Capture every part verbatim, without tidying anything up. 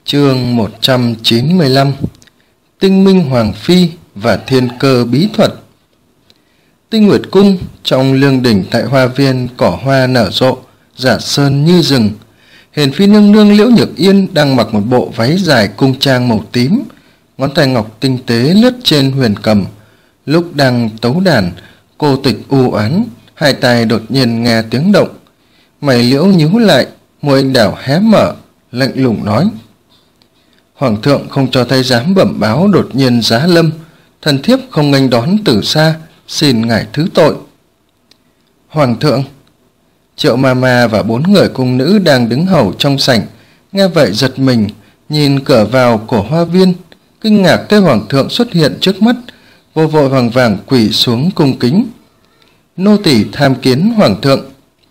Chương một trăm chín mươi lăm. Tinh minh hoàng phi và thiên cơ bí thuật. Tinh Nguyệt cung, trong lương đỉnh tại hoa viên, cỏ hoa nở rộ, giả sơn như rừng. Hiền phi nương nương Liễu Nhược Yên đang mặc một bộ váy dài cung trang màu tím, ngón tay ngọc tinh tế lướt trên huyền cầm. Lúc đang tấu đàn, cô tịch u oán, hai tai đột nhiên nghe tiếng động. Mày liễu nhíu lại, môi anh đào hé mở, lạnh lùng nói: Hoàng thượng không cho thái giám bẩm báo đột nhiên giá lâm, thần thiếp không nghênh đón từ xa, xin ngài thứ tội. Hoàng thượng. Triệu ma ma và bốn người cung nữ đang đứng hầu trong sảnh nghe vậy giật mình, nhìn cửa vào của hoa viên, kinh ngạc thấy hoàng thượng xuất hiện trước mắt, vô vội vàng vàng quỳ xuống cung kính: Nô tỳ tham kiến hoàng thượng.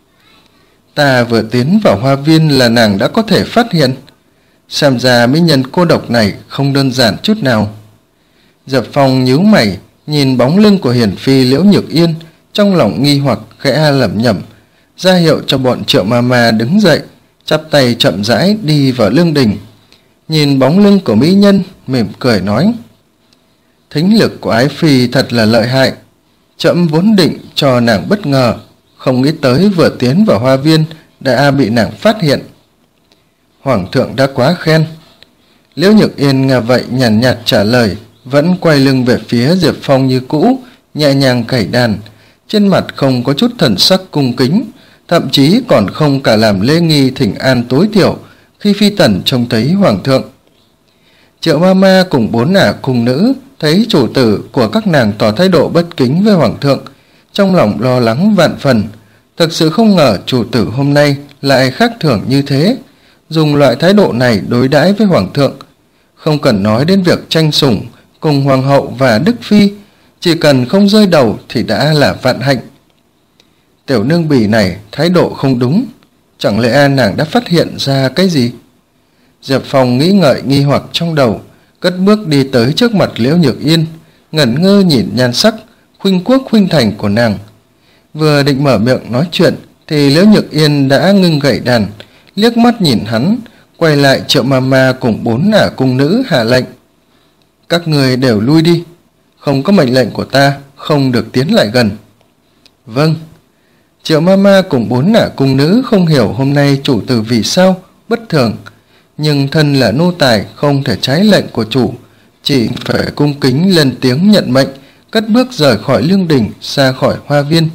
Ta vừa tiến vào hoa viên là nàng đã có thể phát hiện, xem ra mỹ nhân cô độc này không đơn giản chút nào. Diệp Phong nhíu mày, nhìn bóng lưng của hiển phi Liễu Nhược Yên, trong lòng nghi hoặc khẽ lẩm nhẩm, ra hiệu cho bọn Triệu ma ma đứng dậy, chắp tay chậm rãi đi vào lương đình. Nhìn bóng lưng của mỹ nhân, mỉm cười nói: Thính lực của ái phi thật là lợi hại, trẫm vốn định cho nàng bất ngờ, không nghĩ tới vừa tiến vào hoa viên đã bị nàng phát hiện. Hoàng thượng đã quá khen. Liễu Nhược Yên nghe vậy nhàn nhạt, nhạt trả lời, vẫn quay lưng về phía Diệp Phong như cũ, nhẹ nhàng cẩy đàn, trên mặt không có chút thần sắc cung kính, thậm chí còn không cả làm lễ nghi thỉnh an tối thiểu khi phi tần trông thấy hoàng thượng. Triệu ma ma cùng bốn ả cung nữ thấy chủ tử của các nàng tỏ thái độ bất kính với hoàng thượng, trong lòng lo lắng vạn phần. Thực sự không ngờ chủ tử hôm nay lại khác thường như thế, dùng loại thái độ này đối đãi với hoàng thượng. Không cần nói đến việc tranh sủng cùng hoàng hậu và đức phi, chỉ cần không rơi đầu thì đã là vạn hạnh. Tiểu nương bỉ này thái độ không đúng, chẳng lẽ nàng đã phát hiện ra cái gì? Diệp Phong nghĩ ngợi nghi hoặc trong đầu, cất bước đi tới trước mặt Liễu Nhược Yên, ngẩn ngơ nhìn nhan sắc khuynh quốc khuynh thành của nàng. Vừa định mở miệng nói chuyện thì Liễu Nhược Yên đã ngưng gậy đàn, liếc mắt nhìn hắn, quay lại Triệu ma ma cùng bốn ả cung nữ hạ lệnh: Các người đều lui đi, không có mệnh lệnh của ta không được tiến lại gần. Vâng. Triệu ma ma cùng bốn ả cung nữ không hiểu hôm nay chủ tử vì sao bất thường, nhưng thân là nô tài không thể trái lệnh của chủ, chỉ phải cung kính lên tiếng nhận mệnh, cất bước rời khỏi lương đình, xa khỏi hoa viên.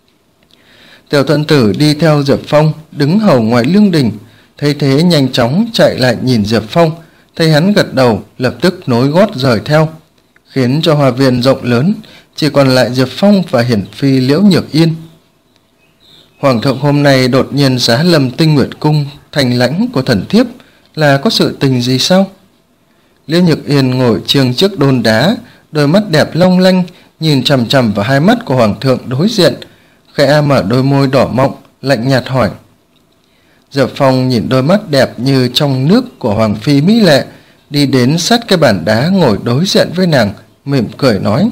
Tiểu thuận tử đi theo Diệp Phong đứng hầu ngoài lương đình, thấy thế nhanh chóng chạy lại nhìn Diệp Phong, thấy hắn gật đầu lập tức nối gót rời theo, khiến cho hoa viên rộng lớn chỉ còn lại Diệp Phong và hiển phi Liễu Nhược Yên. Hoàng thượng hôm nay đột nhiên giá lâm Tinh Nguyệt cung thành lãnh của thần thiếp, là có sự tình gì sao? Liễu Nhược Yên ngồi chiêng trước đôn đá, đôi mắt đẹp long lanh nhìn chằm chằm vào hai mắt của hoàng thượng đối diện, khẽ mở đôi môi đỏ mọng, lạnh nhạt hỏi. Diệp Phong nhìn đôi mắt đẹp như trong nước của hoàng phi mỹ lệ, đi đến sát cái bàn đá ngồi đối diện với nàng, mỉm cười nói: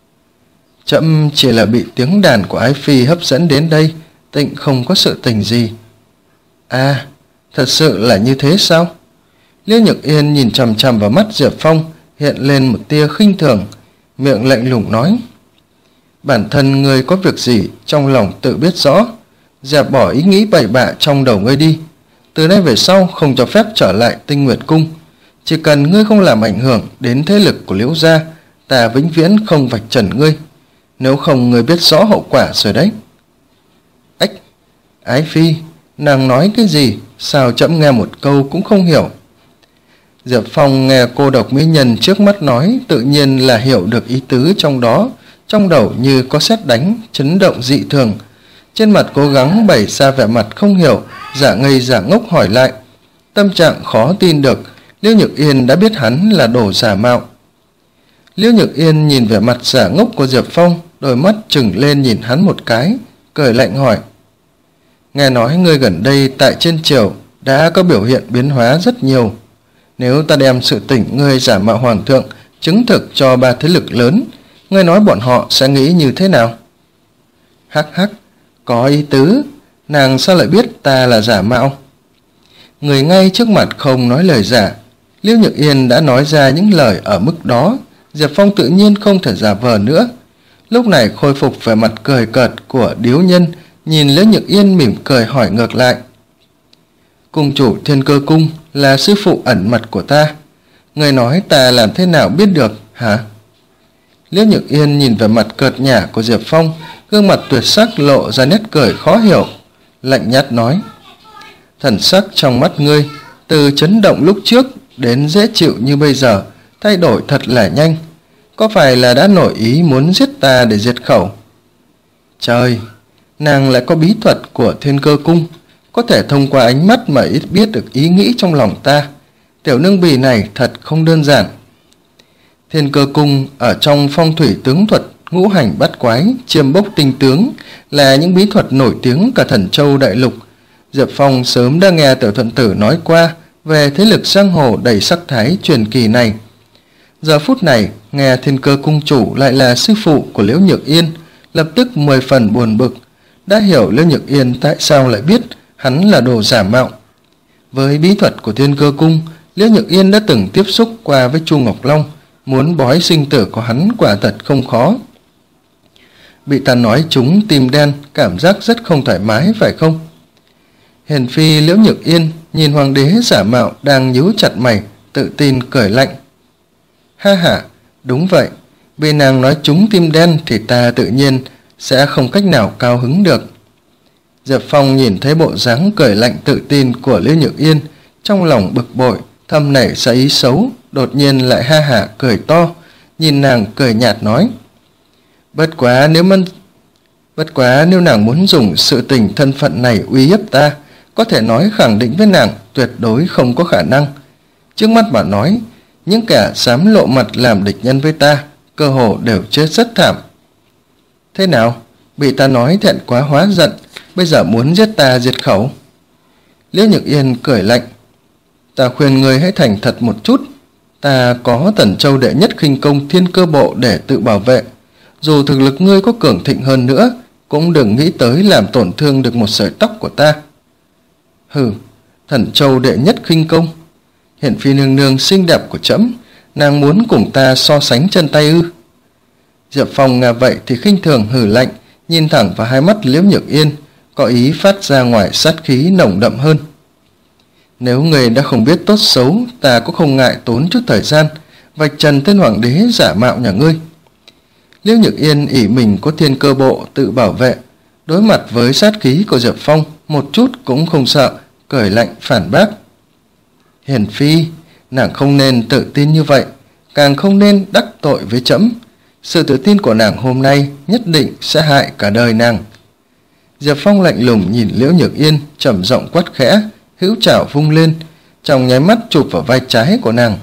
Trẫm chỉ là bị tiếng đàn của ái phi hấp dẫn đến đây, tịnh không có sự tình gì. À, thật sự là như thế sao? Liễu Nhược Yên nhìn chằm chằm vào mắt Diệp Phong, hiện lên một tia khinh thường, miệng lạnh lùng nói: Bản thân ngươi có việc gì trong lòng tự biết rõ, dẹp bỏ ý nghĩ bậy bạ trong đầu ngươi đi. Từ nay về sau không cho phép trở lại Tinh Nguyệt cung, chỉ cần ngươi không làm ảnh hưởng đến thế lực của Liễu gia, ta vĩnh viễn không vạch trần ngươi, nếu không ngươi biết rõ hậu quả rồi đấy. Ách, ái phi, nàng nói cái gì, sao trẫm nghe một câu cũng không hiểu? Diệp Phong nghe cô độc mỹ nhân trước mắt nói, tự nhiên là hiểu được ý tứ trong đó, trong đầu như có sét đánh, chấn động dị thường. Trên mặt cố gắng bày ra vẻ mặt không hiểu, giả ngây giả ngốc hỏi lại. Tâm trạng khó tin được, Liễu Nhược Yên đã biết hắn là đồ giả mạo. Liễu Nhược Yên nhìn vẻ mặt giả ngốc của Diệp Phong, đôi mắt trừng lên nhìn hắn một cái, cười lạnh hỏi: Nghe nói ngươi gần đây tại trên triều đã có biểu hiện biến hóa rất nhiều, nếu ta đem sự tình ngươi giả mạo hoàng thượng chứng thực cho ba thế lực lớn, ngươi nói bọn họ sẽ nghĩ như thế nào? Hắc hắc, có ý tứ, nàng sao lại biết ta là giả mạo? Người ngay trước mặt không nói lời giả, Liễu Nhược Yên đã nói ra những lời ở mức đó, Diệp Phong tự nhiên không thể giả vờ nữa. Lúc này khôi phục vẻ mặt cười cợt của điếu nhân, nhìn Liễu Nhược Yên mỉm cười hỏi ngược lại. Cung chủ Thiên Cơ Cung là sư phụ ẩn mật của ta, người nói ta làm thế nào biết được hả? Liễu Nhược Yên nhìn về mặt cợt nhả của Diệp Phong, gương mặt tuyệt sắc lộ ra nét cười khó hiểu, lạnh nhạt nói. Thần sắc trong mắt ngươi từ chấn động lúc trước đến dễ chịu như bây giờ thay đổi thật là nhanh, có phải là đã nổi ý muốn giết ta để diệt khẩu? Trời, nàng lại có bí thuật của Thiên Cơ Cung, có thể thông qua ánh mắt mà ít biết được ý nghĩ trong lòng ta. Tiểu nương bì này thật không đơn giản. Thiên Cơ Cung ở trong phong thủy tướng thuật, ngũ hành bát quái, chiêm bốc tinh tướng là những bí thuật nổi tiếng cả Thần Châu đại lục. Diệp Phong sớm đã nghe Tiểu Thuận Tử nói qua về thế lực giang hồ đầy sắc thái truyền kỳ này. Giờ phút này nghe Thiên Cơ Cung chủ lại là sư phụ của Liễu Nhược Yên, lập tức mười phần buồn bực, đã hiểu Liễu Nhược Yên tại sao lại biết hắn là đồ giả mạo. Với bí thuật của Thiên Cơ Cung, Liễu Nhược Yên đã từng tiếp xúc qua với Chu Ngọc Long, muốn bói sinh tử của hắn quả thật không khó. Bị ta nói trúng tim đen, cảm giác rất không thoải mái phải không? Hiền phi Liễu Nhược Yên nhìn hoàng đế giả mạo đang nhíu chặt mày, tự tin cười lạnh. Ha ha, đúng vậy, vì nàng nói trúng tim đen thì ta tự nhiên sẽ không cách nào cao hứng được. Diệp Phong nhìn thấy bộ dáng cười lạnh tự tin của Liễu Nhược Yên, trong lòng bực bội, thầm nảy ra ý xấu, đột nhiên lại ha hả cười to, nhìn nàng cười nhạt nói. Bất quá nếu mân... Bất quá nếu nàng muốn dùng sự tình thân phận này uy hiếp ta, có thể nói khẳng định với nàng tuyệt đối không có khả năng. Trước mắt mà nói, những kẻ dám lộ mặt làm địch nhân với ta, cơ hồ đều chết rất thảm. Thế nào? Bị ta nói thẹn quá hóa giận, bây giờ muốn giết ta diệt khẩu? Liễu Nhược Yên cười lạnh. Ta khuyên ngươi hãy thành thật một chút. Ta có Tần Châu đệ nhất khinh công Thiên Cơ Bộ để tự bảo vệ. Dù thực lực ngươi có cường thịnh hơn nữa, cũng đừng nghĩ tới làm tổn thương được một sợi tóc của ta. Hừ, Thần Châu đệ nhất khinh công. Hiển phi nương nương xinh đẹp của trẫm, nàng muốn cùng ta so sánh chân tay ư? Diệp Phong nghe vậy thì khinh thường hừ lạnh, nhìn thẳng vào hai mắt Liễu Nhược Yên, có ý phát ra ngoài sát khí nồng đậm hơn. Nếu người đã không biết tốt xấu, ta cũng không ngại tốn chút thời gian vạch trần tên hoàng đế giả mạo nhà ngươi. Liễu Nhược Yên ỷ mình có Thiên Cơ Bộ tự bảo vệ, đối mặt với sát khí của Diệp Phong một chút cũng không sợ, cười lạnh phản bác. Hiền phi, nàng không nên tự tin như vậy, càng không nên đắc tội với trẫm. Sự tự tin của nàng hôm nay nhất định sẽ hại cả đời nàng. Diệp Phong lạnh lùng nhìn Liễu Nhược Yên, trầm giọng quát khẽ, hữu trảo vung lên, trong nháy mắt chụp vào vai trái của nàng.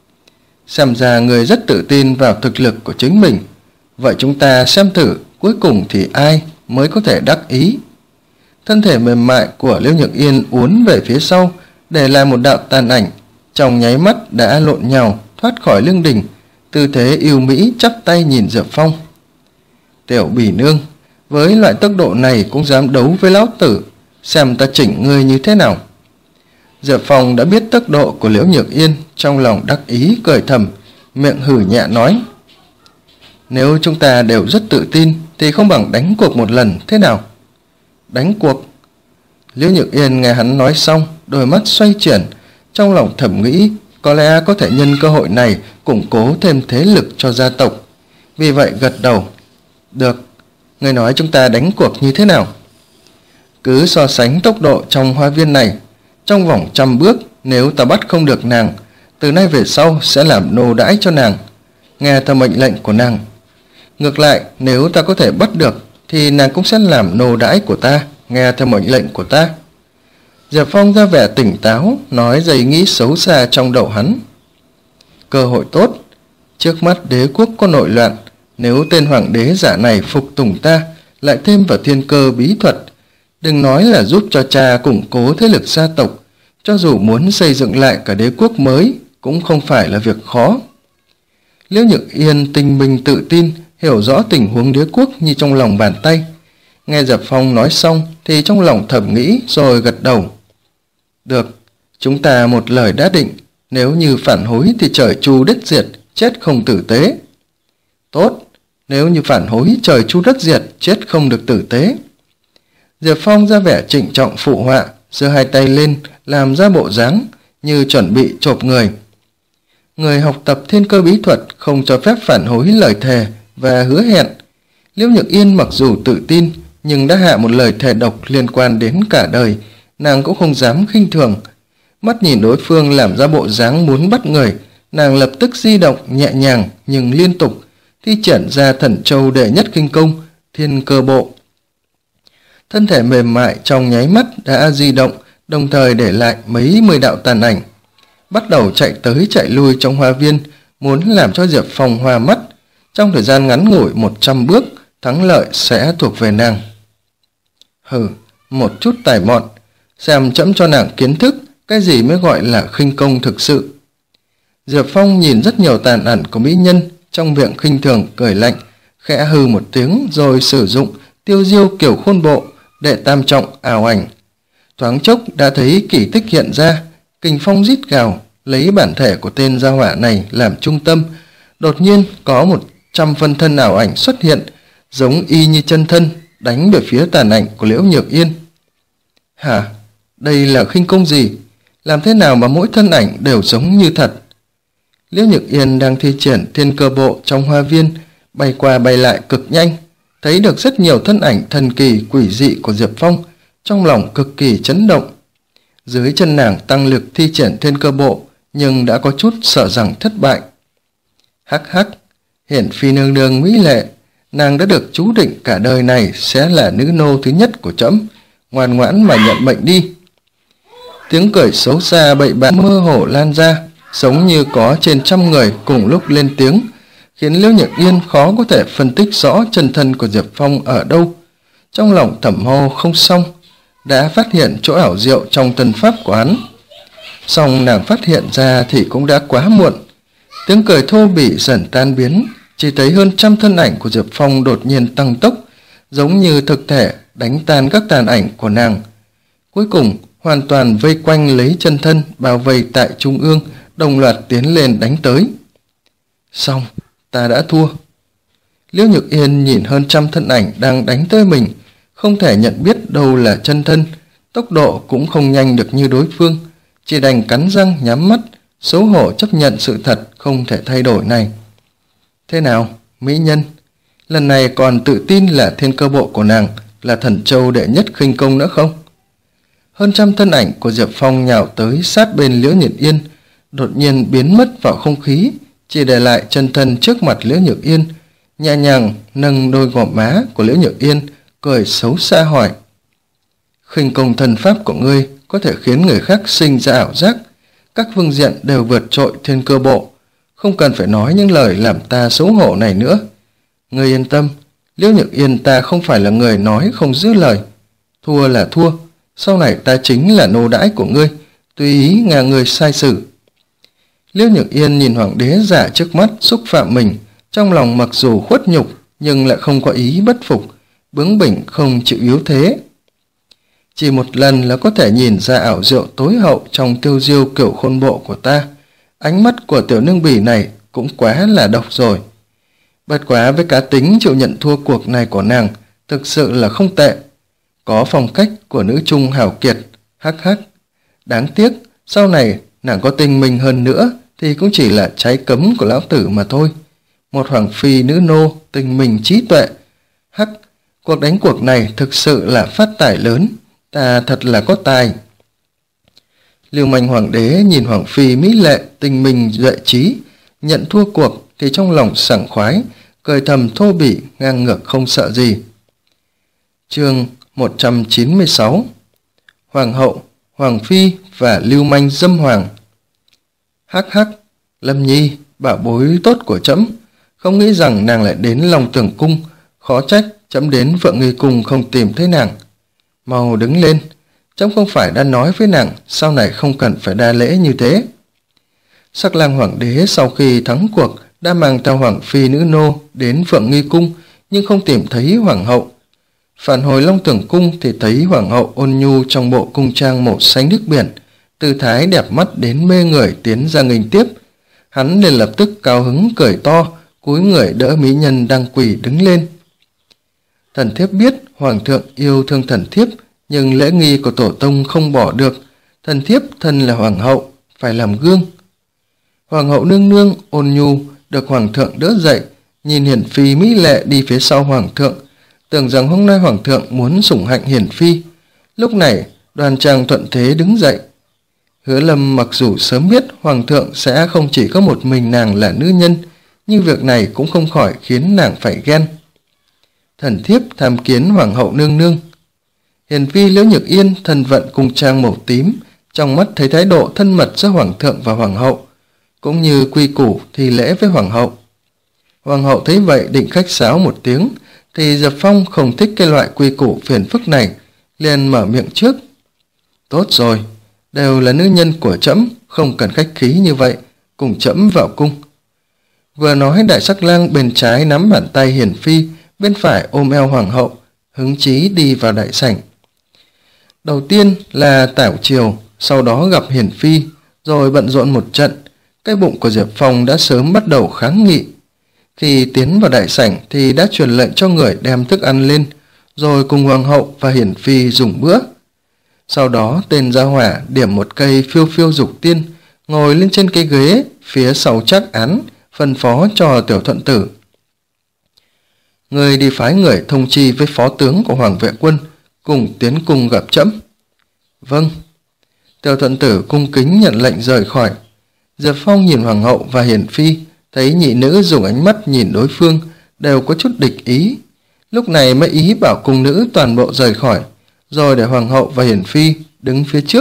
Xem ra người rất tự tin vào thực lực của chính mình. Vậy chúng ta xem thử cuối cùng thì ai mới có thể đắc ý. Thân thể mềm mại của Liễu Nhược Yên uốn về phía sau, để lại một đạo tàn ảnh, trong nháy mắt đã lộn nhào thoát khỏi lưng đình, tư thế yêu mỹ chắp tay nhìn Diệp Phong. Tiểu bỉ nương, với loại tốc độ này cũng dám đấu với lão tử, xem ta chỉnh ngươi như thế nào. Diệp Phong đã biết tốc độ của Liễu Nhược Yên, trong lòng đắc ý cười thầm, miệng hử nhẹ nói. Nếu chúng ta đều rất tự tin thì không bằng đánh cuộc một lần thế nào? Đánh cuộc? Liễu Nhược Yên nghe hắn nói xong, đôi mắt xoay chuyển, trong lòng thầm nghĩ có lẽ có thể nhân cơ hội này củng cố thêm thế lực cho gia tộc. Vì vậy gật đầu. Được, người nói chúng ta đánh cuộc như thế nào? Cứ so sánh tốc độ trong hoa viên này, trong vòng trăm bước nếu ta bắt không được nàng, từ nay về sau sẽ làm nô đãi cho nàng, nghe theo mệnh lệnh của nàng. Ngược lại, nếu ta có thể bắt được thì nàng cũng sẽ làm nô đãi của ta, nghe theo mệnh lệnh của ta. Diệp Phong ra vẻ tỉnh táo, nói ra ý nghĩ xấu xa trong đầu hắn. Cơ hội tốt, trước mắt đế quốc có nội loạn, nếu tên hoàng đế giả này phục tùng ta, lại thêm vào thiên cơ bí thuật, đừng nói là giúp cho cha củng cố thế lực gia tộc, cho dù muốn xây dựng lại cả đế quốc mới cũng không phải là việc khó. Liễu Nhược Yên tinh minh tự tin, hiểu rõ tình huống đế quốc như trong lòng bàn tay. Nghe Diệp Phong nói xong thì trong lòng thầm nghĩ rồi gật đầu. Được, chúng ta một lời đã định, nếu như phản hối thì trời chu đất diệt, chết không tử tế. Tốt, nếu như phản hối trời chu đất diệt, chết không được tử tế. Diệp Phong ra vẻ trịnh trọng phụ họa, giơ hai tay lên làm ra bộ dáng như chuẩn bị chộp người. Người học tập thiên cơ bí thuật không cho phép phản hối lời thề và hứa hẹn. Liễu Nhược Yên mặc dù tự tin nhưng đã hạ một lời thề độc liên quan đến cả đời, nàng cũng không dám khinh thường. Mắt nhìn đối phương làm ra bộ dáng muốn bắt người, nàng lập tức di động nhẹ nhàng nhưng liên tục, thi triển ra thần châu đệ nhất kinh công, thiên cơ bộ. Thân thể mềm mại trong nháy mắt đã di động, đồng thời để lại mấy mươi đạo tàn ảnh, bắt đầu chạy tới chạy lui trong hoa viên, muốn làm cho Diệp Phong hoa mắt. Trong thời gian ngắn ngủi một trăm bước, thắng lợi sẽ thuộc về nàng. Hừ, một chút tài mọn, xem chẫm cho nàng kiến thức cái gì mới gọi là khinh công thực sự. Diệp Phong nhìn rất nhiều tàn ảnh của mỹ nhân, trong miệng khinh thường cười lạnh, khẽ hừ một tiếng rồi sử dụng tiêu diêu kiểu khôn bộ, đệ tam trọng ảo ảnh. Thoáng chốc đã thấy kỳ tích hiện ra, kình phong rít gào, lấy bản thể của tên gia hỏa này làm trung tâm. Đột nhiên có một trăm phân thân ảo ảnh xuất hiện, giống y như chân thân, đánh về phía tàn ảnh của Liễu Nhược Yên. Hả? Đây là khinh công gì? Làm thế nào mà mỗi thân ảnh đều giống như thật? Liễu Nhược Yên đang thi triển thiên cơ bộ trong hoa viên, bay qua bay lại cực nhanh, thấy được rất nhiều thân ảnh thần kỳ quỷ dị của Diệp Phong, trong lòng cực kỳ chấn động. Dưới chân nàng tăng lực thi triển thiên cơ bộ, nhưng đã có chút sợ rằng thất bại. Hắc hắc, Hiển Phi nương nương mỹ lệ, nàng đã được chú định cả đời này sẽ là nữ nô thứ nhất của trẫm, ngoan ngoãn mà nhận mệnh đi. Tiếng cười xấu xa bậy bạ mơ hồ lan ra, giống như có trên trăm người cùng lúc lên tiếng, khiến Liễu Nhược Yên khó có thể phân tích rõ chân thân của Diệp Phong ở đâu. Trong lòng thầm hô không xong, đã phát hiện chỗ ảo diệu trong thần pháp của hắn. Song nàng phát hiện ra thì cũng đã quá muộn. Tiếng cười thô bỉ dần tan biến, chỉ thấy hơn trăm thân ảnh của Diệp Phong đột nhiên tăng tốc, giống như thực thể đánh tan các tàn ảnh của nàng. Cuối cùng hoàn toàn vây quanh lấy chân thân, bao vây tại trung ương, đồng loạt tiến lên đánh tới. Xong, ta đã thua. Liễu Nhược Yên nhìn hơn trăm thân ảnh đang đánh tới mình, không thể nhận biết đâu là chân thân, tốc độ cũng không nhanh được như đối phương, chỉ đành cắn răng nhắm mắt, xấu hổ chấp nhận sự thật không thể thay đổi này. Thế nào, mỹ nhân? Lần này còn tự tin là thiên cơ bộ của nàng là thần châu đệ nhất khinh công nữa không? Hơn trăm thân ảnh của Diệp Phong nhào tới sát bên Liễu Nhược Yên, đột nhiên biến mất vào không khí, chỉ để lại chân thân trước mặt Liễu Nhược Yên, nhẹ nhàng nâng đôi gò má của Liễu Nhược Yên, cười xấu xa hỏi: khinh công thần pháp của ngươi có thể khiến người khác sinh ra ảo giác, các phương diện đều vượt trội thiên cơ bộ, không cần phải nói những lời làm ta xấu hổ này nữa. Ngươi yên tâm, Liễu Nhược Yên ta không phải là người nói không giữ lời. Thua là thua, sau này ta chính là nô đãi của ngươi, tùy ý ngả người sai xử. Liễu Nhược Yên nhìn hoàng đế giả trước mắt xúc phạm mình, trong lòng mặc dù khuất nhục nhưng lại không có ý bất phục, bướng bỉnh không chịu yếu thế. Chỉ một lần là có thể nhìn ra ảo diệu tối hậu trong tiêu diêu kiểu khôn bộ của ta. Ánh mắt của tiểu nương bỉ này cũng quá là độc rồi. Bất quá với cá tính chịu nhận thua cuộc này của nàng, thực sự là không tệ. Có phong cách của nữ trung hào kiệt, hắc hắc. Đáng tiếc, sau này nàng có tinh minh hơn nữa thì cũng chỉ là trái cấm của lão tử mà thôi. Một hoàng phi nữ nô, tinh minh trí tuệ. Hắc, cuộc đánh cuộc này thực sự là phát tài lớn. Ta thật là có tài. Lưu Manh hoàng đế nhìn hoàng phi mỹ lệ, tinh minh duệ trí, nhận thua cuộc thì trong lòng sảng khoái, cười thầm thô bỉ, ngang ngược không sợ gì. Chương một trăm chín mươi sáu. Hoàng hậu, hoàng phi và Lưu Manh dâm hoàng. Hắc hắc, Lâm Nhi, bảo bối tốt của trẫm, không nghĩ rằng nàng lại đến Long Tường cung, khó trách trẫm đến Phượng Nghi cung không tìm thấy nàng. Mau đứng lên, trẫm không phải đã nói với nàng sau này không cần phải đa lễ như thế. Sắc Lang hoàng đế sau khi thắng cuộc đã mang theo hoàng phi nữ nô đến Phượng Nghi cung, nhưng không tìm thấy hoàng hậu. Phản hồi Long Tường cung thì thấy hoàng hậu ôn nhu trong bộ cung trang màu xanh nước biển, tư thái đẹp mắt đến mê người tiến ra nghênh tiếp. Hắn liền lập tức cao hứng cười to, cúi người đỡ mỹ nhân đang quỳ đứng lên. Thần thiếp biết hoàng thượng yêu thương thần thiếp, nhưng lễ nghi của tổ tông không bỏ được. Thần thiếp thân là hoàng hậu, phải làm gương. Hoàng hậu nương nương ôn nhu được hoàng thượng đỡ dậy, nhìn hiển phi mỹ lệ đi phía sau hoàng thượng, tưởng rằng hôm nay hoàng thượng muốn sủng hạnh hiển phi. Lúc này Đoan Trang thuận thế đứng dậy. Hứa Lâm mặc dù sớm biết hoàng thượng sẽ không chỉ có một mình nàng là nữ nhân, nhưng việc này cũng không khỏi khiến nàng phải ghen. Thần thiếp tham kiến hoàng hậu nương nương. Hiền phi Liễu Nhược Yên thân vận cung trang màu tím, trong mắt thấy thái độ thân mật giữa hoàng thượng và hoàng hậu, cũng như quy củ thi lễ với hoàng hậu. Hoàng hậu thấy vậy định khách sáo một tiếng, thì Diệp Phong không thích cái loại quy củ phiền phức này, liền mở miệng trước. Tốt rồi, đều là nữ nhân của trẫm, không cần khách khí như vậy, cùng trẫm vào cung. Vừa nói, Đại Sắc Lang bên trái nắm bàn tay hiển phi, bên phải ôm eo hoàng hậu, hứng chí đi vào đại sảnh. Đầu tiên là tảo triều, sau đó gặp hiển phi, rồi bận rộn một trận. Cái bụng của Diệp Phong đã sớm bắt đầu kháng nghị. Khi tiến vào đại sảnh thì đã truyền lệnh cho người đem thức ăn lên, rồi cùng hoàng hậu và hiển phi dùng bữa. Sau đó tên gia hỏa điểm một cây phiêu phiêu dục tiên, ngồi lên trên cái ghế phía sau trác án, phân phó cho Tiểu Thuận Tử. Người đi phái người thông chi với phó tướng của Hoàng Vệ Quân, cùng tiến cung gặp trẫm. Vâng. Tiểu Thuận Tử cung kính nhận lệnh rời khỏi. Diệp Phong nhìn hoàng hậu và hiển phi, thấy nhị nữ dùng ánh mắt nhìn đối phương đều có chút địch ý, lúc này mới ý bảo cung nữ toàn bộ rời khỏi, rồi để hoàng hậu và hiển phi đứng phía trước.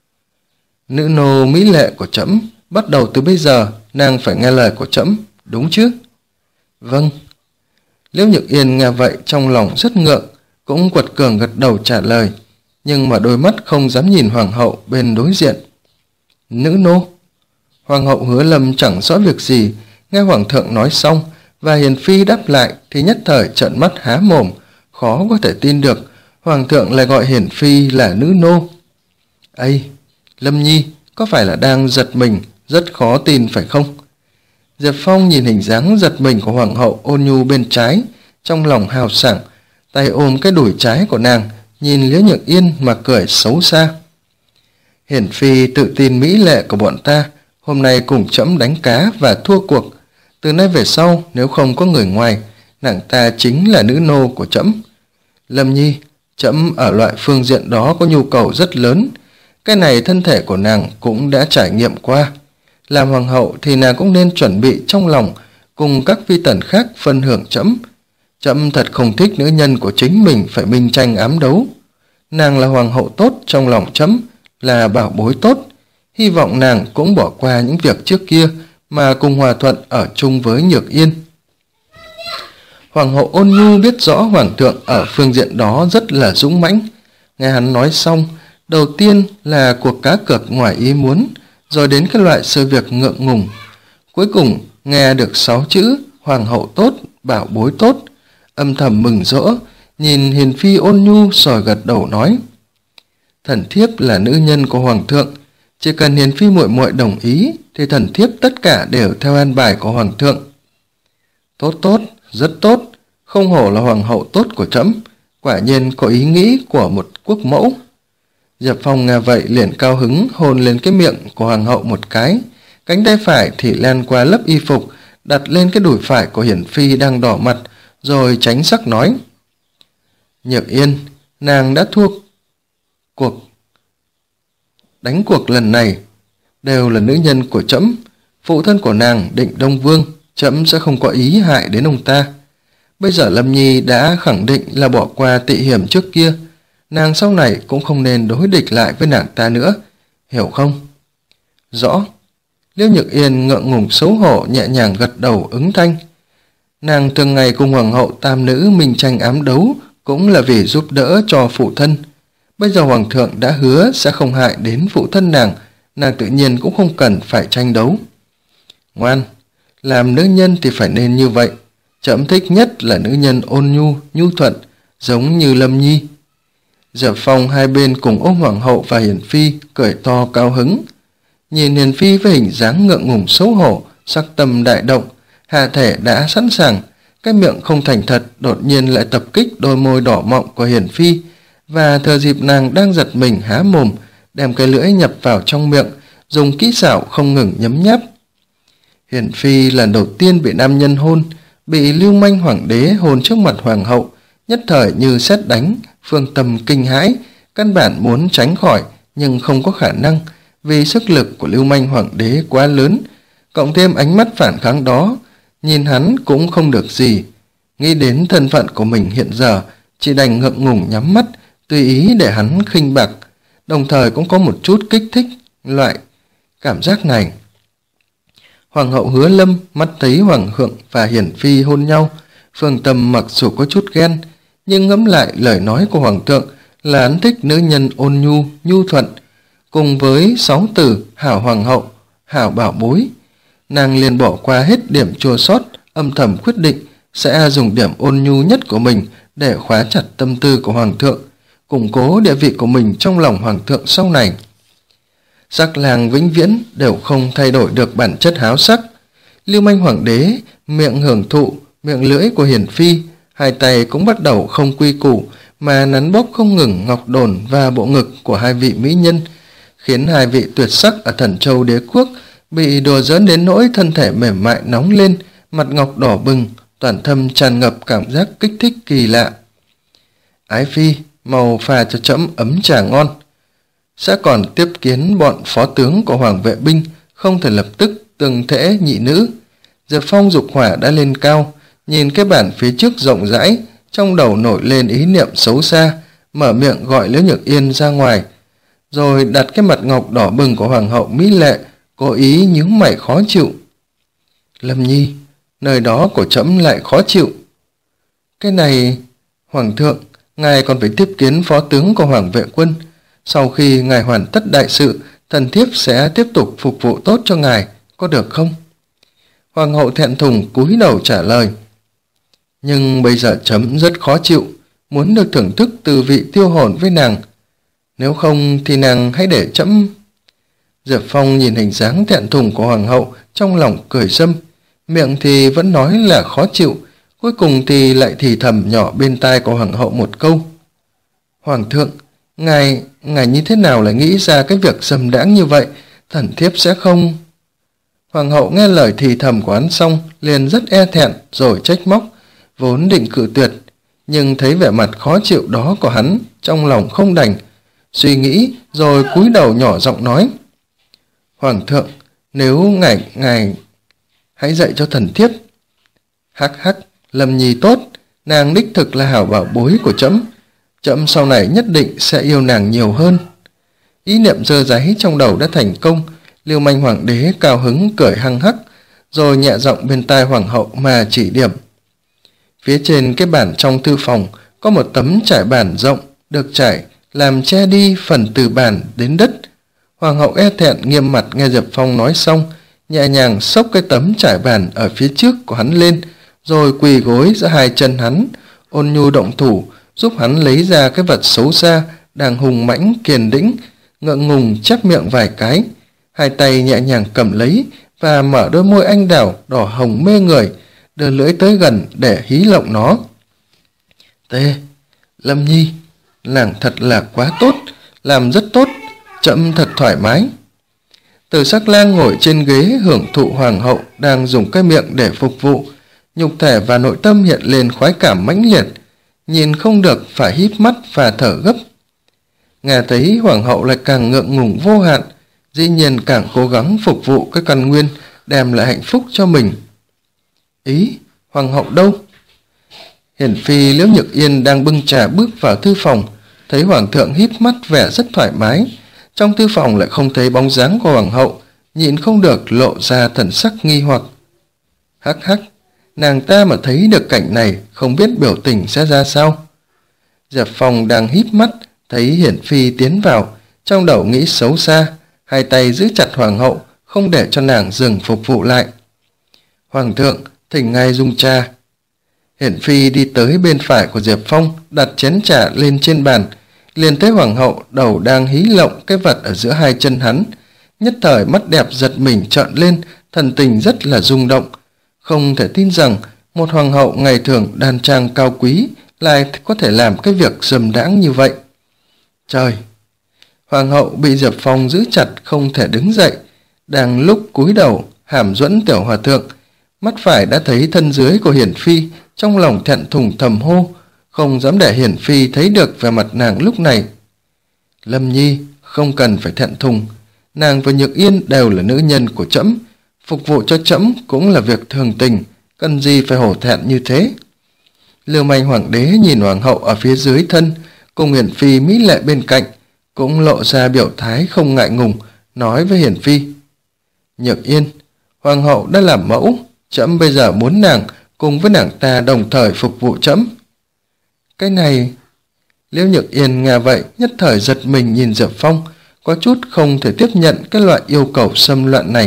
Nữ nô mỹ lệ của trẫm, bắt đầu từ bây giờ nàng phải nghe lời của trẫm, đúng chứ? Vâng. Liễu Nhược Yên nghe vậy trong lòng rất ngượng, cũng quật cường gật đầu trả lời, nhưng mà đôi mắt không dám nhìn hoàng hậu bên đối diện. Nữ nô. Hoàng hậu Hứa Lâm chẳng rõ việc gì, nghe hoàng thượng nói xong và hiền phi đáp lại thì nhất thời trợn mắt há mồm, khó có thể tin được hoàng thượng lại gọi hiển phi là nữ nô. Ây, Lâm Nhi có phải là đang giật mình, rất khó tin phải không? Diệp Phong nhìn hình dáng giật mình của hoàng hậu ôn nhu bên trái, trong lòng hào sảng, tay ôm cái đùi trái của nàng, nhìn Liễu Nhược Yên mà cười xấu xa. Hiển phi tự tin mỹ lệ của bọn ta, hôm nay cùng trẫm đánh cá và thua cuộc. Từ nay về sau, nếu không có người ngoài, nàng ta chính là nữ nô của trẫm. Lâm Nhi, trẫm ở loại phương diện đó có nhu cầu rất lớn. Cái này thân thể của nàng cũng đã trải nghiệm qua. Làm hoàng hậu thì nàng cũng nên chuẩn bị trong lòng, cùng các phi tần khác phân hưởng trẫm. Trẫm thật không thích nữ nhân của chính mình phải minh tranh ám đấu. Nàng là hoàng hậu tốt trong lòng trẫm, là bảo bối tốt. Hy vọng nàng cũng bỏ qua những việc trước kia mà cùng hòa thuận ở chung với Nhược Yên. Hoàng hậu ôn nhu biết rõ hoàng thượng ở phương diện đó rất là dũng mãnh. Nghe hắn nói xong, đầu tiên là cuộc cá cược ngoài ý muốn, rồi đến cái loại sự việc ngượng ngùng. Cuối cùng nghe được sáu chữ hoàng hậu tốt, bảo bối tốt, âm thầm mừng rỡ, nhìn hiền phi ôn nhu rồi gật đầu nói: Thần thiếp là nữ nhân của hoàng thượng, chỉ cần hiền phi muội muội đồng ý thì thần thiếp tất cả đều theo an bài của hoàng thượng. Tốt tốt, rất tốt, không hổ là hoàng hậu tốt của trẫm, quả nhiên có ý nghĩ của một quốc mẫu. Diệp Phong nghe vậy liền cao hứng hôn lên cái miệng của hoàng hậu một cái, cánh tay phải thì len qua lớp y phục, đặt lên cái đùi phải của hiển phi đang đỏ mặt, rồi tránh sắc nói: Nhược Yên, nàng đã thua cuộc. Đánh cuộc lần này đều là nữ nhân của trẫm, phụ thân của nàng Định Đông Vương, trẫm sẽ không có ý hại đến ông ta. Bây giờ Lâm Nhi đã khẳng định là bỏ qua tị hiểm trước kia, nàng sau này cũng không nên đối địch lại với nàng ta nữa, hiểu không? Rõ. Liễu Nhược Yên ngượng ngùng xấu hổ nhẹ nhàng gật đầu ứng thanh. Nàng thường ngày cùng hoàng hậu tam nữ minh tranh ám đấu cũng là vì giúp đỡ cho phụ thân. Bây giờ hoàng thượng đã hứa sẽ không hại đến phụ thân nàng, nàng tự nhiên cũng không cần phải tranh đấu. Ngoan, làm nữ nhân thì phải nên như vậy. Trẫm thích nhất là nữ nhân ôn nhu, nhu thuận, giống như Lâm Nhi. Diệp Phong hai bên cùng ôm hoàng hậu và hiển phi, cười to cao hứng. Nhìn hiển phi với hình dáng ngượng ngùng xấu hổ, sắc tâm đại động, hạ thể đã sẵn sàng, cái miệng không thành thật đột nhiên lại tập kích đôi môi đỏ mọng của hiển phi, và thừa dịp nàng đang giật mình há mồm, đem cái lưỡi nhập vào trong miệng, dùng kỹ xảo không ngừng nhấm nháp. Hiển phi lần đầu tiên bị nam nhân hôn, bị lưu manh hoàng đế hôn trước mặt hoàng hậu, nhất thời như sét đánh, phương tâm kinh hãi, căn bản muốn tránh khỏi nhưng không có khả năng, vì sức lực của lưu manh hoàng đế quá lớn, cộng thêm ánh mắt phản kháng đó, nhìn hắn cũng không được gì. Nghĩ đến thân phận của mình hiện giờ, chỉ đành ngượng ngùng nhắm mắt, tùy ý để hắn khinh bạc, đồng thời cũng có một chút kích thích loại cảm giác này. Hoàng hậu Hứa Lâm mắt thấy hoàng thượng và hiển phi hôn nhau, phương tâm mặc dù có chút ghen, nhưng ngẫm lại lời nói của hoàng thượng là hắn thích nữ nhân ôn nhu, nhu thuận, cùng với sáu từ hảo hoàng hậu, hảo bảo bối, nàng liền bỏ qua hết điểm chua xót, âm thầm quyết định sẽ dùng điểm ôn nhu nhất của mình để khóa chặt tâm tư của hoàng thượng, củng cố địa vị của mình trong lòng hoàng thượng sau này. Sắc lang vĩnh viễn đều không thay đổi được bản chất háo sắc. Lưu manh hoàng đế miệng hưởng thụ miệng lưỡi của hiển phi, hai tay cũng bắt đầu không quy củ mà nắn bóp không ngừng ngọc đồn và bộ ngực của hai vị mỹ nhân, khiến hai vị tuyệt sắc ở Thần Châu đế quốc bị đùa giỡn đến nỗi thân thể mềm mại nóng lên, mặt ngọc đỏ bừng, toàn thân tràn ngập cảm giác kích thích kỳ lạ. Ái phi, mau pha cho trẫm ấm trà ngon. Sẽ còn tiếp kiến bọn phó tướng của hoàng vệ binh, không thể lập tức từng thể nhị nữ. Diệp Phong dục hỏa đã lên cao, nhìn cái bản phía trước rộng rãi, trong đầu nổi lên ý niệm xấu xa, mở miệng gọi Liễu Nhược Yên ra ngoài, rồi đặt cái mặt ngọc đỏ bừng của hoàng hậu mỹ lệ, cố ý nhíu mày khó chịu. Lâm Nhi, nơi đó của trẫm lại khó chịu. Cái này, hoàng thượng, ngài còn phải tiếp kiến phó tướng của hoàng vệ quân. Sau khi ngài hoàn tất đại sự, thần thiếp sẽ tiếp tục phục vụ tốt cho ngài, có được không? Hoàng hậu thẹn thùng cúi đầu trả lời. Nhưng bây giờ trẫm rất khó chịu, muốn được thưởng thức từ vị tiêu hồn với nàng. Nếu không thì nàng hãy để trẫm... Diệp Phong nhìn hình dáng thẹn thùng của hoàng hậu, trong lòng cười sâm, miệng thì vẫn nói là khó chịu, cuối cùng thì lại thì thầm nhỏ bên tai của hoàng hậu một câu. Hoàng thượng, ngài, ngài như thế nào lại nghĩ ra cái việc dâm đãng như vậy, thần thiếp sẽ không... Hoàng hậu nghe lời thì thầm của hắn xong, liền rất e thẹn rồi trách móc, vốn định cự tuyệt, nhưng thấy vẻ mặt khó chịu đó của hắn, trong lòng không đành, suy nghĩ rồi cúi đầu nhỏ giọng nói. Hoàng thượng, nếu ngài, ngài hãy dạy cho thần thiếp. Hắc hắc, Lâm Nhi tốt, nàng đích thực là hảo bảo bối của trẫm, trẫm sau này nhất định sẽ yêu nàng nhiều hơn. Ý niệm dơ dáy trong đầu đã thành công, Lưu manh hoàng đế cao hứng cười hăng hắc, rồi nhẹ giọng bên tai hoàng hậu mà chỉ điểm. Phía trên cái bàn trong thư phòng có một tấm trải bàn rộng, được trải làm che đi phần từ bàn đến đất. Hoàng hậu e thẹn nghiêm mặt nghe Diệp Phong nói xong, nhẹ nhàng xốc cái tấm trải bàn ở phía trước của hắn lên, rồi quỳ gối giữa hai chân hắn, ôn nhu động thủ, giúp hắn lấy ra cái vật xấu xa, đang hùng mãnh kiên đĩnh, ngượng ngùng chép miệng vài cái, hai tay nhẹ nhàng cầm lấy và mở đôi môi anh đào đỏ hồng mê người, đưa lưỡi tới gần để hí lộng nó. Tê, Lâm Nhi, nàng thật là quá tốt, làm rất tốt, trẫm thật thoải mái. Từ Sắc Lang ngồi trên ghế hưởng thụ hoàng hậu đang dùng cái miệng để phục vụ, nhục thể và nội tâm hiện lên khoái cảm mãnh liệt, nhìn không được phải híp mắt và thở gấp. Nghe thấy hoàng hậu lại càng ngượng ngùng vô hạn, dĩ nhiên càng cố gắng phục vụ cái căn nguyên, đem lại hạnh phúc cho mình. Ý, hoàng hậu đâu? Hiển phi Liễu Nhược Yên đang bưng trà bước vào thư phòng, thấy hoàng thượng híp mắt vẻ rất thoải mái, trong thư phòng lại không thấy bóng dáng của hoàng hậu, nhịn không được lộ ra thần sắc nghi hoặc. Hắc hắc, nàng ta mà thấy được cảnh này, không biết biểu tình sẽ ra sao. Diệp Phong đang híp mắt, thấy hiển phi tiến vào, trong đầu nghĩ xấu xa, hai tay giữ chặt hoàng hậu, không để cho nàng dừng phục vụ lại. Hoàng thượng, thỉnh ngài dùng trà. Hiển phi đi tới bên phải của Diệp Phong, đặt chén trà lên trên bàn, liền thấy hoàng hậu đầu đang hí lộng cái vật ở giữa hai chân hắn, nhất thời mắt đẹp giật mình trợn lên, thần tình rất là rung động, không thể tin rằng một hoàng hậu ngày thường đoan trang cao quý lại có thể làm cái việc dâm đãng như vậy. Trời! Hoàng hậu bị Diệp Phong giữ chặt không thể đứng dậy, đang lúc cúi đầu hàm duẫn tiểu hòa thượng, mắt phải đã thấy thân dưới của Hiển Phi, trong lòng thẹn thùng thầm hô, không dám để Hiển Phi thấy được vẻ mặt nàng lúc này. Lâm Nhi không cần phải thẹn thùng, nàng và Nhược Yên đều là nữ nhân của trẫm, phục vụ cho trẫm cũng là việc thường tình, cần gì phải hổ thẹn như thế. Lưu Manh hoàng đế nhìn hoàng hậu ở phía dưới thân, cùng Hiển Phi mỹ lệ bên cạnh, cũng lộ ra biểu thái không ngại ngùng, nói với Hiển Phi: Nhược Yên, hoàng hậu đã làm mẫu, trẫm bây giờ muốn nàng cùng với nàng ta đồng thời phục vụ trẫm. Cái này... Liễu Nhược Yên nghe vậy nhất thời giật mình nhìn Diệp Phong, có chút không thể tiếp nhận cái loại yêu cầu xâm loạn này.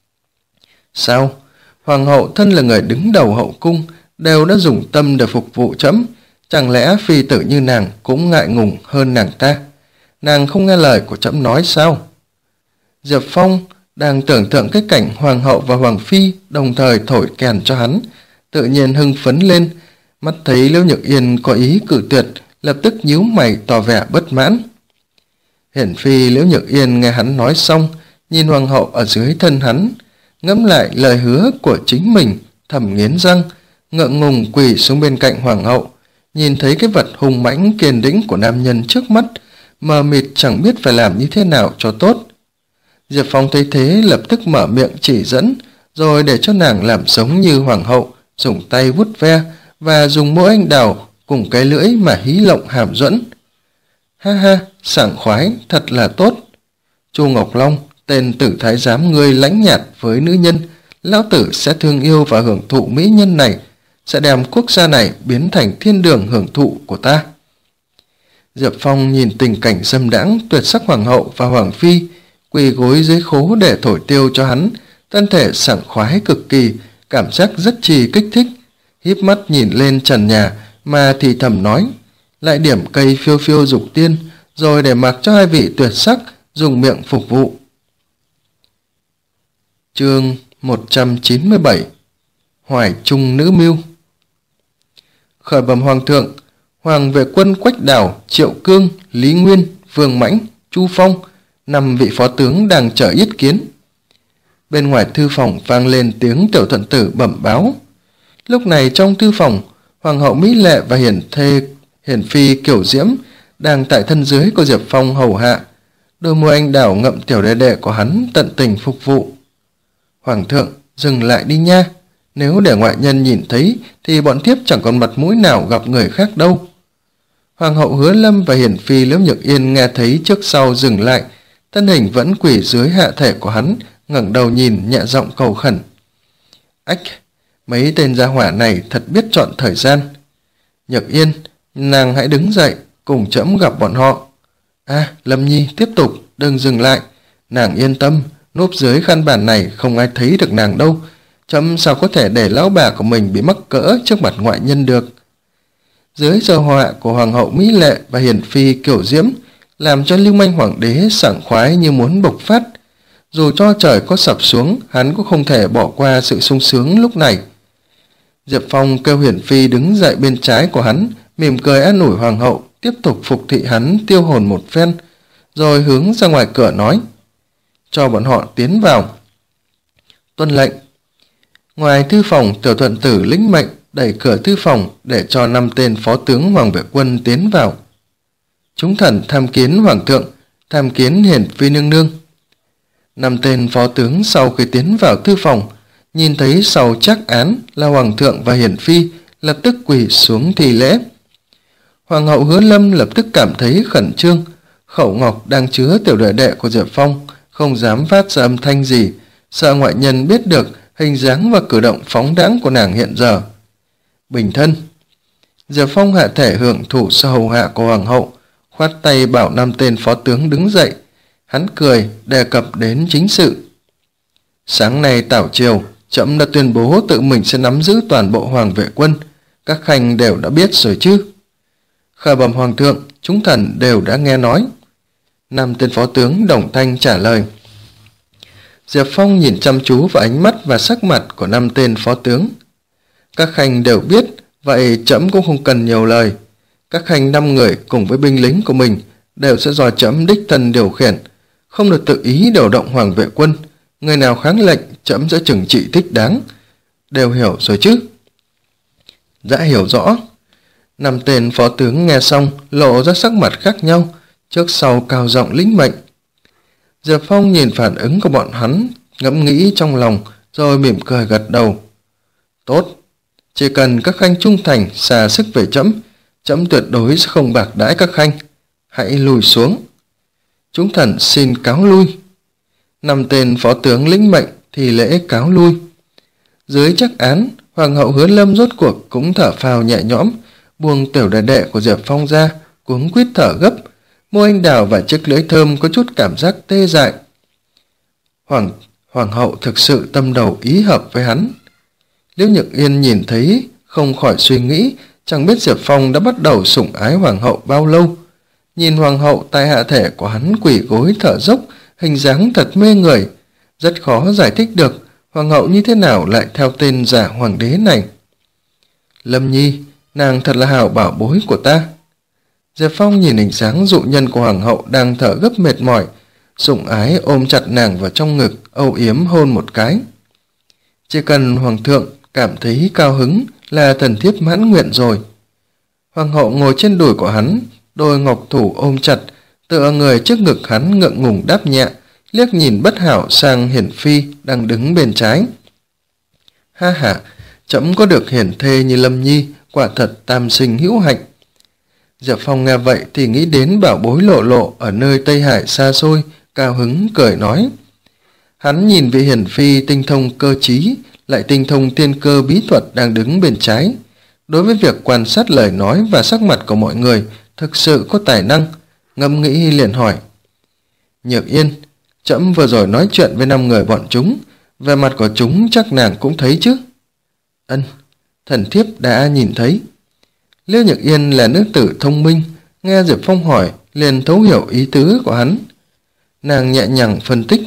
Sao? Hoàng hậu thân là người đứng đầu hậu cung, đều đã dùng tâm để phục vụ trẫm, chẳng lẽ phi tử như nàng cũng ngại ngùng hơn nàng ta? Nàng không nghe lời của trẫm nói sao? Diệp Phong đang tưởng tượng cái cảnh hoàng hậu và hoàng phi đồng thời thổi kèn cho hắn, tự nhiên hưng phấn lên, mắt thấy Liễu Nhược Yên có ý cự tuyệt, lập tức nhíu mày tỏ vẻ bất mãn. Hiển Phi Liễu Nhược Yên nghe hắn nói xong, nhìn hoàng hậu ở dưới thân hắn, ngẫm lại lời hứa của chính mình, thầm nghiến răng, ngượng ngùng quỳ xuống bên cạnh hoàng hậu, nhìn thấy cái vật hùng mãnh kiên đĩnh của nam nhân trước mắt, mờ mịt chẳng biết phải làm như thế nào cho tốt. Diệp Phong thấy thế lập tức mở miệng chỉ dẫn, rồi để cho nàng làm giống như hoàng hậu, dùng tay vuốt ve và dùng mũi anh đào cùng cái lưỡi mà hí lộng hàm duẫn. Ha ha, sảng khoái, thật là tốt. Chu Ngọc Long, tên tử thái giám ngươi lãnh nhạt với nữ nhân, lão tử sẽ thương yêu và hưởng thụ mỹ nhân này, sẽ đem quốc gia này biến thành thiên đường hưởng thụ của ta. Diệp Phong nhìn tình cảnh dâm đãng tuyệt sắc hoàng hậu và hoàng phi quỳ gối dưới khố để thổi tiêu cho hắn, thân thể sảng khoái cực kỳ, cảm giác rất trì kích thích, híp mắt nhìn lên trần nhà mà thì thầm nói, lại điểm cây phiêu phiêu dục tiên, rồi để mặc cho hai vị tuyệt sắc dùng miệng phục vụ. Chương một trăm chín mươi bảy Hoài Trung nữ mưu. Khởi bẩm hoàng thượng, Hoàng vệ quân Quách Đào, Triệu Cương, Lý Nguyên, Vương Mãnh, Chu Phong, năm vị phó tướng đang chờ yết kiến. Bên ngoài thư phòng vang lên tiếng tiểu thuận tử bẩm báo. Lúc này trong thư phòng, hoàng hậu mỹ lệ và hiển thê hiển phi Kiểu Diễm đang tại thân dưới của Diệp Phong hầu hạ, đôi môi anh đào ngậm tiểu đệ đệ của hắn tận tình phục vụ. Hoàng thượng, dừng lại đi nha, nếu để ngoại nhân nhìn thấy thì bọn thiếp chẳng còn mặt mũi nào gặp người khác đâu. Hoàng hậu Hứa Lâm và hiển phi Liễu Nhược Yên nghe thấy trước sau dừng lại, thân hình vẫn quỳ dưới hạ thể của hắn, ngẩng đầu nhìn nhẹ giọng cầu khẩn. Ách, mấy tên gia hỏa này thật biết chọn thời gian. Nhược Yên, nàng hãy đứng dậy, cùng trẫm gặp bọn họ. À, Lâm Nhi, tiếp tục, đừng dừng lại. Nàng yên tâm, núp dưới khăn bàn này không ai thấy được nàng đâu. Trẫm sao có thể để lão bà của mình bị mắc cỡ trước mặt ngoại nhân được. Dưới giờ họa của hoàng hậu mỹ lệ và hiển phi Kiểu Diễm, làm cho Lưu Manh hoàng đế sảng khoái như muốn bộc phát. Dù cho trời có sập xuống, hắn cũng không thể bỏ qua sự sung sướng lúc này. Diệp Phong kêu hiển phi đứng dậy bên trái của hắn, mỉm cười an ủi hoàng hậu, tiếp tục phục thị hắn tiêu hồn một phen, rồi hướng ra ngoài cửa nói, cho bọn họ tiến vào. Tuân lệnh. Ngoài thư phòng, tiểu thuận tử lĩnh mệnh đẩy cửa thư phòng để cho năm tên phó tướng hoàng vệ quân tiến vào. Chúng thần tham kiến hoàng thượng, tham kiến hiển phi nương nương. Năm tên phó tướng sau khi tiến vào thư phòng, nhìn thấy sau trác án là hoàng thượng và hiển phi, lập tức quỳ xuống thi lễ. Hoàng hậu Hứa Lâm lập tức cảm thấy khẩn trương, khẩu ngọc đang chứa tiểu đệ đệ của Diệp Phong, không dám phát ra âm thanh gì, sợ ngoại nhân biết được hình dáng và cử động phóng đãng của nàng hiện giờ. Bình thân. Diệp Phong hạ thể hưởng thụ sự hầu hạ của hoàng hậu, khoát tay bảo năm tên phó tướng đứng dậy. Hắn cười đề cập đến chính sự. Sáng nay tảo triều, trẫm đã tuyên bố tự mình sẽ nắm giữ toàn bộ hoàng vệ quân, các khanh đều đã biết rồi chứ. Khởi bẩm hoàng thượng, chúng thần đều đã nghe nói. Năm tên phó tướng đồng thanh trả lời. Diệp Phong nhìn chăm chú vào ánh mắt và sắc mặt của năm tên phó tướng. Các khanh đều biết, vậy trẫm cũng không cần nhiều lời. Các khanh năm người cùng với binh lính của mình đều sẽ do trẫm đích thân điều khiển, không được tự ý điều động Hoàng Vệ Quân. Người nào kháng lệnh, trẫm sẽ trừng trị thích đáng. Đều hiểu rồi chứ? Đã hiểu rõ. Năm tên phó tướng nghe xong lộ ra sắc mặt khác nhau, trước sau cao giọng lĩnh mệnh. Diệp Phong nhìn phản ứng của bọn hắn, ngẫm nghĩ trong lòng, rồi mỉm cười gật đầu. Tốt, chỉ cần các khanh trung thành xả sức về trẫm, trẫm tuyệt đối sẽ không bạc đãi các khanh. Hãy lùi xuống. Chúng thần xin cáo lui. Năm tên phó tướng lĩnh mệnh thì lễ cáo lui. Dưới trắc án, Hoàng hậu Hứa Lâm rốt cuộc cũng thở phào nhẹ nhõm, buông tiểu đệ đệ của Diệp Phong ra, cuống quýt thở gấp. Môi anh đào và chiếc lưỡi thơm có chút cảm giác tê dại. Hoàng, Hoàng hậu thực sự tâm đầu ý hợp với hắn. Liễu Nhược Yên nhìn thấy, không khỏi suy nghĩ, chẳng biết Diệp Phong đã bắt đầu sủng ái Hoàng hậu bao lâu. Nhìn Hoàng hậu tại hạ thể của hắn quỳ gối thở dốc, hình dáng thật mê người. Rất khó giải thích được Hoàng hậu như thế nào lại theo tên giả hoàng đế này. Lâm Nhi, nàng thật là hảo bảo bối của ta. Diệp Phong nhìn hình dáng dụ nhân của Hoàng hậu đang thở gấp mệt mỏi, sủng ái ôm chặt nàng vào trong ngực, âu yếm hôn một cái. Chỉ cần Hoàng thượng cảm thấy cao hứng là thần thiếp mãn nguyện rồi. Hoàng hậu ngồi trên đùi của hắn, đôi ngọc thủ ôm chặt, tựa người trước ngực hắn ngượng ngùng đáp nhẹ, liếc nhìn bất hảo sang Hiển Phi đang đứng bên trái. Ha ha, trẫm có được hiển thê như Lâm Nhi, quả thật tam sinh hữu hạnh. Diệp Phong nghe vậy thì nghĩ đến bảo bối Lộ Lộ ở nơi Tây Hải xa xôi, cao hứng cười nói. Hắn nhìn vị Hiển Phi tinh thông cơ trí, lại tinh thông tiên cơ bí thuật đang đứng bên trái. Đối với việc quan sát lời nói và sắc mặt của mọi người, thực sự có tài năng. Ngẫm nghĩ liền hỏi. Nhược Yên, trẫm vừa rồi nói chuyện với năm người bọn chúng, về mặt của chúng chắc nàng cũng thấy chứ? Ân, thần thiếp đã nhìn thấy. Liễu Nhược Yên là nữ tử thông minh, nghe Diệp Phong hỏi liền thấu hiểu ý tứ của hắn. Nàng nhẹ nhàng phân tích.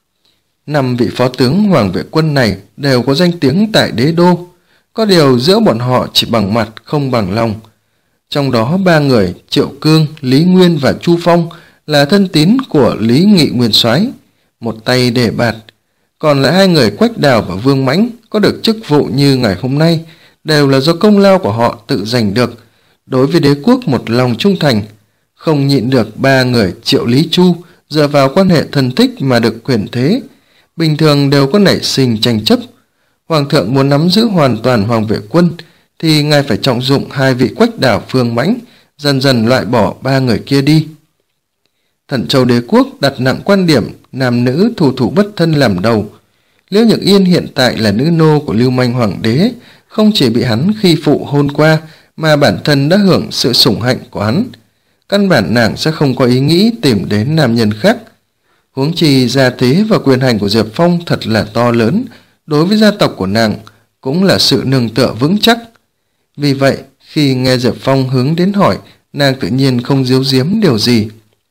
Năm vị phó tướng Hoàng Vệ Quân này đều có danh tiếng tại đế đô, có điều giữa bọn họ chỉ bằng mặt không bằng lòng. Trong đó ba người Triệu Cương, Lý Nguyên và Chu Phong là thân tín của Lý Nghị Nguyên Soái, một tay đề bạt. Còn lại hai người Quách Đào và Vương Mãnh có được chức vụ như ngày hôm nay đều là do công lao của họ tự giành được, đối với đế quốc một lòng trung thành. Không nhịn được ba người Triệu Lý Chu dựa vào quan hệ thân thích mà được quyền thế, bình thường đều có nảy sinh tranh chấp. Hoàng thượng muốn nắm giữ hoàn toàn Hoàng Vệ Quân thì ngài phải trọng dụng hai vị Quách Đào Vương Mãnh, dần dần loại bỏ ba người kia đi. Thần Châu đế quốc đặt nặng quan điểm nam nữ thủ thủ bất thân làm đầu. Liễu Nhược Yên hiện tại là nữ nô của Lưu Manh Hoàng đế, không chỉ bị hắn khi phụ hôn qua mà bản thân đã hưởng sự sủng hạnh của hắn. Căn bản nàng sẽ không có ý nghĩ tìm đến nam nhân khác. Huống chi gia thế và quyền hành của Diệp Phong thật là to lớn, đối với gia tộc của nàng cũng là sự nương tựa vững chắc. Vì vậy, khi nghe Diệp Phong hướng đến hỏi, nàng tự nhiên không giấu giếm điều gì.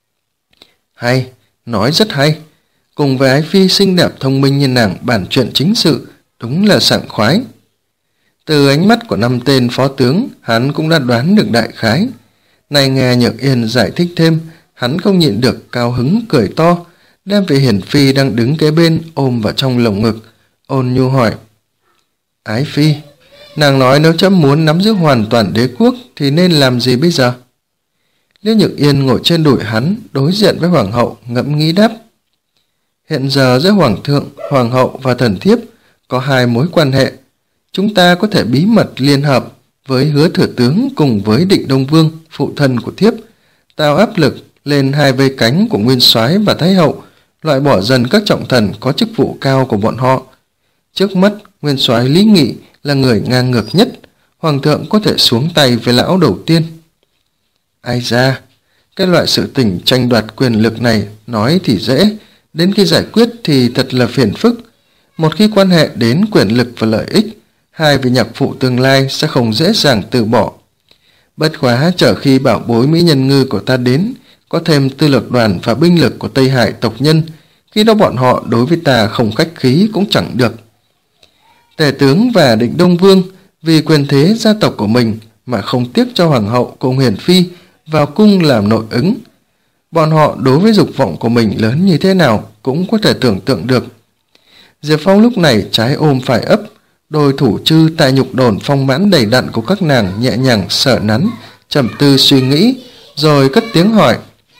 Hay, nói rất hay. Cùng với ái phi xinh đẹp thông minh như nàng bàn chuyện chính sự, đúng là sảng khoái. Từ ánh mắt của năm tên phó tướng, hắn cũng đã đoán được đại khái. Này nghe Nhược Yên giải thích thêm, hắn không nhịn được cao hứng cười to, đem vị Hiển Phi đang đứng kế bên ôm vào trong lồng ngực, ôn nhu hỏi. Ái phi, nàng nói nếu trẫm muốn nắm giữ hoàn toàn đế quốc thì nên làm gì bây giờ? Liễu Nhược Yên ngồi trên đùi hắn, đối diện với Hoàng hậu, ngẫm nghĩ đáp. Hiện giờ giữa Hoàng thượng, Hoàng hậu và thần thiếp có hai mối quan hệ. Chúng ta có thể bí mật liên hợp với Hứa thừa tướng cùng với Định Đông Vương, phụ thân của thiếp, tạo áp lực lên hai vây cánh của Nguyên Soái và Thái hậu, loại bỏ dần các trọng thần có chức vụ cao của bọn họ. Trước mắt, Nguyên Soái Lý Nghị là người ngang ngược nhất, Hoàng thượng có thể xuống tay với lão đầu tiên. Ai ra, cái loại sự tình tranh đoạt quyền lực này nói thì dễ, đến khi giải quyết thì thật là phiền phức. Một khi quan hệ đến quyền lực và lợi ích, hai vị nhạc phụ tương lai sẽ không dễ dàng từ bỏ. Bất quá chờ khi bảo bối mỹ nhân ngư của ta đến, có thêm tư lược đoàn và binh lực của Tây Hải tộc nhân, khi đó bọn họ đối với ta không khách khí cũng chẳng được. Tề tướng và Định Đông Vương vì quyền thế gia tộc của mình mà không tiếc cho hoàng hậu cùng Hiền Phi vào cung làm nội ứng. Bọn họ đối với dục vọng của mình lớn như thế nào cũng có thể tưởng tượng được. Diệp Phong lúc này trái ôm phải ấp, đôi thủ chư tại nhục đồn phong mãn đầy đặn của các nàng nhẹ nhàng sờ nắn, trầm tư suy nghĩ, rồi cất tiếng hỏi.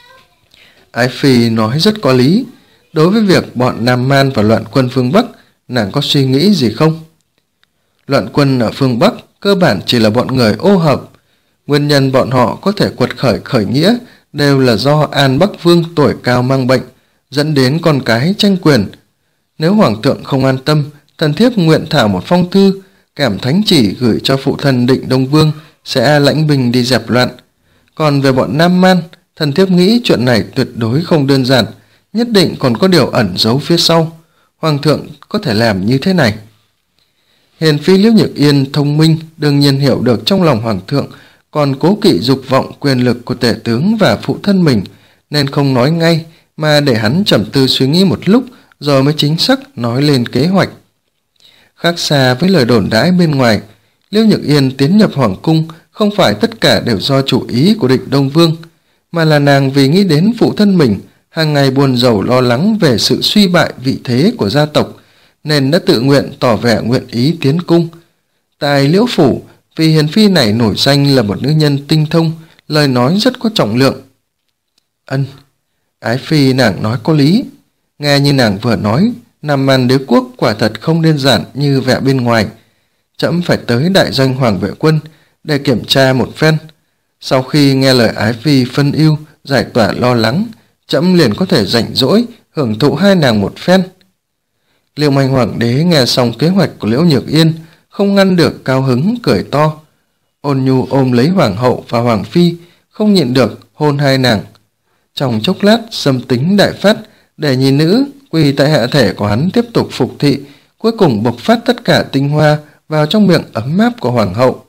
Ái Phi nói rất có lý, đối với việc bọn Nam Man và loạn quân phương Bắc, nàng có suy nghĩ gì không? Loạn quân ở phương Bắc cơ bản chỉ là bọn người ô hợp. Nguyên nhân bọn họ có thể quật khởi khởi nghĩa đều là do An Bắc Vương tuổi cao mang bệnh, dẫn đến con cái tranh quyền. Nếu hoàng thượng không an tâm, thần thiếp nguyện thảo một phong thư kèm thánh chỉ gửi cho phụ thân Định Đông Vương sẽ lãnh binh đi dẹp loạn. Còn về bọn Nam Man, thần thiếp nghĩ chuyện này tuyệt đối không đơn giản, nhất định còn có điều ẩn giấu phía sau. Hoàng thượng có thể làm như thế này. Hiền Phi Liễu Nhược Yên thông minh, đương nhiên hiểu được trong lòng hoàng thượng còn cố kỵ dục vọng quyền lực của tể tướng và phụ thân mình, nên không nói ngay mà để hắn trầm tư suy nghĩ một lúc rồi mới chính xác nói lên kế hoạch. Khác xa với lời đồn đãi bên ngoài, Liễu Nhược Yên tiến nhập hoàng cung không phải tất cả đều do chủ ý của Định Đông Vương, mà là nàng vì nghĩ đến phụ thân mình hàng ngày buồn rầu lo lắng về sự suy bại vị thế của gia tộc, nên đã tự nguyện tỏ vẻ nguyện ý tiến cung. Tại Liễu phủ, vì Hiền Phi này nổi danh là một nữ nhân tinh thông, lời nói rất có trọng lượng. Ân, Ái Phi nàng nói có lý. Nghe như nàng vừa nói, Nam Man đế quốc quả thật không đơn giản như vẻ bên ngoài. Trẫm phải tới đại doanh Hoàng Vệ Quân để kiểm tra một phen. Sau khi nghe lời Ái Phi phân ưu, giải tỏa lo lắng, trẫm liền có thể rảnh rỗi hưởng thụ hai nàng một phen. Liễu Manh Hoàng đế nghe xong kế hoạch của Liễu Nhược Yên, không ngăn được cao hứng cười to. Ôn nhu ôm lấy hoàng hậu và hoàng phi, không nhịn được hôn hai nàng. Trong chốc lát xâm tính đại phát, để nhìn nữ quỳ tại hạ thể của hắn tiếp tục phục thị, cuối cùng bộc phát tất cả tinh hoa vào trong miệng ấm áp của hoàng hậu.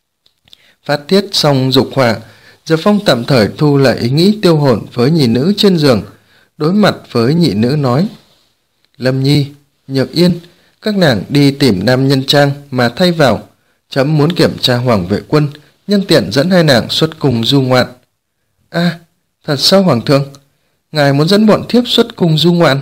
Phát tiết xong dục hỏa, Diệp Phong tạm thời thu lại ý nghĩ tiêu hồn với nhị nữ trên giường, đối mặt với nhị nữ nói: Lâm Nhi, Nhược Yên, các nàng đi tìm nam nhân trang mà thay vào, trẫm muốn kiểm tra Hoàng Vệ Quân, nhân tiện dẫn hai nàng xuất cung du ngoạn. A, à, thật sao hoàng thượng? Ngài muốn dẫn bọn thiếp xuất cung du ngoạn?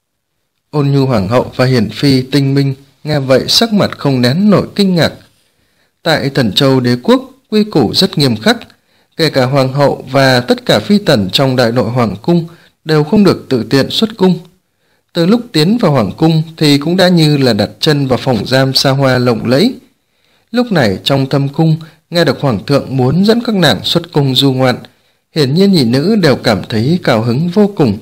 Ôn nhu hoàng hậu và Hiền Phi tinh minh nghe vậy sắc mặt không nén nổi kinh ngạc. Tại Thần Châu đế quốc, quy củ rất nghiêm khắc, kể cả hoàng hậu và tất cả phi tần trong đại nội hoàng cung đều không được tự tiện xuất cung. Từ lúc tiến vào hoàng cung thì cũng đã như là đặt chân vào phòng giam xa hoa lộng lẫy. Lúc này trong thâm cung, nghe được hoàng thượng muốn dẫn các nàng xuất cung du ngoạn, hiển nhiên nhị nữ đều cảm thấy cao hứng vô cùng.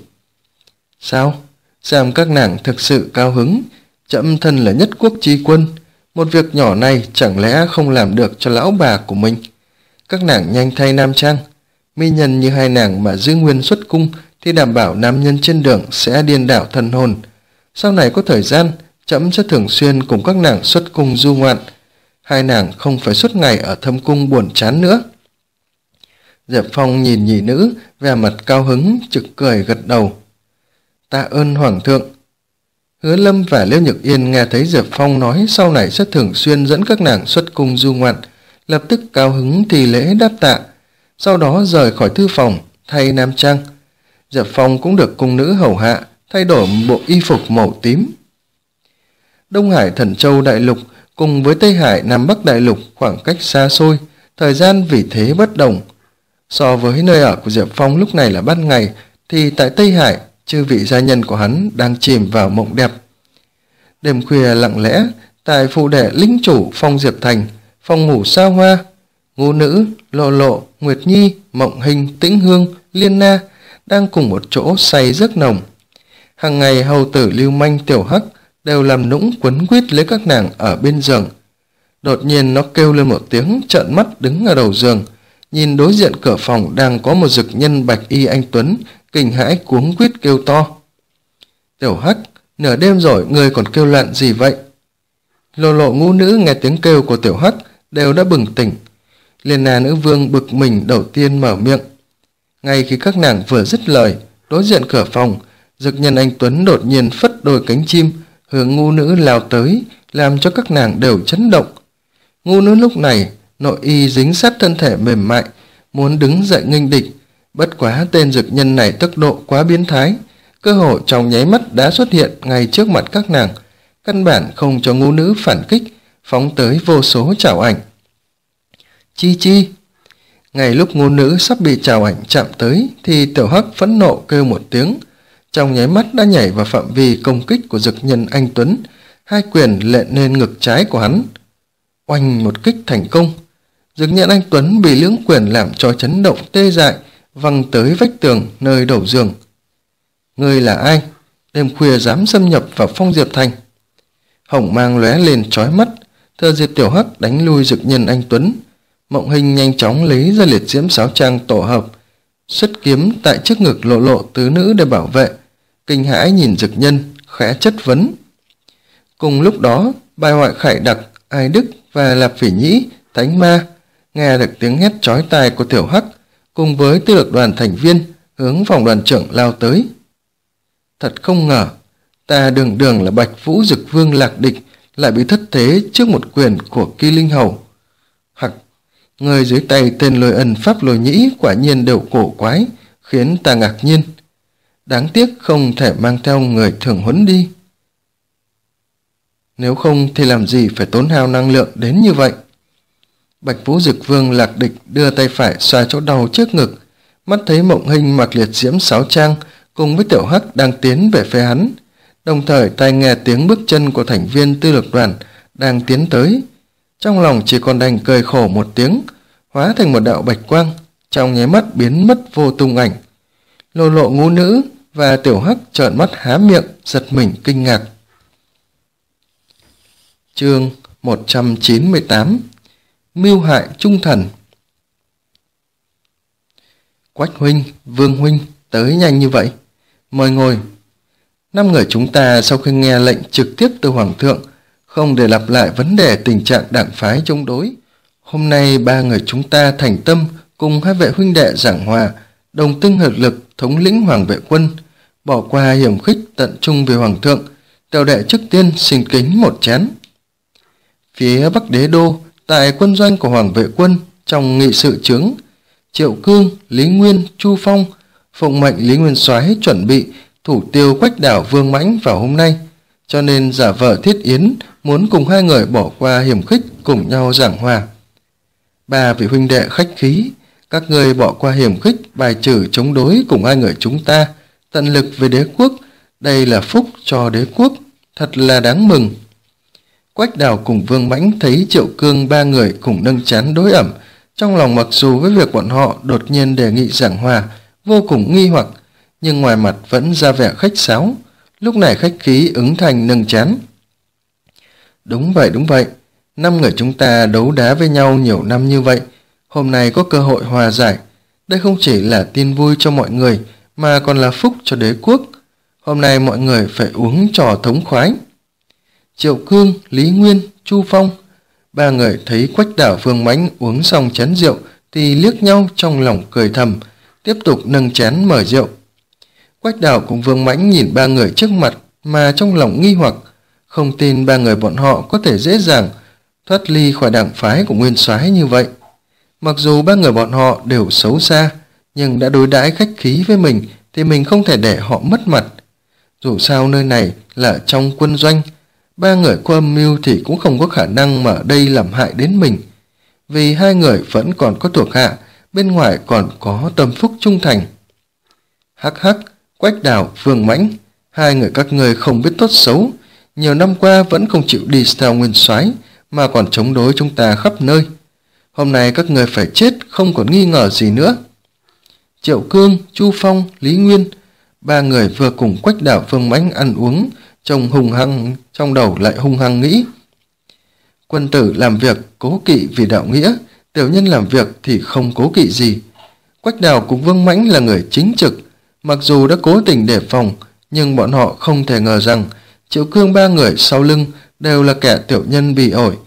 Sao? Xem các nàng thực sự cao hứng, trẫm thân là nhất quốc chi quân, một việc nhỏ này chẳng lẽ không làm được cho lão bà của mình. Các nàng nhanh thay nam trang, mỹ nhân như hai nàng mà giữ nguyên xuất cung thì đảm bảo nam nhân trên đường sẽ điên đảo thần hồn. Sau này có thời gian, trẫm sẽ thường xuyên cùng các nàng xuất cung du ngoạn, hai nàng không phải suốt ngày ở thâm cung buồn chán nữa. Diệp Phong nhìn nhị nữ, vẻ mặt cao hứng, trực cười gật đầu. Tạ ơn hoàng thượng. Hứa Lâm và Liễu Nhược Yên nghe thấy Diệp Phong nói sau này sẽ thường xuyên dẫn các nàng xuất cung du ngoạn, lập tức cao hứng thì lễ đáp tạ, sau đó rời khỏi thư phòng, thay nam trang. Diệp Phong cũng được cung nữ hầu hạ, thay đổi một bộ y phục màu tím. Đông Hải Thần Châu đại lục cùng với Tây Hải Nam Bắc đại lục khoảng cách xa xôi, thời gian vì thế bất đồng. So với nơi ở của Diệp Phong lúc này là ban ngày, thì tại Tây Hải, chư vị gia nhân của hắn đang chìm vào mộng đẹp. Đêm khuya lặng lẽ, tại phụ đệ lĩnh chủ Phong Diệp Thành, phòng ngủ xa hoa, Ngũ Nữ, Lộ Lộ, Nguyệt Nhi, Mộng Hình, Tĩnh Hương, Liên Na đang cùng một chỗ say giấc nồng. Hàng ngày hầu tử Lưu Manh, Tiểu Hắc đều làm nũng quấn quýt lấy các nàng ở bên giường. Đột nhiên nó kêu lên một tiếng, trợn mắt đứng ở đầu giường, nhìn đối diện cửa phòng đang có một dực nhân bạch y anh tuấn, kinh hãi cuống quýt kêu to. Tiểu Hắc, nửa đêm rồi người còn kêu loạn gì vậy? Lộ Lộ, Ngũ Nữ nghe tiếng kêu của Tiểu Hắc đều đã bừng tỉnh. Liên Na nữ vương bực mình đầu tiên mở miệng. Ngay khi các nàng vừa dứt lời, đối diện cửa phòng, Dực Nhân Anh Tuấn đột nhiên phất đôi cánh chim hướng ngu nữ lao tới, làm cho các nàng đều chấn động. Ngu nữ lúc này nội y dính sát thân thể mềm mại, muốn đứng dậy nghênh địch, bất quá tên dực nhân này tốc độ quá biến thái, cơ hội trong nháy mắt đã xuất hiện ngay trước mặt các nàng, căn bản không cho ngu nữ phản kích, phóng tới vô số chảo ảnh. Chi chi! Ngay lúc ngu nữ sắp bị chảo ảnh chạm tới thì Tiểu Hắc phẫn nộ kêu một tiếng, trong nháy mắt đã nhảy vào phạm vi công kích của Dực Nhân Anh Tuấn, hai quyền lện lên ngực trái của hắn. Oanh một kích thành công, Dực Nhân Anh Tuấn bị lưỡng quyền làm cho chấn động tê dại, văng tới vách tường nơi đầu giường. Ngươi là ai? Đêm khuya dám xâm nhập vào Phong Diệp Thành? Hồng mang lóe lên chói mắt, thừa dịp Tiểu Hắc đánh lui Dực Nhân Anh Tuấn, Mộng Hình nhanh chóng lấy ra liệt diễm sáo trang tổ hợp, xuất kiếm tại trước ngực lộ lộ tứ nữ để bảo vệ, kinh hãi nhìn Dực Nhân, khẽ chất vấn. Cùng lúc đó, bài hoại Khải Đặc, Ai Đức và Lạp Phỉ Nhĩ, Thánh Ma nghe được tiếng hét chói tai của Tiểu Hắc, cùng với tư lực đoàn thành viên hướng phòng đoàn trưởng lao tới. Thật không ngờ, ta đường đường là Bạch Vũ Dực Vương Lạc Địch lại bị thất thế trước một quyền của Kỳ Linh Hầu. Hặc, người dưới tay tên Lôi Ân Pháp Lôi Nhĩ quả nhiên đều cổ quái, khiến ta ngạc nhiên. Đáng tiếc không thể mang theo người thường huấn đi. Nếu không thì làm gì phải tốn hao năng lượng đến như vậy. Bạch Vũ Dực Vương Lạc Địch đưa tay phải xoa chỗ đau trước ngực, mắt thấy Mộng Hình mặc liệt diễm sáo trang cùng với Tiểu Hắc đang tiến về phía hắn, đồng thời tai nghe tiếng bước chân của thành viên tư lực đoàn đang tiến tới. Trong lòng chỉ còn đành cười khổ một tiếng, hóa thành một đạo bạch quang, trong nháy mắt biến mất vô tung ảnh. Lộ lộ ngu nữ và Tiểu Hắc trợn mắt há miệng, giật mình kinh ngạc. Chương một trăm chín mươi tám. Mưu hại trung thần. Quách huynh, Vương huynh, tới nhanh như vậy. Mời ngồi. Năm người chúng ta sau khi nghe lệnh trực tiếp từ Hoàng thượng, không để lặp lại vấn đề tình trạng đảng phái chống đối, hôm nay ba người chúng ta thành tâm cùng hai vệ huynh đệ giảng hòa, đồng tinh hợp lực thống lĩnh Hoàng vệ quân, bỏ qua hiểm khích tận trung về Hoàng thượng. Tiểu đệ trước tiên xin kính một chén. Phía Bắc Đế Đô, tại quân doanh của Hoàng vệ quân, trong nghị sự trướng, Triệu Cương, Lý Nguyên, Chu Phong phụng mệnh Lý Nguyên Soái chuẩn bị thủ tiêu Quách đảo Vương Mãnh vào hôm nay, cho nên giả vờ thiết yến muốn cùng hai người bỏ qua hiểm khích cùng nhau giảng hòa. Ba vị huynh đệ khách khí, các người bỏ qua hiểm khích bài trừ chống đối cùng hai người chúng ta, tận lực về đế quốc, đây là phúc cho đế quốc, thật là đáng mừng. Quách đảo cùng Vương Mãnh thấy Triệu Cương ba người cùng nâng chán đối ẩm, trong lòng mặc dù với việc bọn họ đột nhiên đề nghị giảng hòa vô cùng nghi hoặc, nhưng ngoài mặt vẫn ra vẻ khách sáo, lúc này khách khí ứng thành nâng chán. Đúng vậy, đúng vậy, năm người chúng ta đấu đá với nhau nhiều năm như vậy, hôm nay có cơ hội hòa giải, đây không chỉ là tin vui cho mọi người mà còn là phúc cho đế quốc, hôm nay mọi người phải uống trò thống khoái. Triệu Cương, Lý Nguyên, Chu Phong, ba người thấy Quách đảo Vương Mãnh uống xong chén rượu thì liếc nhau trong lòng cười thầm, tiếp tục nâng chén mời rượu. Quách đảo cùng Vương Mãnh nhìn ba người trước mặt mà trong lòng nghi hoặc, không tin ba người bọn họ có thể dễ dàng thoát ly khỏi đảng phái của Nguyên Soái như vậy. Mặc dù ba người bọn họ đều xấu xa, nhưng đã đối đãi khách khí với mình thì mình không thể để họ mất mặt. Dù sao nơi này là trong quân doanh, ba người có âm mưu thì cũng không có khả năng mà ở đây làm hại đến mình. Vì hai người vẫn còn có thuộc hạ, bên ngoài còn có tâm phúc trung thành. Hắc hắc, Quách đảo, Vương Mãnh, hai người các người không biết tốt xấu, nhiều năm qua vẫn không chịu đi theo Nguyên Soái mà còn chống đối chúng ta khắp nơi. Hôm nay các người phải chết không còn nghi ngờ gì nữa. Triệu Cương, Chu Phong, Lý Nguyên, ba người vừa cùng Quách đảo Vương Mãnh ăn uống, trông hung hăng, trong đầu lại hung hăng nghĩ. Quân tử làm việc cố kỵ vì đạo nghĩa, tiểu nhân làm việc thì không cố kỵ gì. Quách đảo cùng Vương Mãnh là người chính trực, mặc dù đã cố tình đề phòng, nhưng bọn họ không thể ngờ rằng Triệu Cương ba người sau lưng đều là kẻ tiểu nhân bị ổi.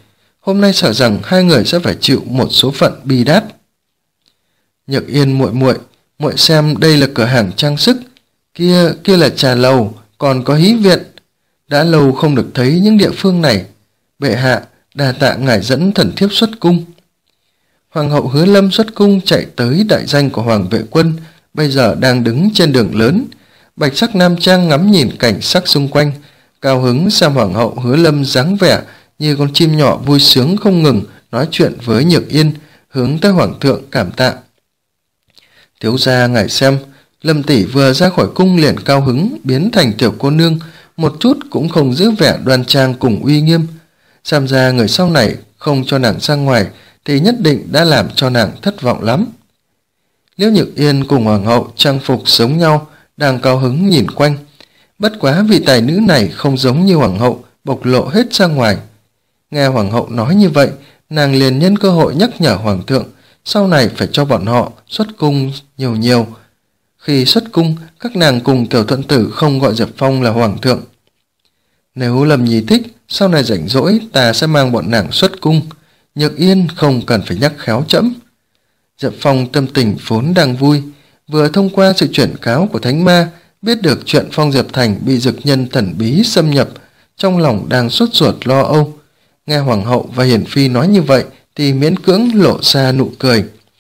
Hôm nay sợ rằng hai người sẽ phải chịu một số phận bi đát. Nhược Yên muội muội, muội xem đây là cửa hàng trang sức, kia kia là trà lầu, còn có hí viện. Đã lâu không được thấy những địa phương này. Bệ hạ, đà tạ ngài dẫn thần thiếp xuất cung. Hoàng hậu Hứa Lâm xuất cung chạy tới đại danh của Hoàng Vệ Quân, bây giờ đang đứng trên đường lớn. Bạch sắc nam trang ngắm nhìn cảnh sắc xung quanh, cao hứng xem Hoàng hậu Hứa Lâm dáng vẻ như con chim nhỏ vui sướng không ngừng nói chuyện với Nhược Yên, hướng tới Hoàng thượng cảm tạ. Thiếu gia ngài xem, Lâm tỷ vừa ra khỏi cung liền cao hứng biến thành tiểu cô nương, một chút cũng không giữ vẻ đoan trang cùng uy nghiêm. Xem ra người sau này không cho nàng ra ngoài thì nhất định đã làm cho nàng thất vọng lắm. Liễu Nhược Yên cùng Hoàng hậu trang phục giống nhau, đang cao hứng nhìn quanh. Bất quá vì tài nữ này không giống như Hoàng hậu bộc lộ hết ra ngoài. Nghe Hoàng hậu nói như vậy, nàng liền nhân cơ hội nhắc nhở Hoàng thượng sau này phải cho bọn họ xuất cung nhiều nhiều. Khi xuất cung, các nàng cùng Tiểu Thuận Tử không gọi Diệp Phong là Hoàng thượng. Nếu Lâm Nhi thích, sau này rảnh rỗi ta sẽ mang bọn nàng xuất cung. Nhược Yên không cần phải nhắc khéo trẫm. Diệp Phong tâm tình vốn đang vui, vừa thông qua sự chuyển cáo của Thánh Ma biết được chuyện Phong Diệp Thành bị dực nhân thần bí xâm nhập, trong lòng đang sốt ruột lo âu. Nghe Hoàng hậu và Hiển Phi nói như vậy thì miễn cưỡng lộ ra nụ cười.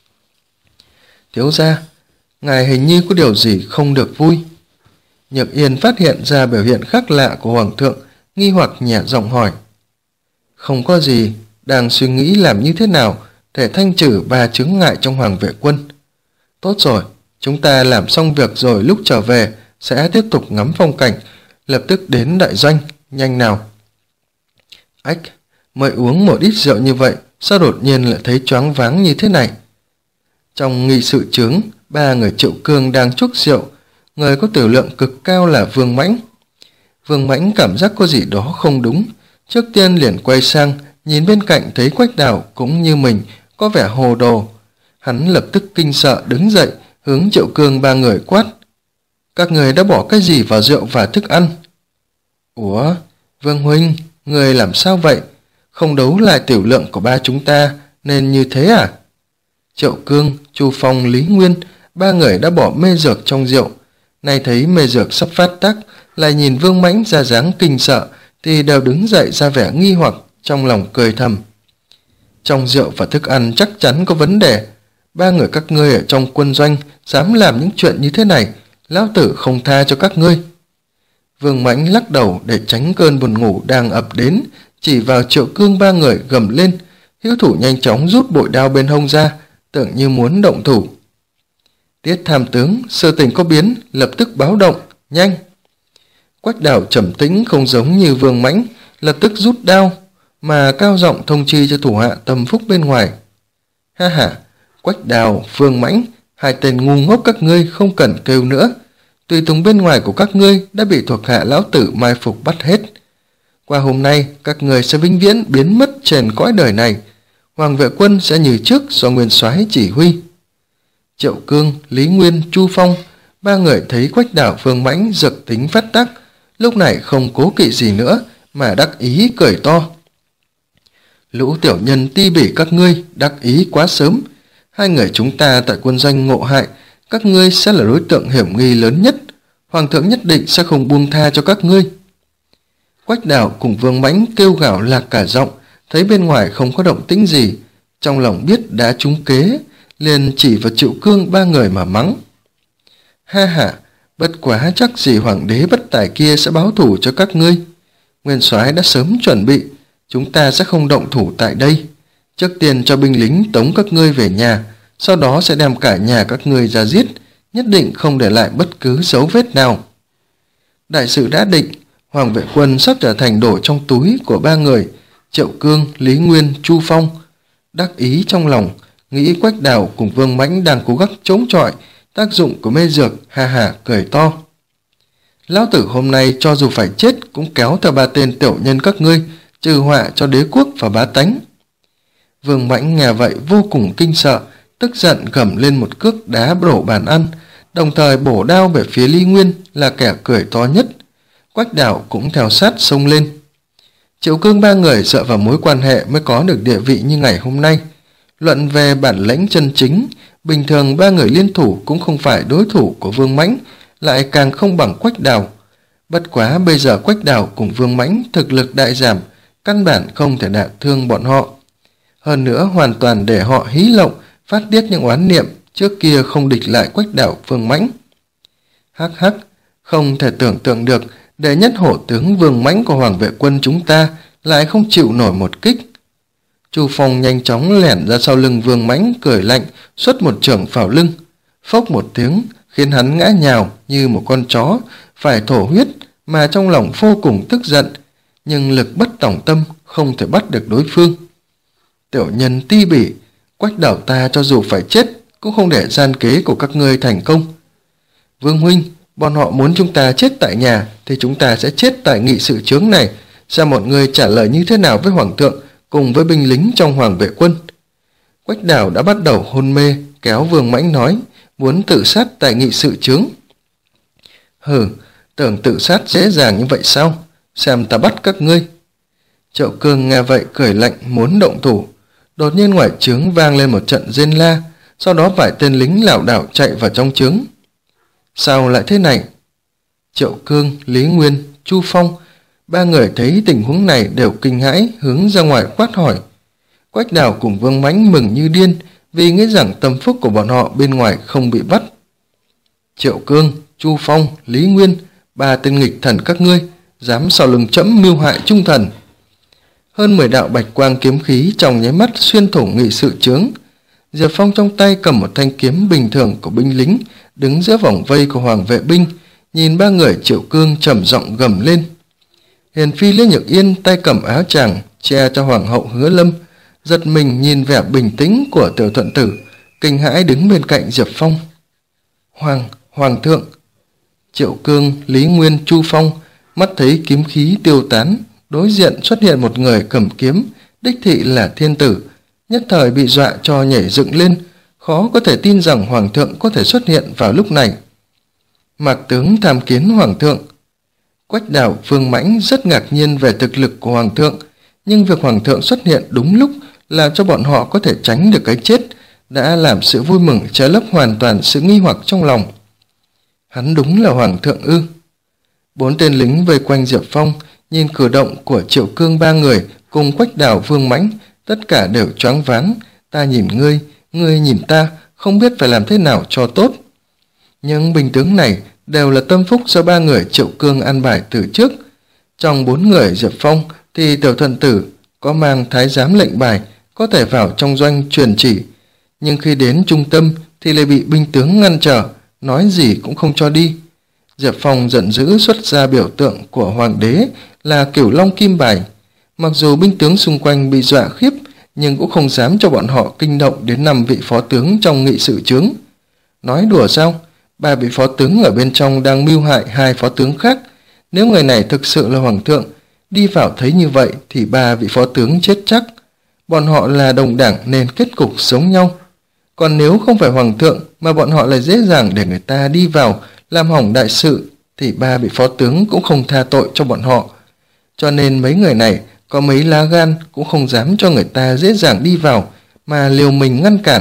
Thiếu gia, ngài hình như có điều gì không được vui. Nhược Yên phát hiện ra biểu hiện khác lạ của Hoàng thượng, nghi hoặc nhẹ giọng hỏi. Không có gì, đang suy nghĩ làm như thế nào để thanh trừ ba chướng ngại trong Hoàng Vệ Quân. Tốt rồi, chúng ta làm xong việc rồi lúc trở về sẽ tiếp tục ngắm phong cảnh, lập tức đến đại doanh, nhanh nào. Ách, mới uống một ít rượu như vậy, sao đột nhiên lại thấy choáng váng như thế này? Trong nghị sự trướng, ba người Triệu Cương đang chúc rượu, người có tiểu lượng cực cao là Vương Mãnh. Vương Mãnh cảm giác có gì đó không đúng, trước tiên liền quay sang, nhìn bên cạnh thấy Quách Đào cũng như mình, có vẻ hồ đồ. Hắn lập tức kinh sợ đứng dậy, hướng Triệu Cương ba người quát. Các người đã bỏ cái gì vào rượu và thức ăn? Ủa, Vương huynh, người làm sao vậy? Không đấu lại tiểu lượng của ba chúng ta, nên như thế à? Triệu Cương, Chu Phong, Lý Nguyên, ba người đã bỏ mê dược trong rượu. Nay thấy mê dược sắp phát tác, lại nhìn Vương Mãnh ra dáng kinh sợ, thì đều đứng dậy ra vẻ nghi hoặc, trong lòng cười thầm. Trong rượu và thức ăn chắc chắn có vấn đề. Ba người các ngươi ở trong quân doanh dám làm những chuyện như thế này, lão tử không tha cho các ngươi. Vương Mãnh lắc đầu để tránh cơn buồn ngủ đang ập đến, chỉ vào Triệu Cương ba người gầm lên, hữu thủ nhanh chóng rút bội đao bên hông ra, tưởng như muốn động thủ. Tiết tham tướng, sự tình có biến, lập tức báo động, nhanh. Quách Đào trầm tĩnh không giống như Vương Mãnh, lập tức rút đao, mà cao giọng thông chi cho thủ hạ tâm phúc bên ngoài. Ha ha, Quách Đào, Vương Mãnh, hai tên ngu ngốc các ngươi không cần kêu nữa. Tùy tùng bên ngoài của các ngươi đã bị thuộc hạ lão tử mai phục bắt hết. Qua hôm nay, các người sẽ vĩnh viễn biến mất trên cõi đời này. Hoàng Vệ Quân sẽ như trước do Nguyên Soái chỉ huy. Triệu Cương, Lý Nguyên, Chu Phong, ba người thấy Quách Đào, Vương Mãnh dược tính phát tác, lúc này không cố kỵ gì nữa mà đắc ý cười to. Lũ tiểu nhân ti bỉ các ngươi, đắc ý quá sớm. Hai người chúng ta tại quân doanh ngộ hại, các ngươi sẽ là đối tượng hiểm nghi lớn nhất. Hoàng thượng nhất định sẽ không buông tha cho các ngươi. Quách Đào cùng Vương Mãnh kêu gào lạc cả giọng, thấy bên ngoài không có động tĩnh gì, trong lòng biết đã trúng kế, liền chỉ vào Triệu Cương ba người mà mắng. Ha ha, bất quá chắc gì hoàng đế bất tài kia sẽ báo thủ cho các ngươi. Nguyên soái đã sớm chuẩn bị, chúng ta sẽ không động thủ tại đây. Trước tiên cho binh lính tống các ngươi về nhà, sau đó sẽ đem cả nhà các ngươi ra giết, nhất định không để lại bất cứ dấu vết nào. Đại sự đã định, Hoàng Vệ Quân sắp trở thành đổ trong túi của ba người, Triệu Cương, Lý Nguyên, Chu Phong. Đắc ý trong lòng, nghĩ Quách Đào cùng Vương Mãnh đang cố gắng chống chọi tác dụng của mê dược, ha ha cười to. Lão tử hôm nay cho dù phải chết cũng kéo theo ba tên tiểu nhân các ngươi, trừ họa cho đế quốc và bá tánh. Vương Mãnh nghe vậy vô cùng kinh sợ, tức giận gầm lên một cước đá đổ bàn ăn, đồng thời bổ đao về phía Lý Nguyên là kẻ cười to nhất. Quách Đào cũng theo sát xông lên. Triệu Cương ba người dựa vào mối quan hệ mới có được địa vị như ngày hôm nay. Luận về bản lĩnh chân chính, bình thường ba người liên thủ cũng không phải đối thủ của Vương Mãnh, lại càng không bằng Quách Đào. Bất quá bây giờ Quách Đào cùng Vương Mãnh thực lực đại giảm, căn bản không thể đả thương bọn họ. Hơn nữa hoàn toàn để họ hí lộng, phát tiết những oán niệm trước kia không địch lại Quách Đào Vương Mãnh. Hắc hắc, không thể tưởng tượng được đệ nhất hổ tướng Vương Mãnh của Hoàng Vệ Quân chúng ta lại không chịu nổi một kích. Chu Phong nhanh chóng lẻn ra sau lưng Vương Mãnh, cười lạnh xuất một chưởng vào lưng, phốc một tiếng khiến hắn ngã nhào như một con chó phải thổ huyết, mà trong lòng vô cùng tức giận, nhưng lực bất tòng tâm, không thể bắt được đối phương. Tiểu nhân ti bỉ, Quách Đào ta cho dù phải chết cũng không để gian kế của các ngươi thành công. Vương huynh, bọn họ muốn chúng ta chết tại nhà thì chúng ta sẽ chết tại nghị sự chướng này, sao mọi người trả lời như thế nào với Hoàng thượng cùng với binh lính trong Hoàng Vệ Quân? Quách Đào đã bắt đầu hôn mê, kéo Vương Mãnh nói muốn tự sát tại nghị sự chướng. Hừ, tưởng tự sát dễ dàng như vậy sao? Xem ta bắt các ngươi. Triệu Cương nghe vậy cười lạnh muốn động thủ. Đột nhiên ngoài trướng vang lên một trận rên la, sau đó vài tên lính lảo đảo chạy vào trong trướng. Sao lại thế này? Triệu Cương, Lý Nguyên, Chu Phong, ba người thấy tình huống này đều kinh hãi, hướng ra ngoài quát hỏi. Quách Đào cùng Vương Mãnh mừng như điên, vì nghĩ rằng tâm phúc của bọn họ bên ngoài không bị bắt. Triệu Cương, Chu Phong, Lý Nguyên, ba tên nghịch thần các ngươi, dám sau lưng trẫm mưu hại trung thần. Hơn mười đạo bạch quang kiếm khí trong nháy mắt xuyên thủng nghị sự chướng. Diệp Phong trong tay cầm một thanh kiếm bình thường của binh lính, đứng giữa vòng vây của Hoàng Vệ binh, nhìn ba người Triệu Cương trầm giọng gầm lên. Hiền phi Lê Nhược Yên tay cầm áo choàng che cho Hoàng hậu Hứa Lâm, giật mình nhìn vẻ bình tĩnh của Tiểu Thuận Tử, kinh hãi đứng bên cạnh Diệp Phong. Hoàng, Hoàng thượng! Triệu Cương, Lý Nguyên, Chu Phong mắt thấy kiếm khí tiêu tán, đối diện xuất hiện một người cầm kiếm, đích thị là thiên tử, nhất thời bị dọa cho nhảy dựng lên, khó có thể tin rằng Hoàng thượng có thể xuất hiện vào lúc này. Mạc tướng tham kiến Hoàng thượng. Quách Đào, Vương Mãnh rất ngạc nhiên về thực lực của Hoàng thượng, nhưng việc Hoàng thượng xuất hiện đúng lúc làm cho bọn họ có thể tránh được cái chết, đã làm sự vui mừng che lấp hoàn toàn sự nghi hoặc trong lòng. Hắn đúng là Hoàng thượng ư? Bốn tên lính vây quanh Diệp Phong, nhìn cử động của Triệu Cương ba người cùng Quách Đào, Vương Mãnh, tất cả đều choáng váng. Ta nhìn ngươi, ngươi nhìn ta, không biết phải làm thế nào cho tốt. Nhưng bình tướng này đều là tâm phúc do ba người Triệu Cương an bài từ trước. Trong bốn người Diệp Phong thì Tiểu Thuận Tử có mang thái giám lệnh bài, có thể vào trong doanh truyền chỉ, nhưng khi đến trung tâm thì lại bị binh tướng ngăn trở, nói gì cũng không cho đi. Diệp Phong giận dữ xuất ra biểu tượng của Hoàng đế là Cửu Long Kim Bài. Mặc dù binh tướng xung quanh bị dọa khiếp, nhưng cũng không dám cho bọn họ kinh động đến năm vị phó tướng trong nghị sự chướng. Nói đùa sao? Ba vị phó tướng ở bên trong đang mưu hại hai phó tướng khác. Nếu người này thực sự là Hoàng thượng, đi vào thấy như vậy thì ba vị phó tướng chết chắc. Bọn họ là đồng đảng nên kết cục giống nhau. Còn nếu không phải Hoàng thượng mà bọn họ lại dễ dàng để người ta đi vào làm hỏng đại sự, thì ba vị phó tướng cũng không tha tội cho bọn họ. Cho nên mấy người này có mấy lá gan cũng không dám cho người ta dễ dàng đi vào, mà liều mình ngăn cản.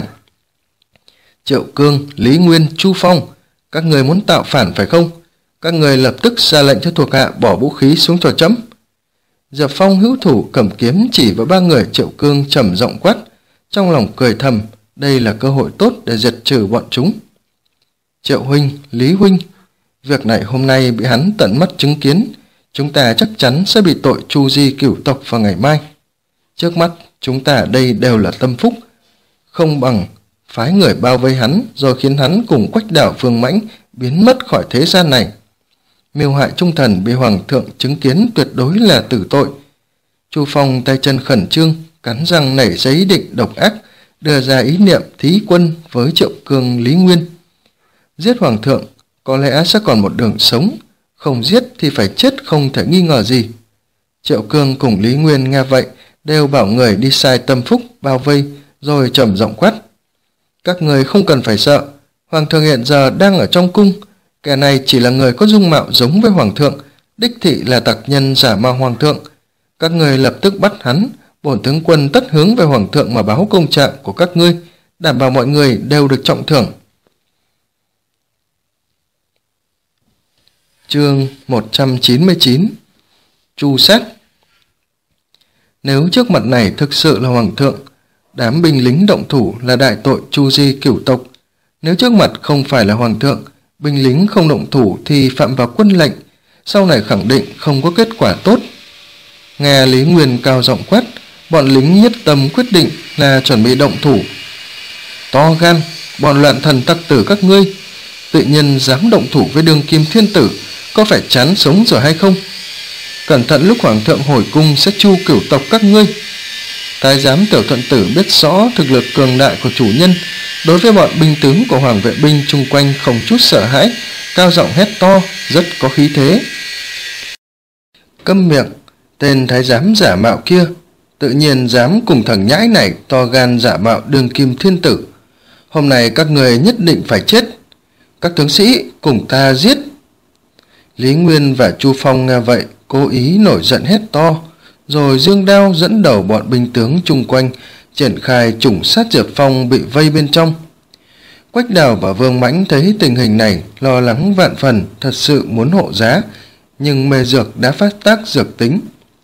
Triệu Cương, Lý Nguyên, Chu Phong, các người muốn tạo phản phải không? Các người lập tức ra lệnh cho thuộc hạ bỏ vũ khí xuống cho chấm. Diệp Phong hữu thủ cầm kiếm chỉ vào ba người Triệu Cương trầm giọng quát, trong lòng cười thầm, đây là cơ hội tốt để diệt trừ bọn chúng. Triệu huynh, Lý huynh, việc này hôm nay bị hắn tận mắt chứng kiến, chúng ta chắc chắn sẽ bị tội tru di cửu tộc vào ngày mai. Trước mắt chúng ta ở đây đều là tâm phúc, không bằng phái người bao vây hắn rồi khiến hắn cùng Quách Đào, Vương Mãnh biến mất khỏi thế gian này. Mưu hại trung thần bị Hoàng thượng chứng kiến tuyệt đối là tử tội. Chu Phong tay chân khẩn trương, cắn răng nảy ra ý định độc ác, đưa ra ý niệm thí quân với Triệu Cương, Lý Nguyên. Giết Hoàng thượng có lẽ sẽ còn một đường sống, không giết thì phải chết không thể nghi ngờ gì. Triệu Cương cùng Lý Nguyên nghe vậy đều bảo người đi sai tâm phúc bao vây, rồi trầm giọng quát, các người không cần phải sợ, Hoàng thượng hiện giờ đang ở trong cung, kẻ này chỉ là người có dung mạo giống với Hoàng thượng, đích thị là tặc nhân giả mạo Hoàng thượng. Các người lập tức bắt hắn, bổn tướng quân tất hướng về hoàng thượng mà báo công trạng của các ngươi, đảm bảo mọi người đều được trọng thưởng. Chương một trăm chín mươi chín. Tru sát. Nếu trước mặt này thực sự là hoàng thượng, đám binh lính động thủ là đại tội tru di cửu tộc. Nếu trước mặt không phải là hoàng thượng, binh lính không động thủ thì phạm vào quân lệnh, sau này khẳng định không có kết quả tốt. Nghe Lý Nguyên cao giọng quát, bọn lính nhất tâm quyết định là chuẩn bị động thủ. To gan, bọn loạn thần tặc tử các ngươi, tự nhiên dám động thủ với Đường Kim Thiên Tử, có phải chán sống rồi hay không? Cẩn thận lúc hoàng thượng hồi cung sẽ chu cửu tộc các ngươi. Thái giám Tiểu Thuận Tử biết rõ thực lực cường đại của chủ nhân, đối với bọn binh tướng của hoàng vệ binh chung quanh không chút sợ hãi, cao giọng hét to, rất có khí thế. Câm miệng, tên thái giám giả mạo kia, tự nhiên dám cùng thằng nhãi này to gan giả mạo Đường Kim Thiên Tử. Hôm nay các người nhất định phải chết. Các tướng sĩ cùng ta giết. Lý Nguyên và Chu Phong nghe vậy, cố ý nổi giận hét to, rồi giương đao dẫn đầu bọn binh tướng chung quanh, triển khai chủng sát Diệp Phong bị vây bên trong. Quách Đào và Vương Mãnh thấy tình hình này, lo lắng vạn phần, thật sự muốn hộ giá, nhưng mê dược đã phát tác dược tính.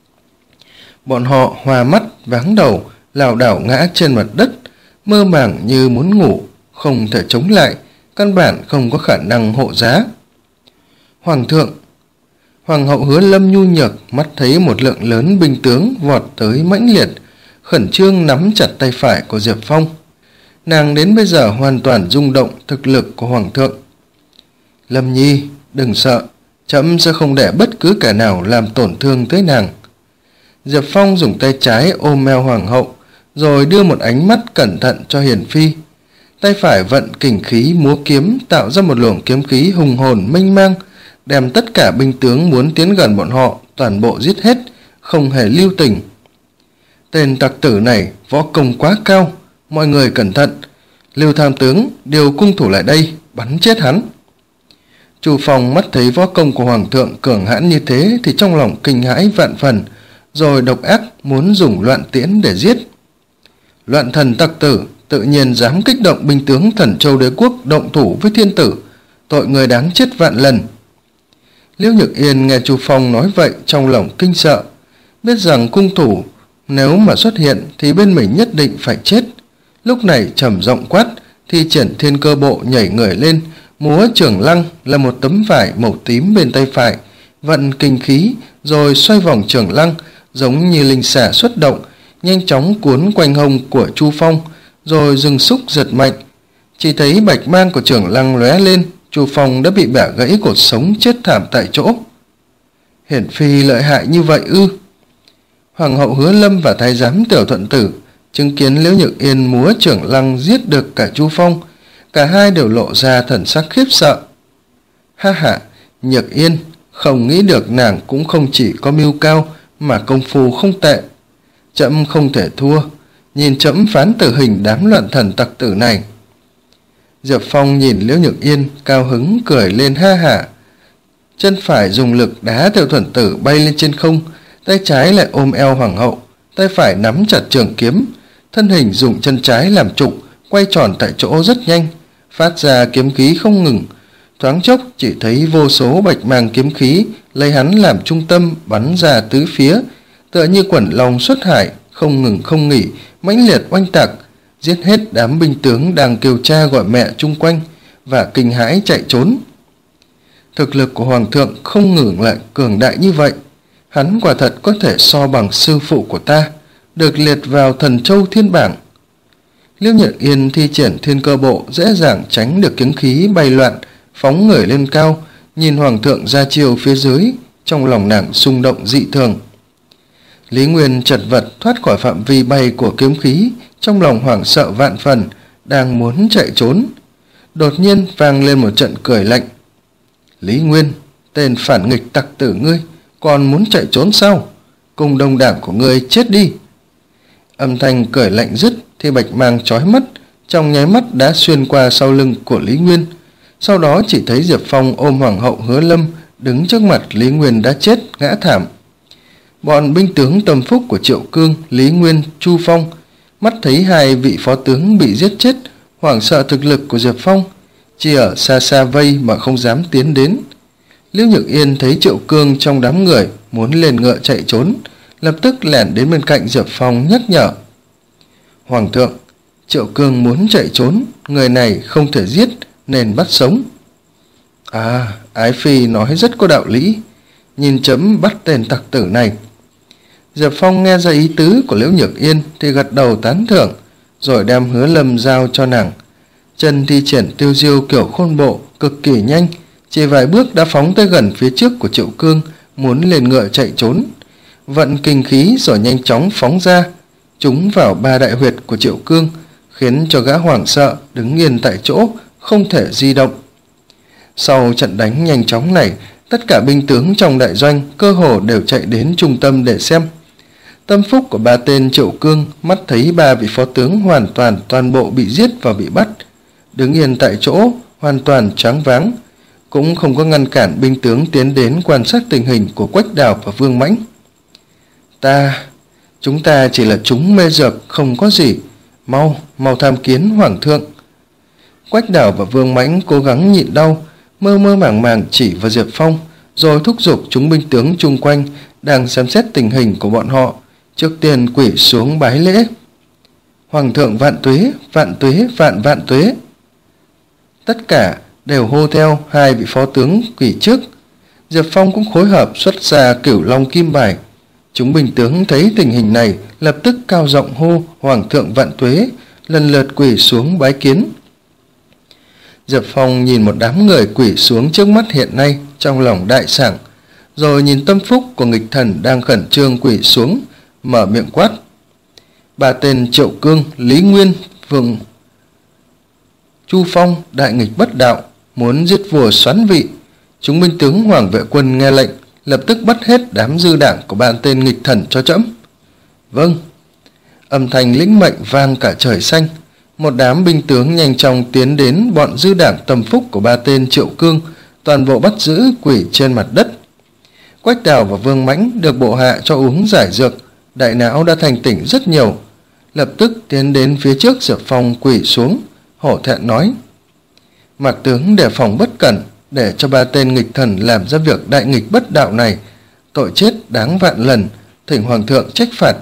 Bọn họ hoa mắt, váng đầu, lảo đảo ngã trên mặt đất, mơ màng như muốn ngủ, không thể chống lại, căn bản không có khả năng hộ giá. Hoàng thượng. Hoàng hậu Hứa Lâm nhu nhược mắt thấy một lượng lớn binh tướng vọt tới mãnh liệt, khẩn trương nắm chặt tay phải của Diệp Phong. Nàng đến bây giờ hoàn toàn rung động thực lực của hoàng thượng. Lâm Nhi, đừng sợ, trẫm sẽ không để bất cứ kẻ nào làm tổn thương tới nàng. Diệp Phong dùng tay trái ôm eo hoàng hậu, rồi đưa một ánh mắt cẩn thận cho Hiển Phi. Tay phải vận kình khí múa kiếm, tạo ra một luồng kiếm khí hùng hồn mênh mang, đem tất cả binh tướng muốn tiến gần bọn họ toàn bộ giết hết, không hề lưu tình. Tên tặc tử này võ công quá cao, mọi người cẩn thận. Lưu tham tướng điều cung thủ lại đây, bắn chết hắn. Chu Phong mắt thấy võ công của hoàng thượng cường hãn như thế thì trong lòng kinh hãi vạn phần, rồi độc ác muốn dùng loạn tiễn để giết. Loạn thần tặc tử tự nhiên dám kích động binh tướng Thần Châu Đế quốc động thủ với thiên tử, tội người đáng chết vạn lần. Liễu Nhược Yên nghe Chu Phong nói vậy trong lòng kinh sợ, biết rằng cung thủ nếu mà xuất hiện thì bên mình nhất định phải chết. Lúc này trầm giọng quát, thi triển thiên cơ bộ nhảy người lên, múa trường lăng là một tấm vải màu tím bên tay phải, vận kinh khí rồi xoay vòng trường lăng, giống như linh xà xuất động, nhanh chóng cuốn quanh hông của Chu Phong, rồi dừng xúc giật mạnh. Chỉ thấy bạch mang của trường lăng lóe lên, Chu Phong đã bị bẻ gãy cột sống, chết thảm tại chỗ. Hiển Phi lợi hại như vậy ư? Hoàng hậu Hứa Lâm và thái giám Tiểu Thuận Tử chứng kiến Liễu Nhược Yên múa trưởng lăng giết được cả Chu Phong, cả hai đều lộ ra thần sắc khiếp sợ. Ha ha, Nhược Yên, không nghĩ được nàng cũng không chỉ có mưu cao mà công phu không tệ. Trẫm không thể thua, nhìn trẫm phán tử hình đám loạn thần tặc tử này. Diệp Phong nhìn Liễu Nhược Yên cao hứng cười lên ha hả, chân phải dùng lực đá Tiểu Thuận Tử bay lên trên không, tay trái lại ôm eo hoàng hậu, tay phải nắm chặt trường kiếm, thân hình dùng chân trái làm trục, quay tròn tại chỗ rất nhanh, phát ra kiếm khí không ngừng. Thoáng chốc chỉ thấy vô số bạch mang kiếm khí lấy hắn làm trung tâm bắn ra tứ phía, tựa như quần long xuất hải, không ngừng không nghỉ, mãnh liệt oanh tạc, giết hết đám binh tướng đang kêu cha gọi mẹ chung quanh và kinh hãi chạy trốn. Thực lực của hoàng thượng không ngừng lại cường đại như vậy, hắn quả thật có thể so bằng sư phụ của ta, được liệt vào Thần Châu Thiên Bảng. Liễu Nhược Yên thi triển thiên cơ bộ dễ dàng tránh được kiếm khí bay loạn, phóng người lên cao, nhìn hoàng thượng ra chiều phía dưới, trong lòng nàng xung động dị thường. Lý Nguyên chật vật thoát khỏi phạm vi bay của kiếm khí, trong lòng hoảng sợ vạn phần, đang muốn chạy trốn. Đột nhiên vang lên một trận cười lạnh. Lý Nguyên, tên phản nghịch tặc tử ngươi, còn muốn chạy trốn sao? Cùng đồng đảng của ngươi chết đi. Âm thanh cười lạnh dứt thì bạch mang chói mắt, trong nháy mắt đã xuyên qua sau lưng của Lý Nguyên. Sau đó chỉ thấy Diệp Phong ôm hoàng hậu Hứa Lâm đứng trước mặt Lý Nguyên đã chết ngã thảm. Bọn binh tướng tâm phúc của Triệu Cương, Lý Nguyên, Chu Phong mắt thấy hai vị phó tướng bị giết chết, hoảng sợ thực lực của Diệp Phong, chỉ ở xa xa vây mà không dám tiến đến. Liễu Nhược Yên thấy Triệu Cương trong đám người muốn lên ngựa chạy trốn, lập tức lẻn đến bên cạnh Diệp Phong nhắc nhở: Hoàng thượng, Triệu Cương muốn chạy trốn, người này không thể giết nên bắt sống. À, Ái Phi nói rất có đạo lý, nhìn chấm bắt tên tặc tử này. Diệp Phong nghe ra ý tứ của Liễu Nhược Yên thì gật đầu tán thưởng, rồi đem Hứa Lâm giao cho nàng. Chân thi triển tiêu diêu kiểu khôn bộ cực kỳ nhanh, chỉ vài bước đã phóng tới gần phía trước của Triệu Cương, muốn lên ngựa chạy trốn. Vận kinh khí rồi nhanh chóng phóng ra, trúng vào ba đại huyệt của Triệu Cương, khiến cho gã hoảng sợ đứng yên tại chỗ, không thể di động. Sau trận đánh nhanh chóng này, tất cả binh tướng trong đại doanh cơ hồ đều chạy đến trung tâm để xem. Tâm phúc của ba tên Triệu Cương mắt thấy ba vị phó tướng hoàn toàn toàn bộ bị giết và bị bắt, đứng yên tại chỗ hoàn toàn choáng váng, cũng không có ngăn cản binh tướng tiến đến quan sát tình hình của Quách Đào và Vương Mãnh. Ta, chúng ta chỉ là chúng mê dược, không có gì, mau, mau tham kiến Hoàng thượng. Quách Đào và Vương Mãnh cố gắng nhịn đau, mơ mơ màng màng chỉ vào Diệp Phong, rồi thúc giục chúng binh tướng chung quanh đang xem xét tình hình của bọn họ, trước tiên quỳ xuống bái lễ. Hoàng thượng vạn tuế, vạn tuế, vạn vạn tuế. Tất cả đều hô theo hai vị phó tướng quỳ trước. Diệp Phong cũng phối hợp xuất ra Cửu Long Kim Bài. Chúng binh tướng thấy tình hình này lập tức cao giọng hô Hoàng thượng vạn tuế, lần lượt quỳ xuống bái kiến. Diệp Phong nhìn một đám người quỳ xuống trước mắt hiện nay, trong lòng đại sảng, rồi nhìn tâm phúc của nghịch thần đang khẩn trương quỳ xuống, mở miệng quát: Ba tên Triệu Cương, Lý Nguyên, Vương Chu Phong đại nghịch bất đạo, muốn giết vua xoán vị. Chúng binh tướng Hoàng Vệ Quân nghe lệnh, lập tức bắt hết đám dư đảng của ba tên nghịch thần cho trẫm. Vâng. Âm thanh lĩnh mệnh vang cả trời xanh. Một đám binh tướng nhanh chóng tiến đến bọn dư đảng tâm phúc của ba tên Triệu Cương, toàn bộ bắt giữ quỳ trên mặt đất. Quách Đào và Vương Mãnh được bộ hạ cho uống giải dược, đại não đã thành tỉnh rất nhiều, lập tức tiến đến phía trước Diệp Phong quỳ xuống, hổ thẹn nói: Mạc tướng đề phòng bất cẩn, để cho ba tên nghịch thần làm ra việc đại nghịch bất đạo này, tội chết đáng vạn lần, thỉnh Hoàng thượng trách phạt.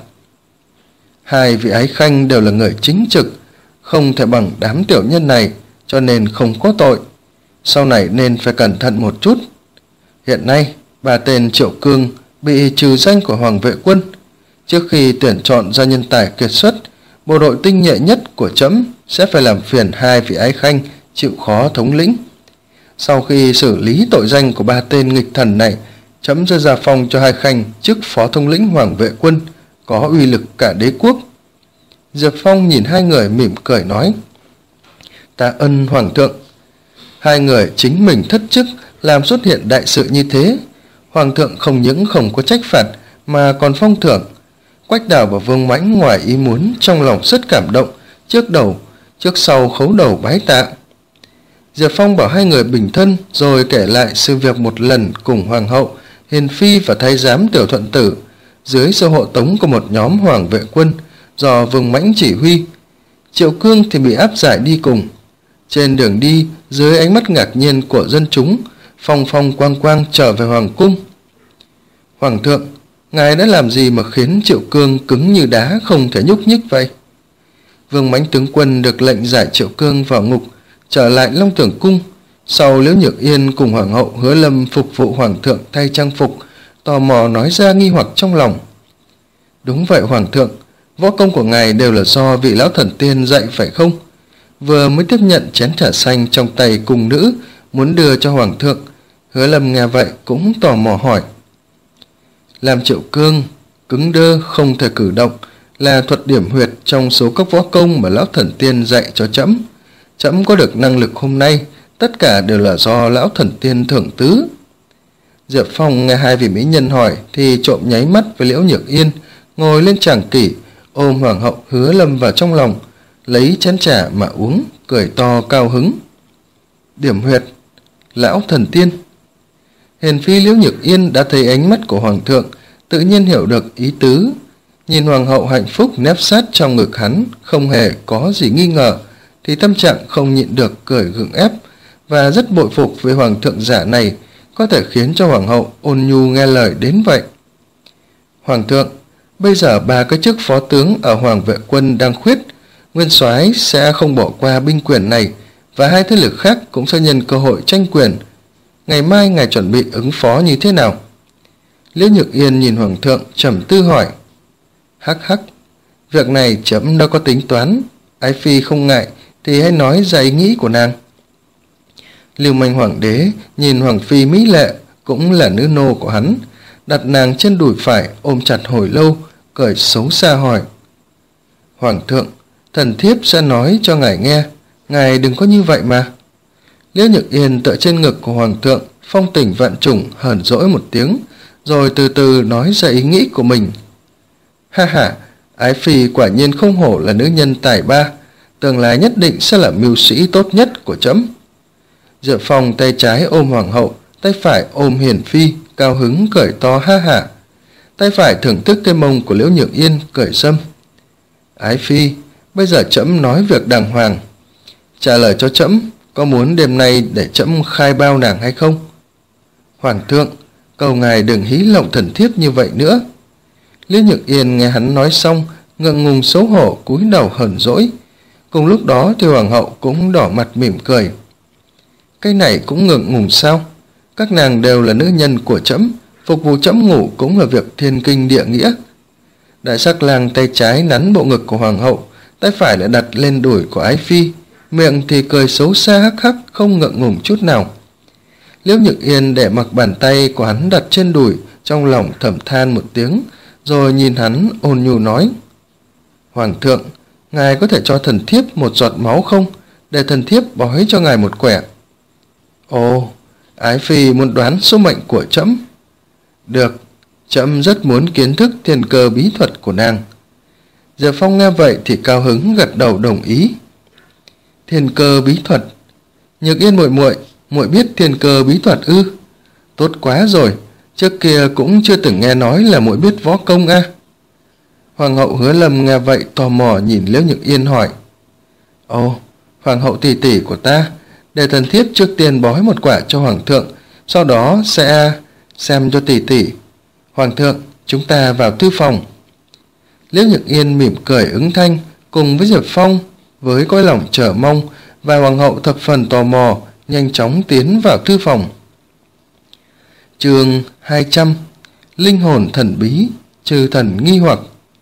Hai vị ái khanh đều là người chính trực, không thể bằng đám tiểu nhân này, cho nên không có tội. Sau này nên phải cẩn thận một chút. Hiện nay, ba tên Triệu Cương bị trừ danh của Hoàng Vệ Quân. Trước khi tuyển chọn ra nhân tài kiệt xuất, bộ đội tinh nhuệ nhất của trẫm sẽ phải làm phiền hai vị ái khanh chịu khó thống lĩnh. Sau khi xử lý tội danh của ba tên nghịch thần này, trẫm sẽ ra phong cho hai khanh chức phó thống lĩnh Hoàng Vệ Quân, có uy lực cả đế quốc. Diệp Phong nhìn hai người mỉm cười nói: Tạ ân Hoàng thượng. Hai người chính mình thất chức làm xuất hiện đại sự như thế, Hoàng thượng không những không có trách phạt mà còn phong thưởng. Quách Đào và Vương Mãnh ngoài ý muốn, trong lòng rất cảm động, trước đầu trước sau khấu đầu bái tạ. Diệp Phong bảo hai người bình thân, rồi kể lại sự việc một lần cùng Hoàng hậu, Hiền Phi và Thái giám Tiểu Thuận Tử dưới sự hộ tống của một nhóm Hoàng Vệ Quân do Vương Mãnh chỉ huy. Triệu Cương thì bị áp giải đi cùng. Trên đường đi, dưới ánh mắt ngạc nhiên của dân chúng, phong phong quang quang trở về Hoàng cung. Hoàng thượng, ngài đã làm gì mà khiến Triệu Cương cứng như đá không thể nhúc nhích vậy? Vương Mãnh tướng quân được lệnh giải Triệu Cương vào ngục, trở lại Long Tưởng cung. Sau Liễu Nhược Yên cùng Hoàng hậu Hứa Lâm phục vụ Hoàng thượng thay trang phục, tò mò nói ra nghi hoặc trong lòng. Đúng vậy Hoàng thượng, võ công của ngài đều là do vị lão thần tiên dạy phải không? Vừa mới tiếp nhận chén trà xanh trong tay cung nữ, muốn đưa cho Hoàng thượng. Hứa Lâm nghe vậy cũng tò mò hỏi. Làm Triệu Cương cứng đơ không thể cử động là thuật điểm huyệt trong số các võ công mà lão thần tiên dạy cho trẫm. Trẫm có được năng lực hôm nay, tất cả đều là do lão thần tiên thưởng tứ. Diệp Phong nghe hai vị mỹ nhân hỏi thì trộm nháy mắt với Liễu Nhược Yên, ngồi lên tràng kỷ, ôm Hoàng hậu Hứa Lâm vào trong lòng, lấy chén trà mà uống, cười to cao hứng. Điểm huyệt, lão thần tiên. Hiền Phi Liễu Nhược Yên đã thấy ánh mắt của Hoàng thượng, tự nhiên hiểu được ý tứ. Nhìn hoàng hậu hạnh phúc nép sát trong ngực hắn, không hề có gì nghi ngờ, thì tâm trạng không nhịn được cười gượng ép, và rất bội phục với hoàng thượng giả này, có thể khiến cho hoàng hậu ôn nhu nghe lời đến vậy. Hoàng thượng, bây giờ ba cái chức phó tướng ở Hoàng vệ quân đang khuyết, nguyên soái sẽ không bỏ qua binh quyền này, và hai thế lực khác cũng sẽ nhân cơ hội tranh quyền. Ngày mai ngài chuẩn bị ứng phó như thế nào? Liễu Nhược Yên nhìn hoàng thượng trầm tư hỏi. Hắc hắc, việc này chấm đã có tính toán, ái phi không ngại thì hãy nói ra ý nghĩ của nàng. Lưu Manh hoàng đế nhìn hoàng phi mỹ lệ, cũng là nữ nô của hắn, đặt nàng trên đùi phải ôm chặt hồi lâu, cười xấu xa hỏi. Hoàng thượng, thần thiếp sẽ nói cho ngài nghe, ngài đừng có như vậy mà. Liễu Nhược Yên tựa trên ngực của hoàng thượng, phong tình vạn trùng hờn dỗi một tiếng, rồi từ từ nói ra ý nghĩ của mình. Ha ha, ái phi quả nhiên không hổ là nữ nhân tài ba, tương lai nhất định sẽ là mưu sĩ tốt nhất của trẫm. Diệp Phong tay trái ôm hoàng hậu, tay phải ôm hiền phi, cao hứng cười to ha hả. Tay phải thưởng thức cái mông của Liễu Nhược Yên, cười sâm. Ái phi, bây giờ trẫm nói việc đàng hoàng, trả lời cho trẫm, có muốn đêm nay để trẫm khai bao nàng hay không? Hoàng thượng, cầu ngài đừng hí lộng thần thiếp như vậy nữa. Liễu Nhược Yên nghe hắn nói xong, ngượng ngùng xấu hổ cúi đầu hờn dỗi. Cùng lúc đó thì hoàng hậu cũng đỏ mặt mỉm cười. Cái này cũng ngượng ngùng sao? Các nàng đều là nữ nhân của trẫm, phục vụ trẫm ngủ cũng là việc thiên kinh địa nghĩa. Đại sắc lang tay trái nắn bộ ngực của hoàng hậu, tay phải lại đặt lên đùi của ái phi, miệng thì cười xấu xa hắc hắc, không ngượng ngùng chút nào. Liễu Nhược Yên để mặc bàn tay của hắn đặt trên đùi, trong lòng thầm than một tiếng, rồi nhìn hắn ôn nhu nói. Hoàng thượng, ngài có thể cho thần thiếp một giọt máu không, để thần thiếp bói cho ngài một quẻ? Ồ, ái phi muốn đoán số mệnh của trẫm. Được, trẫm rất muốn kiến thức thiên cơ bí thuật của nàng. Diệp Phong nghe vậy thì cao hứng gật đầu đồng ý. Thiên cơ bí thuật? Nhược Yên muội muội, muội biết thiên cơ bí thuật ư? Tốt quá rồi, trước kia cũng chưa từng nghe nói là muội biết võ công a. À? Hoàng hậu Hứa Lâm nghe vậy tò mò nhìn Liễu Nhược Yên hỏi. Ồ, hoàng hậu tỷ tỷ của ta, để thần thiếp trước tiên bói một quả cho hoàng thượng, sau đó sẽ xem cho tỷ tỷ. Hoàng thượng, chúng ta vào thư phòng. Liễu Nhược Yên mỉm cười ứng thanh, cùng với Diệp Phong với cõi lòng chờ mong, và hoàng hậu thập phần tò mò nhanh chóng tiến vào thư phòng. Chương hai trăm, linh hồn thần bí, trừ thần nghi hoặc.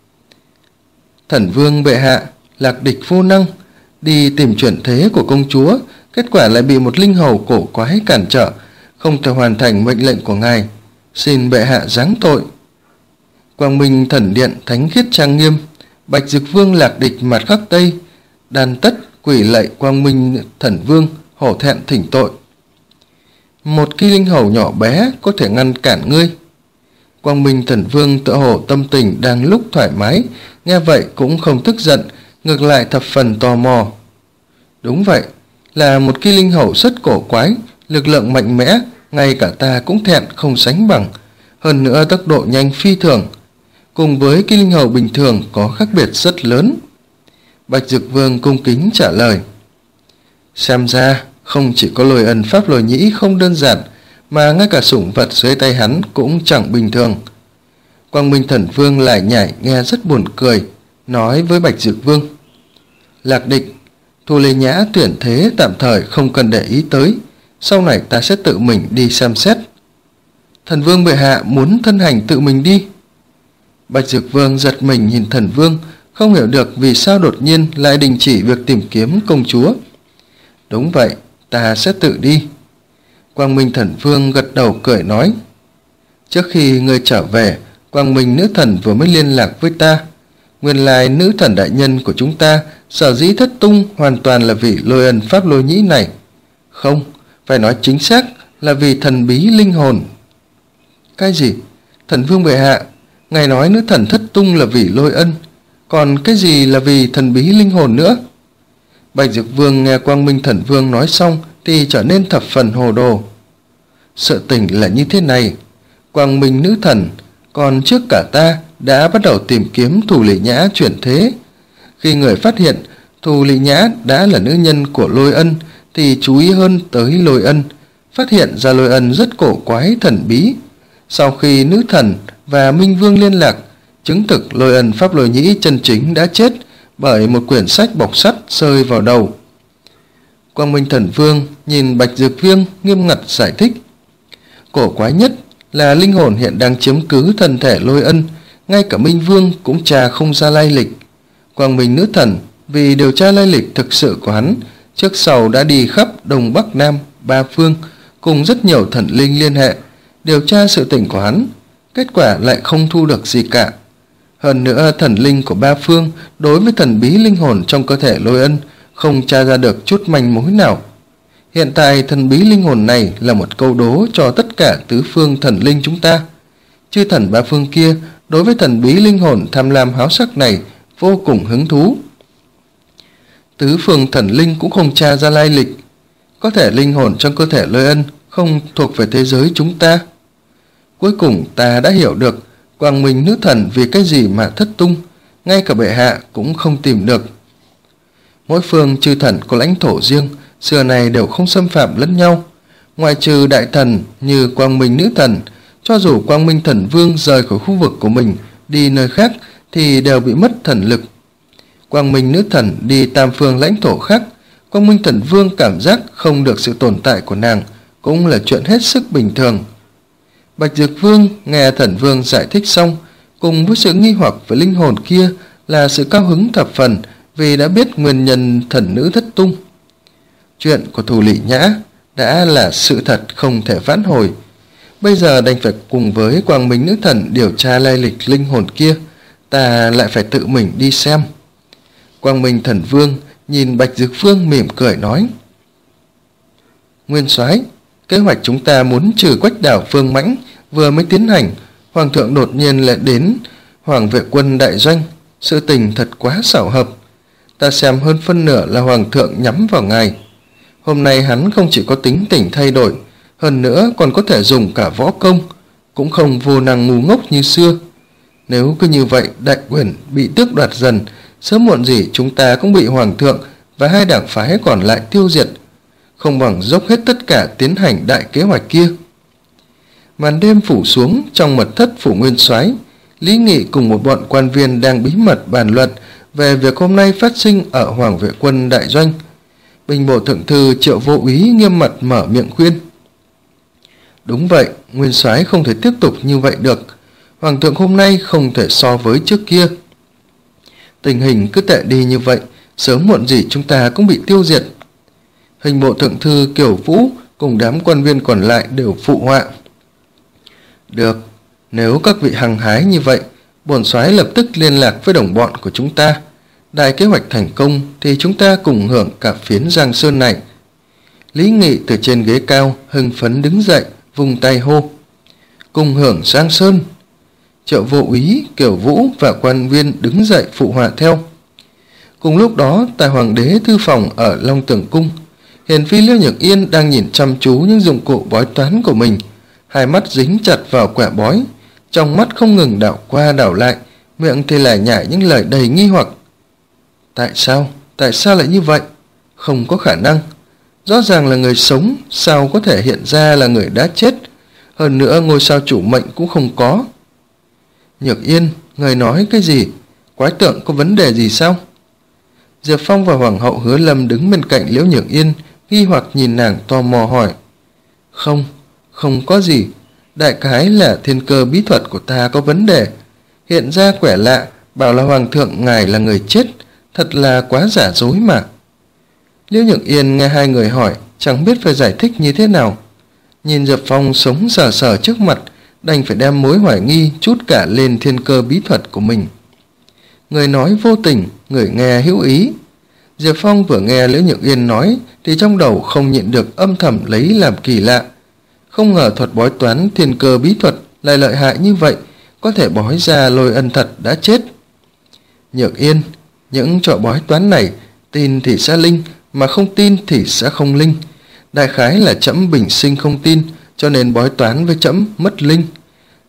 Thần vương bệ hạ, Lạc Địch vô năng, đi tìm chuyển thế của công chúa, kết quả lại bị một linh hầu cổ quái cản trở, không thể hoàn thành mệnh lệnh của ngài, xin bệ hạ giáng tội. Quang Minh Thần Điện thánh khiết trang nghiêm, Bạch Dực Vương Lạc Địch mặt khắc tây, đàn tất quỷ lạy Quang Minh Thần Vương, hổ thẹn thỉnh tội. Một kỳ linh hầu nhỏ bé có thể ngăn cản ngươi? Quang Minh Thần Vương tựa hồ tâm tình đang lúc thoải mái, nghe vậy cũng không tức giận, ngược lại thập phần tò mò. Đúng vậy, là một kỳ linh hầu rất cổ quái, lực lượng mạnh mẽ, ngay cả ta cũng thẹn không sánh bằng, hơn nữa tốc độ nhanh phi thường, cùng với kỳ linh hầu bình thường có khác biệt rất lớn. Bạch Dực Vương cung kính trả lời. Xem ra không chỉ có Lôi Ân pháp Lôi Nhĩ không đơn giản, mà ngay cả sủng vật dưới tay hắn cũng chẳng bình thường. Quang Minh Thần Vương lại nhảy nghe rất buồn cười, nói với Bạch Dực Vương. Lạc Địch, Thu Lê Nhã tuyển thế tạm thời không cần để ý tới, sau này ta sẽ tự mình đi xem xét. Thần Vương bệ hạ muốn thân hành tự mình đi? Bạch Dực Vương giật mình nhìn Thần Vương, không hiểu được vì sao đột nhiên lại đình chỉ việc tìm kiếm công chúa. Đúng vậy, ta sẽ tự đi. Quang Minh Thần Vương gật đầu cười nói. Trước khi ngươi trở về, Quang Minh nữ thần vừa mới liên lạc với ta. Nguyên lai nữ thần đại nhân của chúng ta sở dĩ thất tung hoàn toàn là vì Lôi Ân pháp Lôi Nhĩ này. Không, phải nói chính xác là vì thần bí linh hồn. Cái gì? Thần Vương bệ hạ, ngài nói nữ thần thất tung là vì Lôi Ân, còn cái gì là vì thần bí linh hồn nữa? Bạch Dực Vương nghe Quang Minh Thần Vương nói xong thì trở nên thập phần hồ đồ. Sự tình là như thế này, Quang Minh nữ thần còn trước cả ta đã bắt đầu tìm kiếm Thù Lị Nhã chuyển thế. Khi người phát hiện Thù Lị Nhã đã là nữ nhân của Lôi Ân thì chú ý hơn tới Lôi Ân, phát hiện ra Lôi Ân rất cổ quái thần bí. Sau khi nữ thần và Minh Vương liên lạc, chứng thực Lôi Ân Pháp Lôi Nhĩ chân chính đã chết bởi một quyển sách bọc sắt rơi vào đầu. Quang Minh Thần Vương nhìn Bạch Dược Vương nghiêm ngặt giải thích. Cổ quái nhất là linh hồn hiện đang chiếm cứ thân thể Lôi Ân, ngay cả Minh Vương cũng tra không ra lai lịch. Quang Minh Nữ Thần vì điều tra lai lịch thực sự của hắn, trước sau đã đi khắp Đông Bắc Nam ba phương cùng rất nhiều thần linh liên hệ điều tra sự tình của hắn, kết quả lại không thu được gì cả. Hơn nữa thần linh của ba phương đối với thần bí linh hồn trong cơ thể Lôi Ân không tra ra được chút manh mối nào. Hiện tại thần bí linh hồn này là một câu đố cho tất cả tứ phương thần linh chúng ta. Chư thần ba phương kia đối với thần bí linh hồn tham lam háo sắc này vô cùng hứng thú. Tứ phương thần linh cũng không tra ra lai lịch. Có thể linh hồn trong cơ thể Lôi Ân không thuộc về thế giới chúng ta. Cuối cùng ta đã hiểu được Quang Minh Nữ Thần vì cái gì mà thất tung, ngay cả bệ hạ cũng không tìm được. Mỗi phương chư thần có lãnh thổ riêng, xưa này đều không xâm phạm lẫn nhau. Ngoại trừ đại thần như Quang Minh Nữ Thần, cho dù Quang Minh Thần Vương rời khỏi khu vực của mình đi nơi khác thì đều bị mất thần lực. Quang Minh Nữ Thần đi tam phương lãnh thổ khác, Quang Minh Thần Vương cảm giác không được sự tồn tại của nàng cũng là chuyện hết sức bình thường. Bạch Dược Vương nghe Thần Vương giải thích xong, cùng với sự nghi hoặc với linh hồn kia là sự cao hứng thập phần vì đã biết nguyên nhân thần nữ thất tung. Chuyện của Thù Lị Nhã đã là sự thật không thể vãn hồi. Bây giờ đành phải cùng với Quang Minh Nữ Thần điều tra lai lịch linh hồn kia, ta lại phải tự mình đi xem. Quang Minh Thần Vương nhìn Bạch Dược Vương mỉm cười nói. Nguyên soái, kế hoạch chúng ta muốn trừ Quách Đảo Phương Mãnh vừa mới tiến hành, Hoàng thượng đột nhiên lại đến Hoàng Vệ Quân đại doanh, sự tình thật quá xảo hợp. Ta xem hơn phân nửa là Hoàng thượng nhắm vào ngài. Hôm nay hắn không chỉ có tính tình thay đổi, hơn nữa còn có thể dùng cả võ công, cũng không vô năng ngu ngốc như xưa. Nếu cứ như vậy đại quyền bị tước đoạt dần, sớm muộn gì chúng ta cũng bị Hoàng thượng và hai đảng phái còn lại tiêu diệt, không bằng dốc hết tất cả tiến hành đại kế hoạch kia. Màn đêm phủ xuống, trong mật thất phủ nguyên soái, Lý Nghị cùng một bọn quan viên đang bí mật bàn luận về việc hôm nay phát sinh ở Hoàng Vệ Quân đại doanh. Binh bộ thượng thư Triệu Vô Úy nghiêm mặt mở miệng khuyên. Đúng vậy, nguyên soái không thể tiếp tục như vậy được. Hoàng thượng hôm nay không thể so với trước kia. Tình hình cứ tệ đi như vậy, sớm muộn gì chúng ta cũng bị tiêu diệt. Hình bộ thượng thư Kiều Vũ cùng đám quan viên còn lại đều phụ họa. Được, nếu các vị hăng hái như vậy, bổn soái lập tức liên lạc với đồng bọn của chúng ta. Đại kế hoạch thành công thì chúng ta cùng hưởng cả phiến Giang Sơn này. Lý Nghị từ trên ghế cao hưng phấn đứng dậy, vung tay hô. Cùng hưởng Giang Sơn. Triệu Vô Úy, Kiều Vũ và quan viên đứng dậy phụ họa theo. Cùng lúc đó, tại Hoàng đế thư phòng ở Long Tường Cung, Hiền phi Liễu Nhược Yên đang nhìn chăm chú những dụng cụ bói toán của mình, hai mắt dính chặt vào quẻ bói, trong mắt không ngừng đảo qua đảo lại, miệng thì lải nhải những lời đầy nghi hoặc. Tại sao? Tại sao lại như vậy? Không có khả năng. Rõ ràng là người sống, sao có thể hiện ra là người đã chết? Hơn nữa ngôi sao chủ mệnh cũng không có. Nhược Yên, người nói cái gì? Quái tượng có vấn đề gì sao? Diệp Phong và Hoàng hậu Hứa Lâm đứng bên cạnh Liễu Nhược Yên, nghi hoặc nhìn nàng tò mò hỏi. Không, không có gì. Đại khái là thiên cơ bí thuật của ta có vấn đề. Hiện ra quẻ lạ, bảo là Hoàng thượng ngài là người chết, thật là quá giả dối mà. Liễu Nhược Yên nghe hai người hỏi, chẳng biết phải giải thích như thế nào. Nhìn Diệp Phong sống sờ sờ trước mặt, đành phải đem mối hoài nghi chút cả lên thiên cơ bí thuật của mình. Người nói vô tình, người nghe hữu ý. Diệp Phong vừa nghe Liễu Nhược Yên nói thì trong đầu không nhịn được âm thầm lấy làm kỳ lạ. Không ngờ thuật bói toán thiên cơ bí thuật lại lợi hại như vậy, có thể bói ra Lôi Ân thật đã chết. Nhược Yên, những trò bói toán này tin thì sẽ linh, mà không tin thì sẽ không linh. Đại khái là trẫm bình sinh không tin, cho nên bói toán với trẫm mất linh.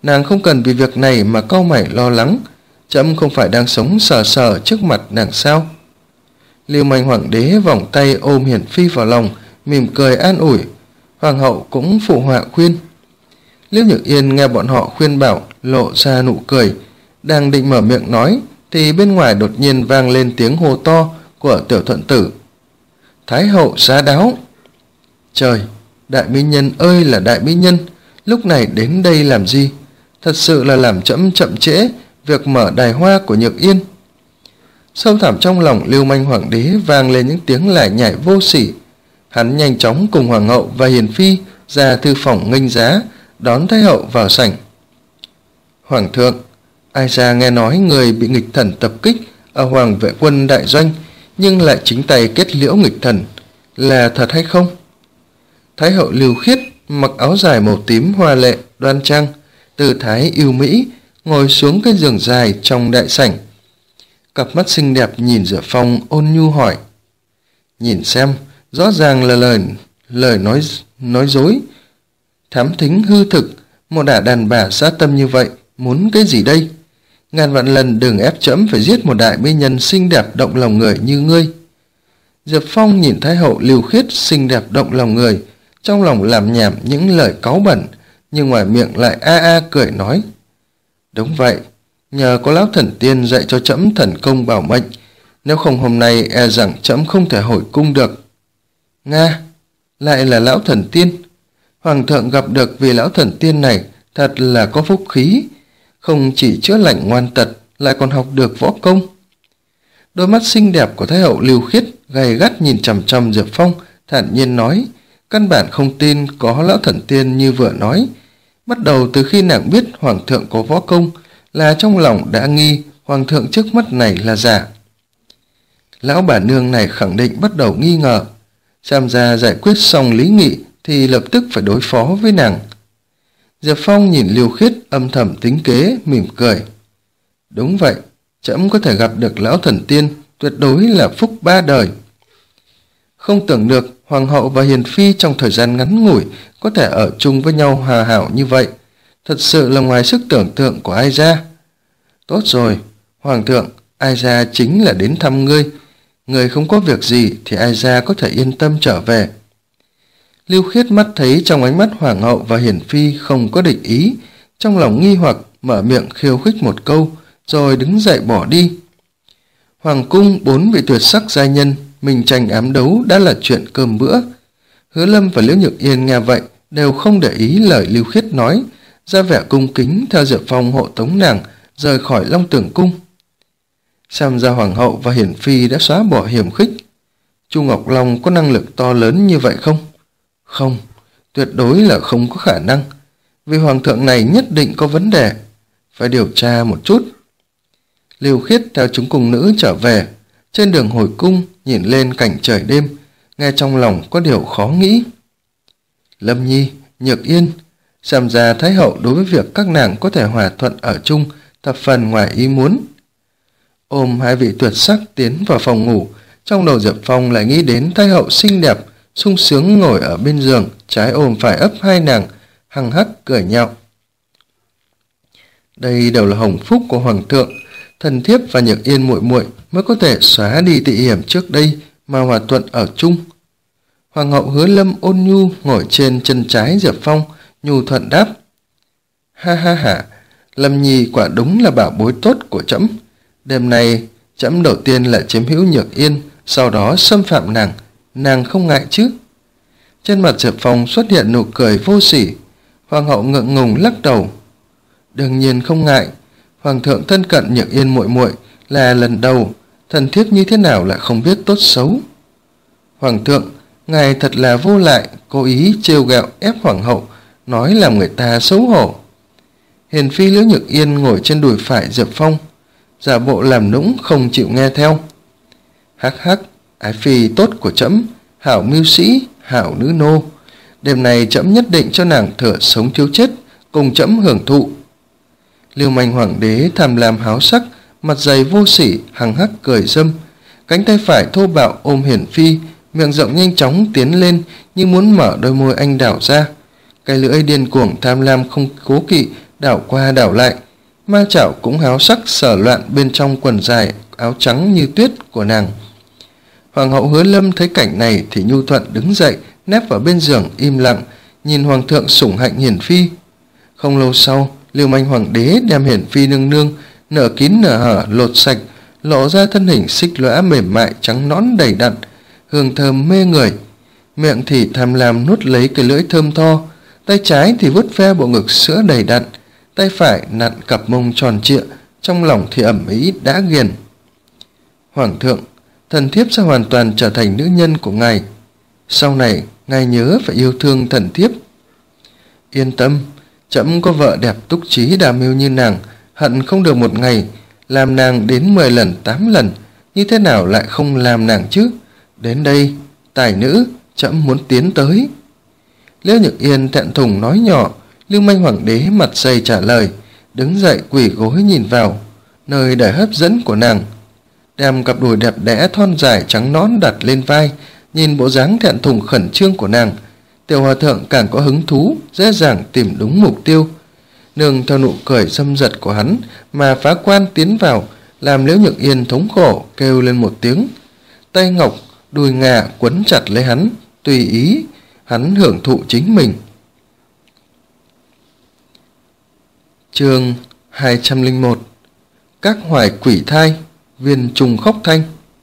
Nàng không cần vì việc này mà cau mày lo lắng, trẫm không phải đang sống sờ sờ trước mặt nàng sao? Lưu Manh Hoàng đế vòng tay ôm Hiển Phi vào lòng, mỉm cười an ủi. Hoàng hậu cũng phụ họa khuyên. Liễu Nhược Yên nghe bọn họ khuyên bảo, lộ ra nụ cười, đang định mở miệng nói thì bên ngoài đột nhiên vang lên tiếng hô to của Tiểu Thuận Tử. Thái hậu giá đáo! Trời, đại mỹ nhân ơi là đại mỹ nhân, lúc này đến đây làm gì? Thật sự là làm trẫm chậm trễ việc mở đài hoa của Nhược Yên. Sâu thẳm trong lòng Lưu Manh Hoàng đế vang lên những tiếng lải nhải vô sỉ. Hắn nhanh chóng cùng Hoàng hậu và Hiền Phi ra thư phòng nghênh giá, đón Thái hậu vào sảnh. Hoàng thượng, ai ra nghe nói người bị nghịch thần tập kích ở Hoàng vệ quân đại doanh, nhưng lại chính tay kết liễu nghịch thần, là thật hay không? Thái hậu Lưu Khiết mặc áo dài màu tím hoa lệ, đoan trang, tư thái yêu mỹ, ngồi xuống cái giường dài trong đại sảnh. Cặp mắt xinh đẹp nhìn Diệp Phong ôn nhu hỏi. Nhìn xem, rõ ràng là lời lời nói nói dối, thám thính hư thực, một ả đàn bà sát tâm như vậy, muốn cái gì đây? Ngàn vạn lần đừng ép trẫm phải giết một đại mỹ nhân xinh đẹp động lòng người như ngươi. Diệp Phong nhìn Thái hậu Lưu Khiết xinh đẹp động lòng người, trong lòng làm nhảm những lời cáu bẩn, nhưng ngoài miệng lại a a cười nói. Đúng vậy, nhờ có lão thần tiên dạy cho trẫm thần công bảo mệnh, nếu không hôm nay e rằng trẫm không thể hồi cung được. Nga, lại là lão thần tiên. Hoàng thượng gặp được vị lão thần tiên này thật là có phúc khí, không chỉ chữa lành ngoan tật, lại còn học được võ công. Đôi mắt xinh đẹp của Thái hậu Lưu Khiết gay gắt nhìn chằm chằm Diệp Phong, thản nhiên nói, căn bản không tin có lão thần tiên như vừa nói. Bắt đầu từ khi nàng biết Hoàng thượng có võ công, là trong lòng đã nghi Hoàng thượng trước mắt này là giả. Lão bà nương này khẳng định bắt đầu nghi ngờ, xem ra giải quyết xong Lý Nghị thì lập tức phải đối phó với nàng. Diệp Phong nhìn Lưu Khiết âm thầm tính kế, mỉm cười. Đúng vậy, trẫm có thể gặp được lão thần tiên, tuyệt đối là phúc ba đời. Không tưởng được Hoàng hậu và Hiền Phi trong thời gian ngắn ngủi có thể ở chung với nhau hòa hảo như vậy, thật sự là ngoài sức tưởng tượng của ai ra. Tốt rồi, Hoàng thượng, ai ra chính là đến thăm ngươi. Người không có việc gì thì ai ra có thể yên tâm trở về. Lưu Khiết mắt thấy trong ánh mắt Hoàng hậu và Hiển Phi không có định ý, trong lòng nghi hoặc mở miệng khiêu khích một câu, rồi đứng dậy bỏ đi. Hoàng cung bốn vị tuyệt sắc giai nhân mình tranh ám đấu đã là chuyện cơm bữa. Hứa Lâm và Liễu Nhược Yên nghe vậy đều không để ý lời Lưu Khiết nói, ra vẻ cung kính theo Diệp Phong hộ tống nàng rời khỏi Long Tưởng cung. Xem ra Hoàng hậu và Hiển Phi đã xóa bỏ hiểm khích. Chu Ngọc Long có năng lực to lớn như vậy không? Không, tuyệt đối là không có khả năng, vì Hoàng thượng này nhất định có vấn đề, phải điều tra một chút. Lưu Khiết theo chúng cung nữ trở về, trên đường hồi cung nhìn lên cảnh trời đêm, nghe trong lòng có điều khó nghĩ. Lâm Nhi, Nhược Yên, xem ra Thái hậu đối với việc các nàng có thể hòa thuận ở chung thập phần ngoài ý muốn. Ôm hai vị tuyệt sắc tiến vào phòng ngủ, trong đầu Diệp Phong lại nghĩ đến Thái hậu xinh đẹp sung sướng ngồi ở bên giường, trái ôm phải ấp hai nàng, hằng hắc cười nhạo. Đây đều là hồng phúc của Hoàng thượng, Thần Thiếp và Nhược Yên muội muội mới có thể xóa đi tị hiểm trước đây mà hòa thuận ở chung. Hoàng hậu Hứa Lâm ôn nhu ngồi trên chân trái Diệp Phong, nhu thuận đáp. Ha ha ha, Lâm Nhi quả đúng là bảo bối tốt của trẫm. Đêm nay trẫm đầu tiên là chiếm hữu Nhược Yên, sau đó xâm phạm nàng, nàng không ngại chứ? Trên mặt Diệp Phong xuất hiện nụ cười vô sỉ. Hoàng hậu ngượng ngùng lắc đầu. Đương nhiên không ngại, Hoàng thượng thân cận Nhược Yên muội muội là lần đầu, Thần Thiếp như thế nào lại không biết tốt xấu. Hoàng thượng, ngài thật là vô lại, cố ý trêu ghẹo ép Hoàng hậu, nói làm người ta xấu hổ. Hiền Phi Liễu Nhược Yên ngồi trên đùi phải Diệp Phong, giả bộ làm nũng không chịu nghe theo. Hắc hắc, ái phi tốt của trẫm, hảo mưu sĩ, hảo nữ nô, đêm nay trẫm nhất định cho nàng thừa sống thiếu chết, cùng trẫm hưởng thụ. Lưu Manh Hoàng đế tham lam háo sắc, mặt dày vô sỉ, hằng hắc cười râm, cánh tay phải thô bạo ôm Hiển Phi, miệng rộng nhanh chóng tiến lên như muốn mở đôi môi anh đào ra, cái lưỡi điên cuồng tham lam không cố kỵ đảo qua đảo lại. Ma Chảo cũng háo sắc sờ loạn bên trong quần dài áo trắng như tuyết của nàng. Hoàng hậu Hứa Lâm thấy cảnh này thì nhu thuận đứng dậy, nép vào bên giường im lặng, nhìn hoàng thượng sủng hạnh hiển phi. Không lâu sau, Lưu Manh hoàng đế đem hiển phi nương nương nở kín nở hở lột sạch, lộ ra thân hình xích lõa mềm mại trắng nõn đầy đặn, hương thơm mê người. Miệng thì tham lam nuốt lấy cái lưỡi thơm tho, tay trái thì vuốt ve bộ ngực sữa đầy đặn, tay phải nặn cặp mông tròn trịa, trong lòng thì ẩm ý đã ghiền. Hoàng thượng, thần thiếp sẽ hoàn toàn trở thành nữ nhân của ngài. Sau này, ngài nhớ phải yêu thương thần thiếp. Yên tâm, trẫm có vợ đẹp túc trí đa mưu như nàng, hận không được một ngày làm nàng đến mười lần tám lần, như thế nào lại không làm nàng chứ? Đến đây, tài nữ, trẫm muốn tiến tới. Liễu Nhược Yên thẹn thùng nói nhỏ. Lưu Manh hoàng đế mặt dày trả lời, đứng dậy quỳ gối nhìn vào nơi đầy hấp dẫn của nàng, đem cặp đùi đẹp đẽ thon dài trắng nõn đặt lên vai. Nhìn bộ dáng thẹn thùng khẩn trương của nàng, tiểu hòa thượng càng có hứng thú, dễ dàng tìm đúng mục tiêu. Nương theo nụ cười dâm dật của hắn mà phá quan tiến vào, làm Liễu Nhược Yên thống khổ kêu lên một tiếng. Tay ngọc đùi ngà quấn chặt lấy hắn, tùy ý hắn hưởng thụ chính mình. Chương hai trăm lẻ một. Các hoài quỷ thai, viên trùng khóc thanh.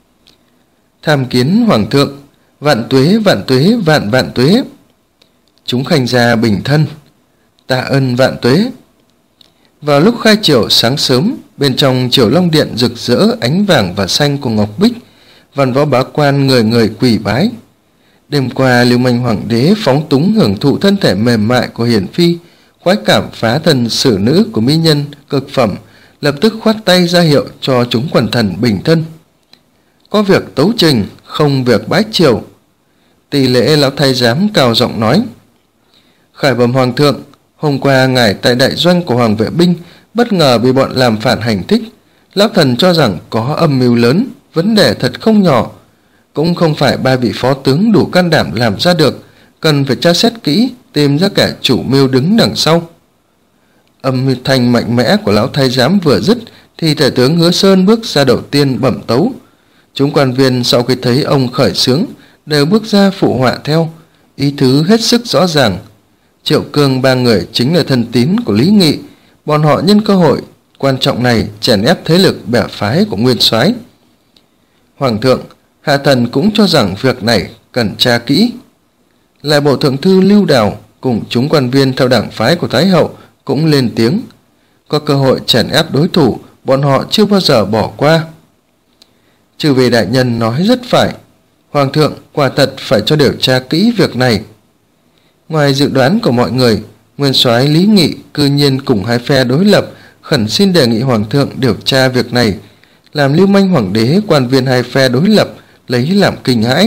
Tham kiến hoàng thượng, vạn tuế vạn tuế vạn vạn tuế. Chúng khanh gia bình thân, tạ ơn vạn tuế. Vào lúc khai triều sáng sớm, bên trong Triều Long Điện rực rỡ ánh vàng và xanh của ngọc bích, văn võ bá quan người người quỳ bái. Đêm qua, Lưu Manh hoàng đế phóng túng hưởng thụ thân thể mềm mại của hiển phi, khoái cảm phá thân xử nữ của mỹ nhân cực phẩm, lập tức khoát tay ra hiệu cho chúng quần thần bình thân. Có việc tấu trình, không việc bái triều. Tỷ lễ lão thái giám cao giọng nói. Khải bẩm hoàng thượng, hôm qua ngài tại đại doanh của hoàng vệ binh bất ngờ bị bọn làm phản hành thích. Lão thần cho rằng có âm mưu lớn, vấn đề thật không nhỏ. Cũng không phải ba vị phó tướng đủ can đảm làm ra được, cần phải tra xét kỹ, tìm ra kẻ chủ mưu đứng đằng sau. Âm thanh mạnh mẽ của lão thái giám vừa dứt thì tể tướng Hứa Sơn bước ra đầu tiên bẩm tấu. Chúng quan viên sau khi thấy ông khởi xướng đều bước ra phụ họa theo, ý thứ hết sức rõ ràng. Triệu Cương ba người chính là thân tín của Lý Nghị, bọn họ nhân cơ hội quan trọng này chèn ép thế lực bè phái của nguyên soái. Hoàng thượng, hạ thần cũng cho rằng việc này cần tra kỹ. Lại bộ thượng thư Lưu Đào cùng chúng quan viên theo đảng phái của Thái hậu cũng lên tiếng. Có cơ hội chèn ép đối thủ, bọn họ chưa bao giờ bỏ qua. Chư vị đại nhân nói rất phải, hoàng thượng quả thật phải cho điều tra kỹ việc này. Ngoài dự đoán của mọi người, nguyên soái Lý Nghị cư nhiên cùng hai phe đối lập khẩn xin đề nghị hoàng thượng điều tra việc này, làm Lưu Manh hoàng đế quan viên hai phe đối lập lấy làm kinh hãi.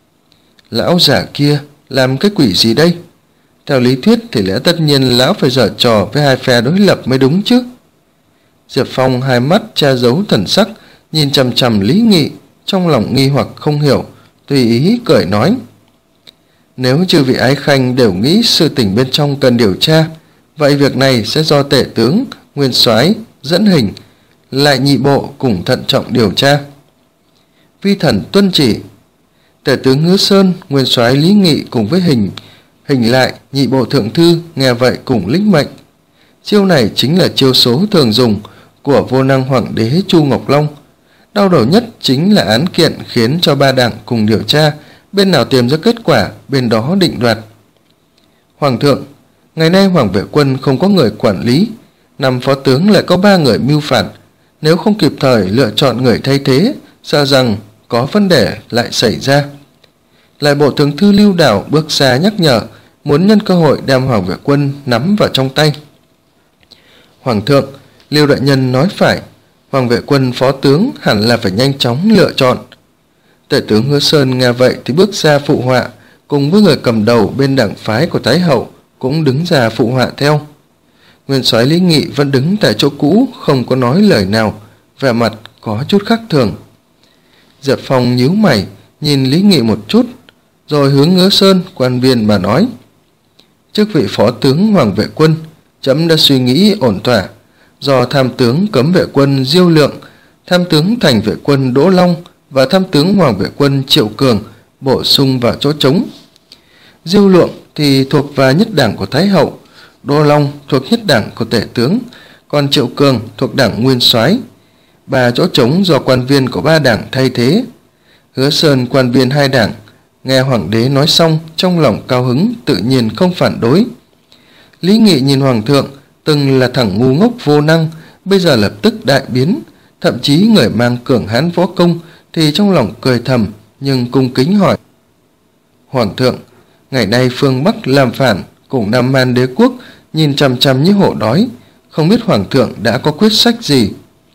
Lão giả kia làm cái quỷ gì đây? Theo lý thuyết thì lẽ tất nhiên lão phải giở trò với hai phe đối lập mới đúng chứ. Diệp Phong hai mắt che giấu thần sắc, nhìn chằm chằm Lý Nghị, trong lòng nghi hoặc không hiểu, tùy ý cười nói. Nếu chư vị ái khanh đều nghĩ sự tình bên trong cần điều tra, vậy việc này sẽ do tể tướng, nguyên soái dẫn hình, lại nhị bộ cùng thận trọng điều tra. Vi thần tuân chỉ. Tể tướng Hứa Sơn, nguyên soái Lý Nghị cùng với hình hình lại nhị bộ thượng thư nghe vậy cùng lĩnh mệnh. Chiêu này chính là chiêu số thường dùng của vô năng hoàng đế Chu Ngọc Long. Đau đầu nhất chính là án kiện khiến cho ba đảng cùng điều tra, bên nào tìm ra kết quả bên đó định đoạt. Hoàng thượng, ngày nay hoàng vệ quân không có người quản lý, năm phó tướng lại có ba người mưu phản, nếu không kịp thời lựa chọn người thay thế, sợ rằng có vấn đề lại xảy ra. Lại bộ thượng thư Lưu Đào bước ra nhắc nhở, muốn nhân cơ hội đem hoàng vệ quân nắm vào trong tay. Hoàng thượng, Lưu đại nhân nói phải, hoàng vệ quân phó tướng hẳn là phải nhanh chóng lựa chọn. Tể tướng Hứa Sơn nghe vậy thì bước ra phụ họa, cùng với người cầm đầu bên đảng phái của Thái hậu cũng đứng ra phụ họa theo. Nguyên soái Lý Nghị vẫn đứng tại chỗ cũ, không có nói lời nào, vẻ mặt có chút khác thường. Diệp Phong nhíu mày, nhìn Lý Nghị một chút, rồi hướng Hứa Sơn quan viên mà nói. Chức vị phó tướng hoàng vệ quân, Trẫm đã suy nghĩ ổn thỏa, do tham tướng Cấm Vệ Quân Diêu Lượng, tham tướng Thành Vệ Quân Đỗ Long và tham tướng Hoàng Vệ Quân Triệu Cường bổ sung vào chỗ trống. Diêu Lượng thì thuộc vào nhất đảng của Thái Hậu, Đỗ Long thuộc nhất đảng của Tể tướng, còn Triệu Cường thuộc đảng Nguyên Soái. Ba chỗ trống do quan viên của ba đảng thay thế. Hứa Sơn quan viên hai đảng, nghe hoàng đế nói xong trong lòng cao hứng, tự nhiên không phản đối. Lý Nghị nhìn hoàng thượng, từng là thằng ngu ngốc vô năng, bây giờ lập tức đại biến, thậm chí người mang cường hãn võ công thì trong lòng cười thầm, nhưng cung kính hỏi: Hoàng thượng, ngày nay phương Bắc làm phản cùng Nam Man đế quốc nhìn chằm chằm như hổ đói, không biết hoàng thượng đã có quyết sách gì?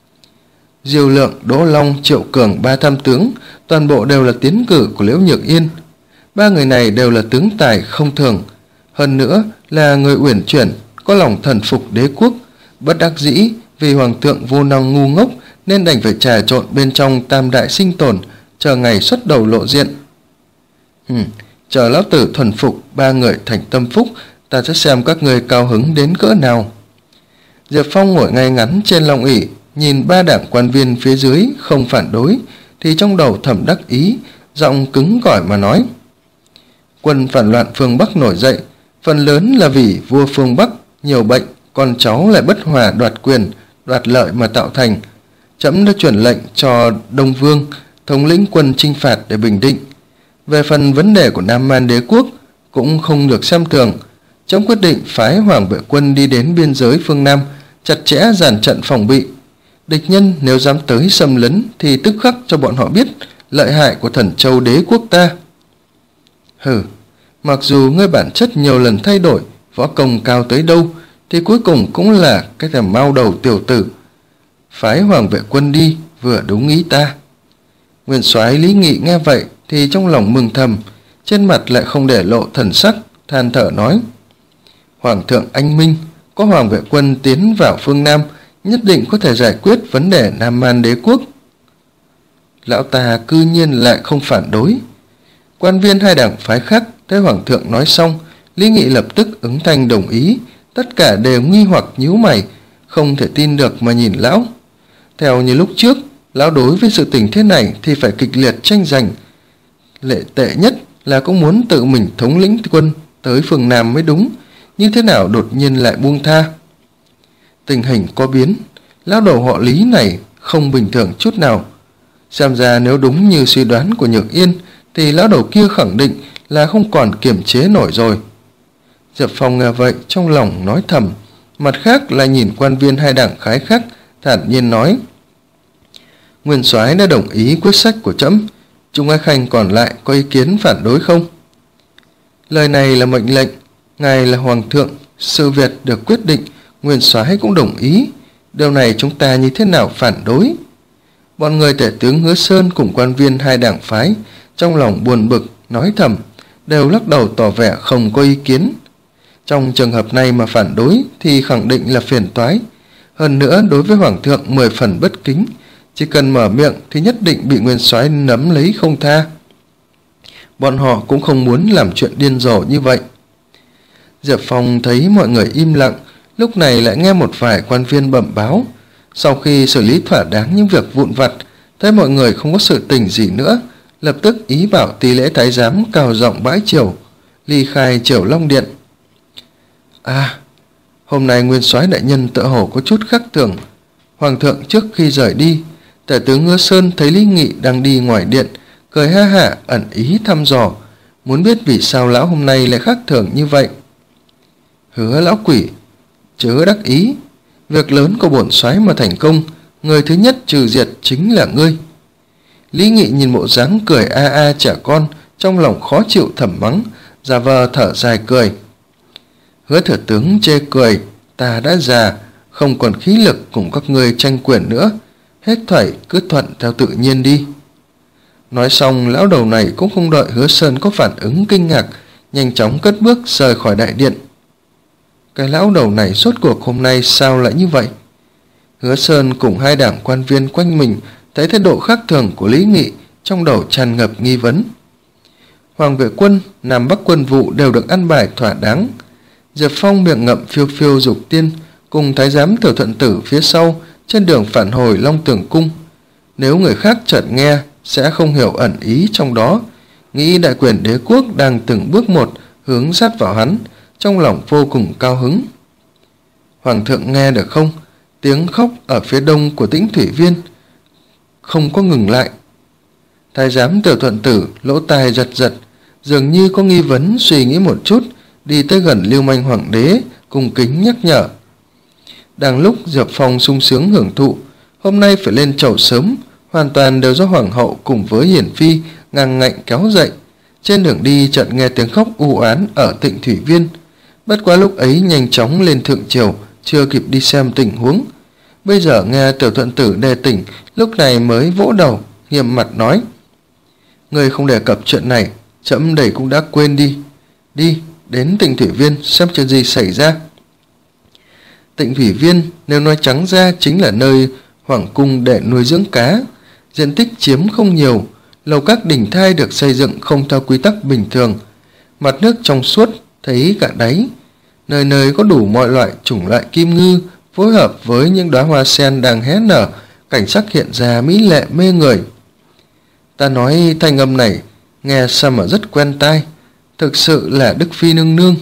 Diêu Lượng, Đỗ Long, Triệu Cường, ba tham tướng toàn bộ đều là tiến cử của Liễu Nhược Yên. Ba người này đều là tướng tài không thường, hơn nữa là người uyển chuyển, có lòng thần phục đế quốc. Bất đắc dĩ vì hoàng thượng vô năng ngu ngốc nên đành phải trà trộn bên trong tam đại sinh tồn, chờ ngày xuất đầu lộ diện. Ừ, chờ lão tử thuần phục ba người thành tâm phúc, ta sẽ xem các người cao hứng đến cỡ nào. Diệp Phong ngồi ngay ngắn trên long ỷ, nhìn ba đảng quan viên phía dưới không phản đối thì trong đầu thầm đắc ý, giọng cứng cỏi mà nói: Quân phản loạn phương Bắc nổi dậy, phần lớn là vì vua phương Bắc nhiều bệnh, con cháu lại bất hòa đoạt quyền, đoạt lợi mà tạo thành. Trẫm đã truyền lệnh cho Đông Vương thống lĩnh quân chinh phạt để bình định. Về phần vấn đề của Nam Man đế quốc cũng không được xem thường, trẫm quyết định phái Hoàng Vệ Quân đi đến biên giới phương Nam, chặt chẽ dàn trận phòng bị. Địch nhân nếu dám tới xâm lấn thì tức khắc cho bọn họ biết lợi hại của Thần Châu đế quốc ta. Hừ, mặc dù ngươi bản chất nhiều lần thay đổi, võ công cao tới đâu thì cuối cùng cũng là cái thằng mau đầu tiểu tử. Phái Hoàng Vệ Quân đi vừa đúng ý ta. Nguyên soái Lý Nghị nghe vậy thì trong lòng mừng thầm, trên mặt lại không để lộ thần sắc, than thở nói: Hoàng thượng anh minh, có Hoàng Vệ Quân tiến vào phương Nam, nhất định có thể giải quyết vấn đề Nam Man đế quốc. Lão ta cư nhiên lại không phản đối. Quan viên hai đảng phái khác thấy hoàng thượng nói xong, Lý Nghị lập tức ứng thanh đồng ý, tất cả đều nghi hoặc nhíu mày, không thể tin được mà nhìn lão. Theo như lúc trước, lão đối với sự tình thế này thì phải kịch liệt tranh giành, lệ tệ nhất là cũng muốn tự mình thống lĩnh quân tới phương Nam mới đúng, như thế nào đột nhiên lại buông tha. Tình hình có biến, lão đầu họ Lý này không bình thường chút nào. Xem ra nếu đúng như suy đoán của Nhược Yên thì lão đầu kia khẳng định là không còn kiềm chế nổi rồi. Diệp Phong nghe vậy trong lòng nói thầm, mặt khác lại nhìn quan viên hai đảng khái khác, thản nhiên nói: Nguyên soái đã đồng ý quyết sách của trẫm, Trung Ái Khanh còn lại có ý kiến phản đối không? Lời này là mệnh lệnh, ngài là hoàng thượng, sự việc được quyết định, Nguyên soái cũng đồng ý, điều này chúng ta như thế nào phản đối? Bọn người tể tướng Hứa Sơn cùng quan viên hai đảng phái trong lòng buồn bực nói thầm, đều lắc đầu tỏ vẻ không có ý kiến. Trong trường hợp này mà phản đối thì khẳng định là phiền toái, hơn nữa đối với hoàng thượng mười phần bất kính, chỉ cần mở miệng thì nhất định bị nguyên soái nắm lấy không tha. Bọn họ cũng không muốn làm chuyện điên rồ như vậy. Diệp Phong thấy mọi người im lặng, lúc này lại nghe một vài quan viên bẩm báo. Sau khi xử lý thỏa đáng những việc vụn vặt, thấy mọi người không có sự tình gì nữa, lập tức ý bảo tỳ lễ thái giám cao giọng bãi triều, ly khai Triều Long Điện. À, hôm nay nguyên soái đại nhân tựa hồ có chút khác thường. Hoàng thượng trước khi rời đi, tể tướng Hứa Sơn thấy Lý Nghị đang đi ngoài điện, cười ha hả ẩn ý thăm dò, muốn biết vì sao lão hôm nay lại khác thường như vậy. Hứa lão quỷ, chớ đắc ý, việc lớn của bổn soái mà thành công, người thứ nhất trừ diệt chính là ngươi. Lý Nghị nhìn bộ dáng cười a a trẻ con, trong lòng khó chịu thầm mắng, giả vờ thở dài cười. Hứa thừa tướng chê cười, ta đã già, không còn khí lực cùng các ngươi tranh quyền nữa, hết thảy cứ thuận theo tự nhiên đi. Nói xong, lão đầu này cũng không đợi Hứa Sơn có phản ứng kinh ngạc, nhanh chóng cất bước rời khỏi đại điện. Cái lão đầu này rốt cuộc hôm nay sao lại như vậy? Hứa Sơn cùng hai đảng quan viên quanh mình thấy thái độ khác thường của Lý Nghị, trong đầu tràn ngập nghi vấn. Hoàng Vệ Quân, Nam Bắc Quân vụ đều được ăn bài thỏa đáng. Diệp Phong miệng ngậm phiêu phiêu dục tiên, cùng thái giám Tiểu Thuận Tử phía sau trên đường phản hồi Long Tường cung. Nếu người khác chợt nghe sẽ không hiểu ẩn ý trong đó, nghĩ đại quyền đế quốc đang từng bước một hướng sát vào hắn, trong lòng vô cùng cao hứng. Hoàng thượng nghe được không? Tiếng khóc ở phía đông của Tĩnh Thủy Viên không có ngừng lại. Thái giám Tiểu Thuận Tử lỗ tai giật giật, dường như có nghi vấn, suy nghĩ một chút, đi tới gần Lưu Manh Hoàng đế, cung kính nhắc nhở. Đang lúc Diệp Phong sung sướng hưởng thụ, hôm nay phải lên chầu sớm, hoàn toàn đều do hoàng hậu cùng với hiển phi ngang ngạnh kéo dậy. Trên đường đi chợt nghe tiếng khóc u oán ở Tịnh Thủy Viên, bất quá lúc ấy nhanh chóng lên thượng triều, chưa kịp đi xem tình huống. Bây giờ nghe Tiểu Thuận Tử đề tỉnh, lúc này mới vỗ đầu, nghiêm mặt nói: người không đề cập chuyện này, trẫm đầy cũng đã quên đi. Đi đến Tịnh Thủy Viên xem chuyện gì xảy ra. Tịnh Thủy Viên nếu nói trắng ra chính là nơi hoàng cung để nuôi dưỡng cá, diện tích chiếm không nhiều, lầu các đỉnh thai được xây dựng không theo quy tắc bình thường, mặt nước trong suốt thấy cả đáy, nơi nơi có đủ mọi loại chủng loại kim ngư phối hợp với những đóa hoa sen đang hé nở, cảnh sắc hiện ra mỹ lệ mê người. Ta nói thanh âm này nghe sao mà rất quen tai, thực sự là Đức Phi nương nương.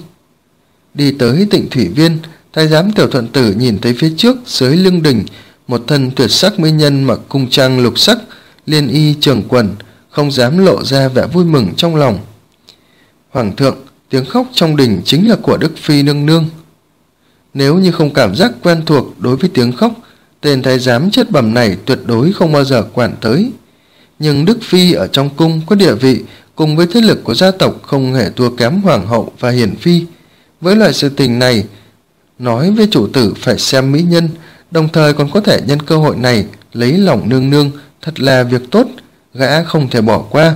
Đi tới Tịnh Thủy Viên, thái giám Tiểu Thuận Tử nhìn thấy phía trước dưới lưng đình một thân tuyệt sắc mỹ nhân mặc cung trang lục sắc, liên y trường quần, không dám lộ ra vẻ vui mừng trong lòng. Hoàng thượng, tiếng khóc trong đình chính là của Đức Phi nương nương. Nếu như không cảm giác quen thuộc đối với tiếng khóc, tên thái giám chết bầm này tuyệt đối không bao giờ quản tới. Nhưng Đức Phi ở trong cung có địa vị cùng với thế lực của gia tộc không hề thua kém hoàng hậu và hiển phi. Với loại sự tình này, nói với chủ tử phải xem mỹ nhân, đồng thời còn có thể nhân cơ hội này lấy lòng nương nương, thật là việc tốt, gã không thể bỏ qua.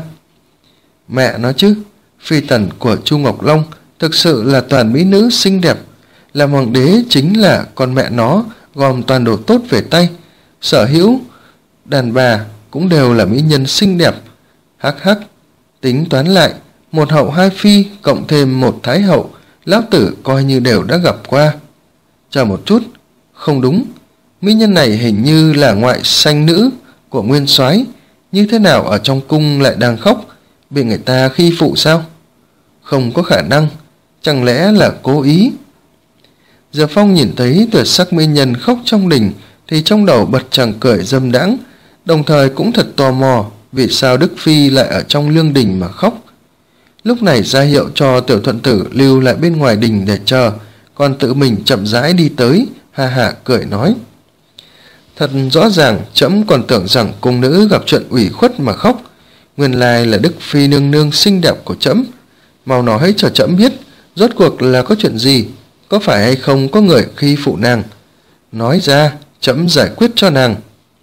Mẹ nói chứ, phi tần của Chu Ngọc Long thực sự là toàn mỹ nữ xinh đẹp, làm hoàng đế chính là con mẹ nó gom toàn đồ tốt về tay, sở hữu đàn bà cũng đều là mỹ nhân xinh đẹp. Hắc hắc, tính toán lại, một hậu hai phi cộng thêm một thái hậu, lão tử coi như đều đã gặp qua. Chờ một chút, không đúng, mỹ nhân này hình như là ngoại sanh nữ của nguyên soái, như thế nào ở trong cung lại đang khóc, bị người ta khi phụ sao? Không có khả năng, chẳng lẽ là cố ý? Diệp Phong nhìn thấy tuyệt sắc mỹ nhân khóc trong đình thì trong đầu bật chàng cười dâm đãng, đồng thời cũng thật tò mò vì sao Đức Phi lại ở trong lương đình mà khóc. Lúc này ra hiệu cho Tiểu Thuận Tử lưu lại bên ngoài đình để chờ, còn tự mình chậm rãi đi tới, ha hả cười nói: thật rõ ràng trẫm còn tưởng rằng cung nữ gặp chuyện ủy khuất mà khóc, nguyên lai là Đức Phi nương nương xinh đẹp của trẫm. Mau nói cho trẫm biết rốt cuộc là có chuyện gì, có phải hay không có người khi phụ nàng, nói ra trẫm giải quyết cho nàng.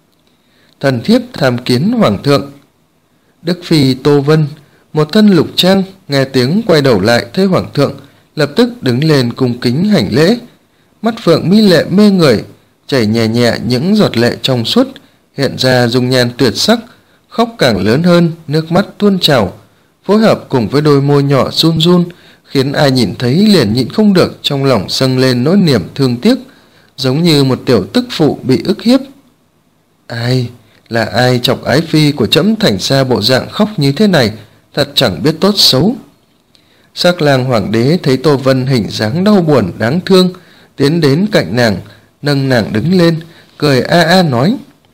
Thần thiếp tham kiến hoàng thượng. Đức Phi Tô Vân, một thân lục trang, nghe tiếng quay đầu lại thấy hoàng thượng, lập tức đứng lên cung kính hành lễ, mắt phượng mỹ lệ mê người, chảy nhẹ nhẹ những giọt lệ trong suốt, hiện ra dung nhan tuyệt sắc, khóc càng lớn hơn, nước mắt tuôn trào, phối hợp cùng với đôi môi nhỏ run run, khiến ai nhìn thấy liền nhịn không được trong lòng dâng lên nỗi niềm thương tiếc, giống như một tiểu tức phụ bị ức hiếp. Ai, là ai chọc ái phi của trẫm thành ra bộ dạng khóc như thế này, thật chẳng biết tốt xấu. Sắc lang hoàng đế thấy Tô Vân hình dáng đau buồn đáng thương, tiến đến cạnh nàng, nâng nàng đứng lên, cười a a nói: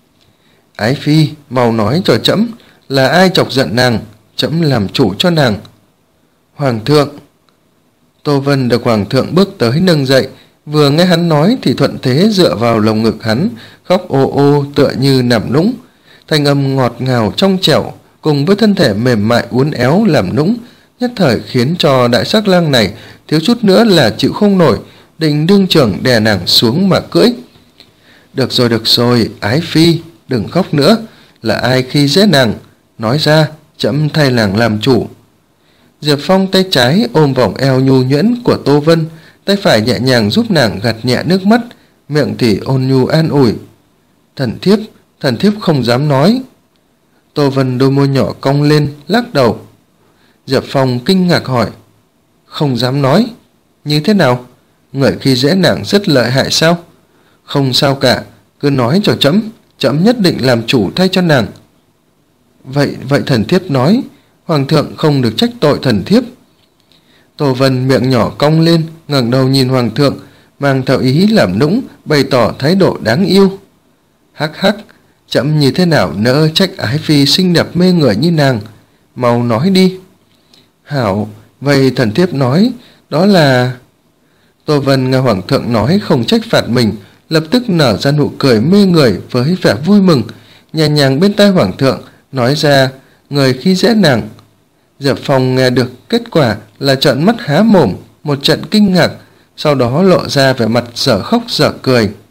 ái phi, mau nói cho trẫm là ai chọc giận nàng, trẫm làm chủ cho nàng. Hoàng thượng. Tô Vân được hoàng thượng bước tới nâng dậy, vừa nghe hắn nói thì thuận thế dựa vào lồng ngực hắn, khóc ô ô tựa như nằm nũng, thanh âm ngọt ngào trong trẻo cùng với thân thể mềm mại uốn éo làm nũng, nhất thời khiến cho đại sắc lang này thiếu chút nữa là chịu không nổi, định đương trưởng đè nàng xuống mà cưỡi. Được rồi được rồi, ái phi, đừng khóc nữa, là ai khi dễ nàng, nói ra, trẫm thay nàng làm chủ. Diệp Phong tay trái ôm vòng eo nhu nhuyễn của Tô Vân, tay phải nhẹ nhàng giúp nàng gạt nhẹ nước mắt, miệng thì ôn nhu an ủi: thần thiếp, thần thiếp không dám nói. Tô Vân đôi môi nhỏ cong lên, lắc đầu. Diệp Phong kinh ngạc hỏi: không dám nói? Như thế nào? Người khi dễ nàng rất lợi hại sao? Không sao cả, cứ nói cho trẫm, trẫm nhất định làm chủ thay cho nàng. Vậy, vậy thần thiếp nói, hoàng thượng không được trách tội thần thiếp. Tô Vân miệng nhỏ cong lên, ngẩng đầu nhìn hoàng thượng, mang theo ý làm nũng, bày tỏ thái độ đáng yêu. Hắc hắc, trẫm như thế nào nỡ trách ái phi xinh đẹp mê người như nàng, mau nói đi. Hảo, vậy thần thiếp nói, đó là... Tô Vân nghe hoàng thượng nói không trách phạt mình, lập tức nở ra nụ cười mê người với vẻ vui mừng, nhẹ nhàng bên tai hoàng thượng, nói ra, người khi dễ nàng. Diệp Phong nghe được kết quả là trợn mắt há mồm, một trận kinh ngạc, sau đó lộ ra vẻ mặt dở khóc dở cười.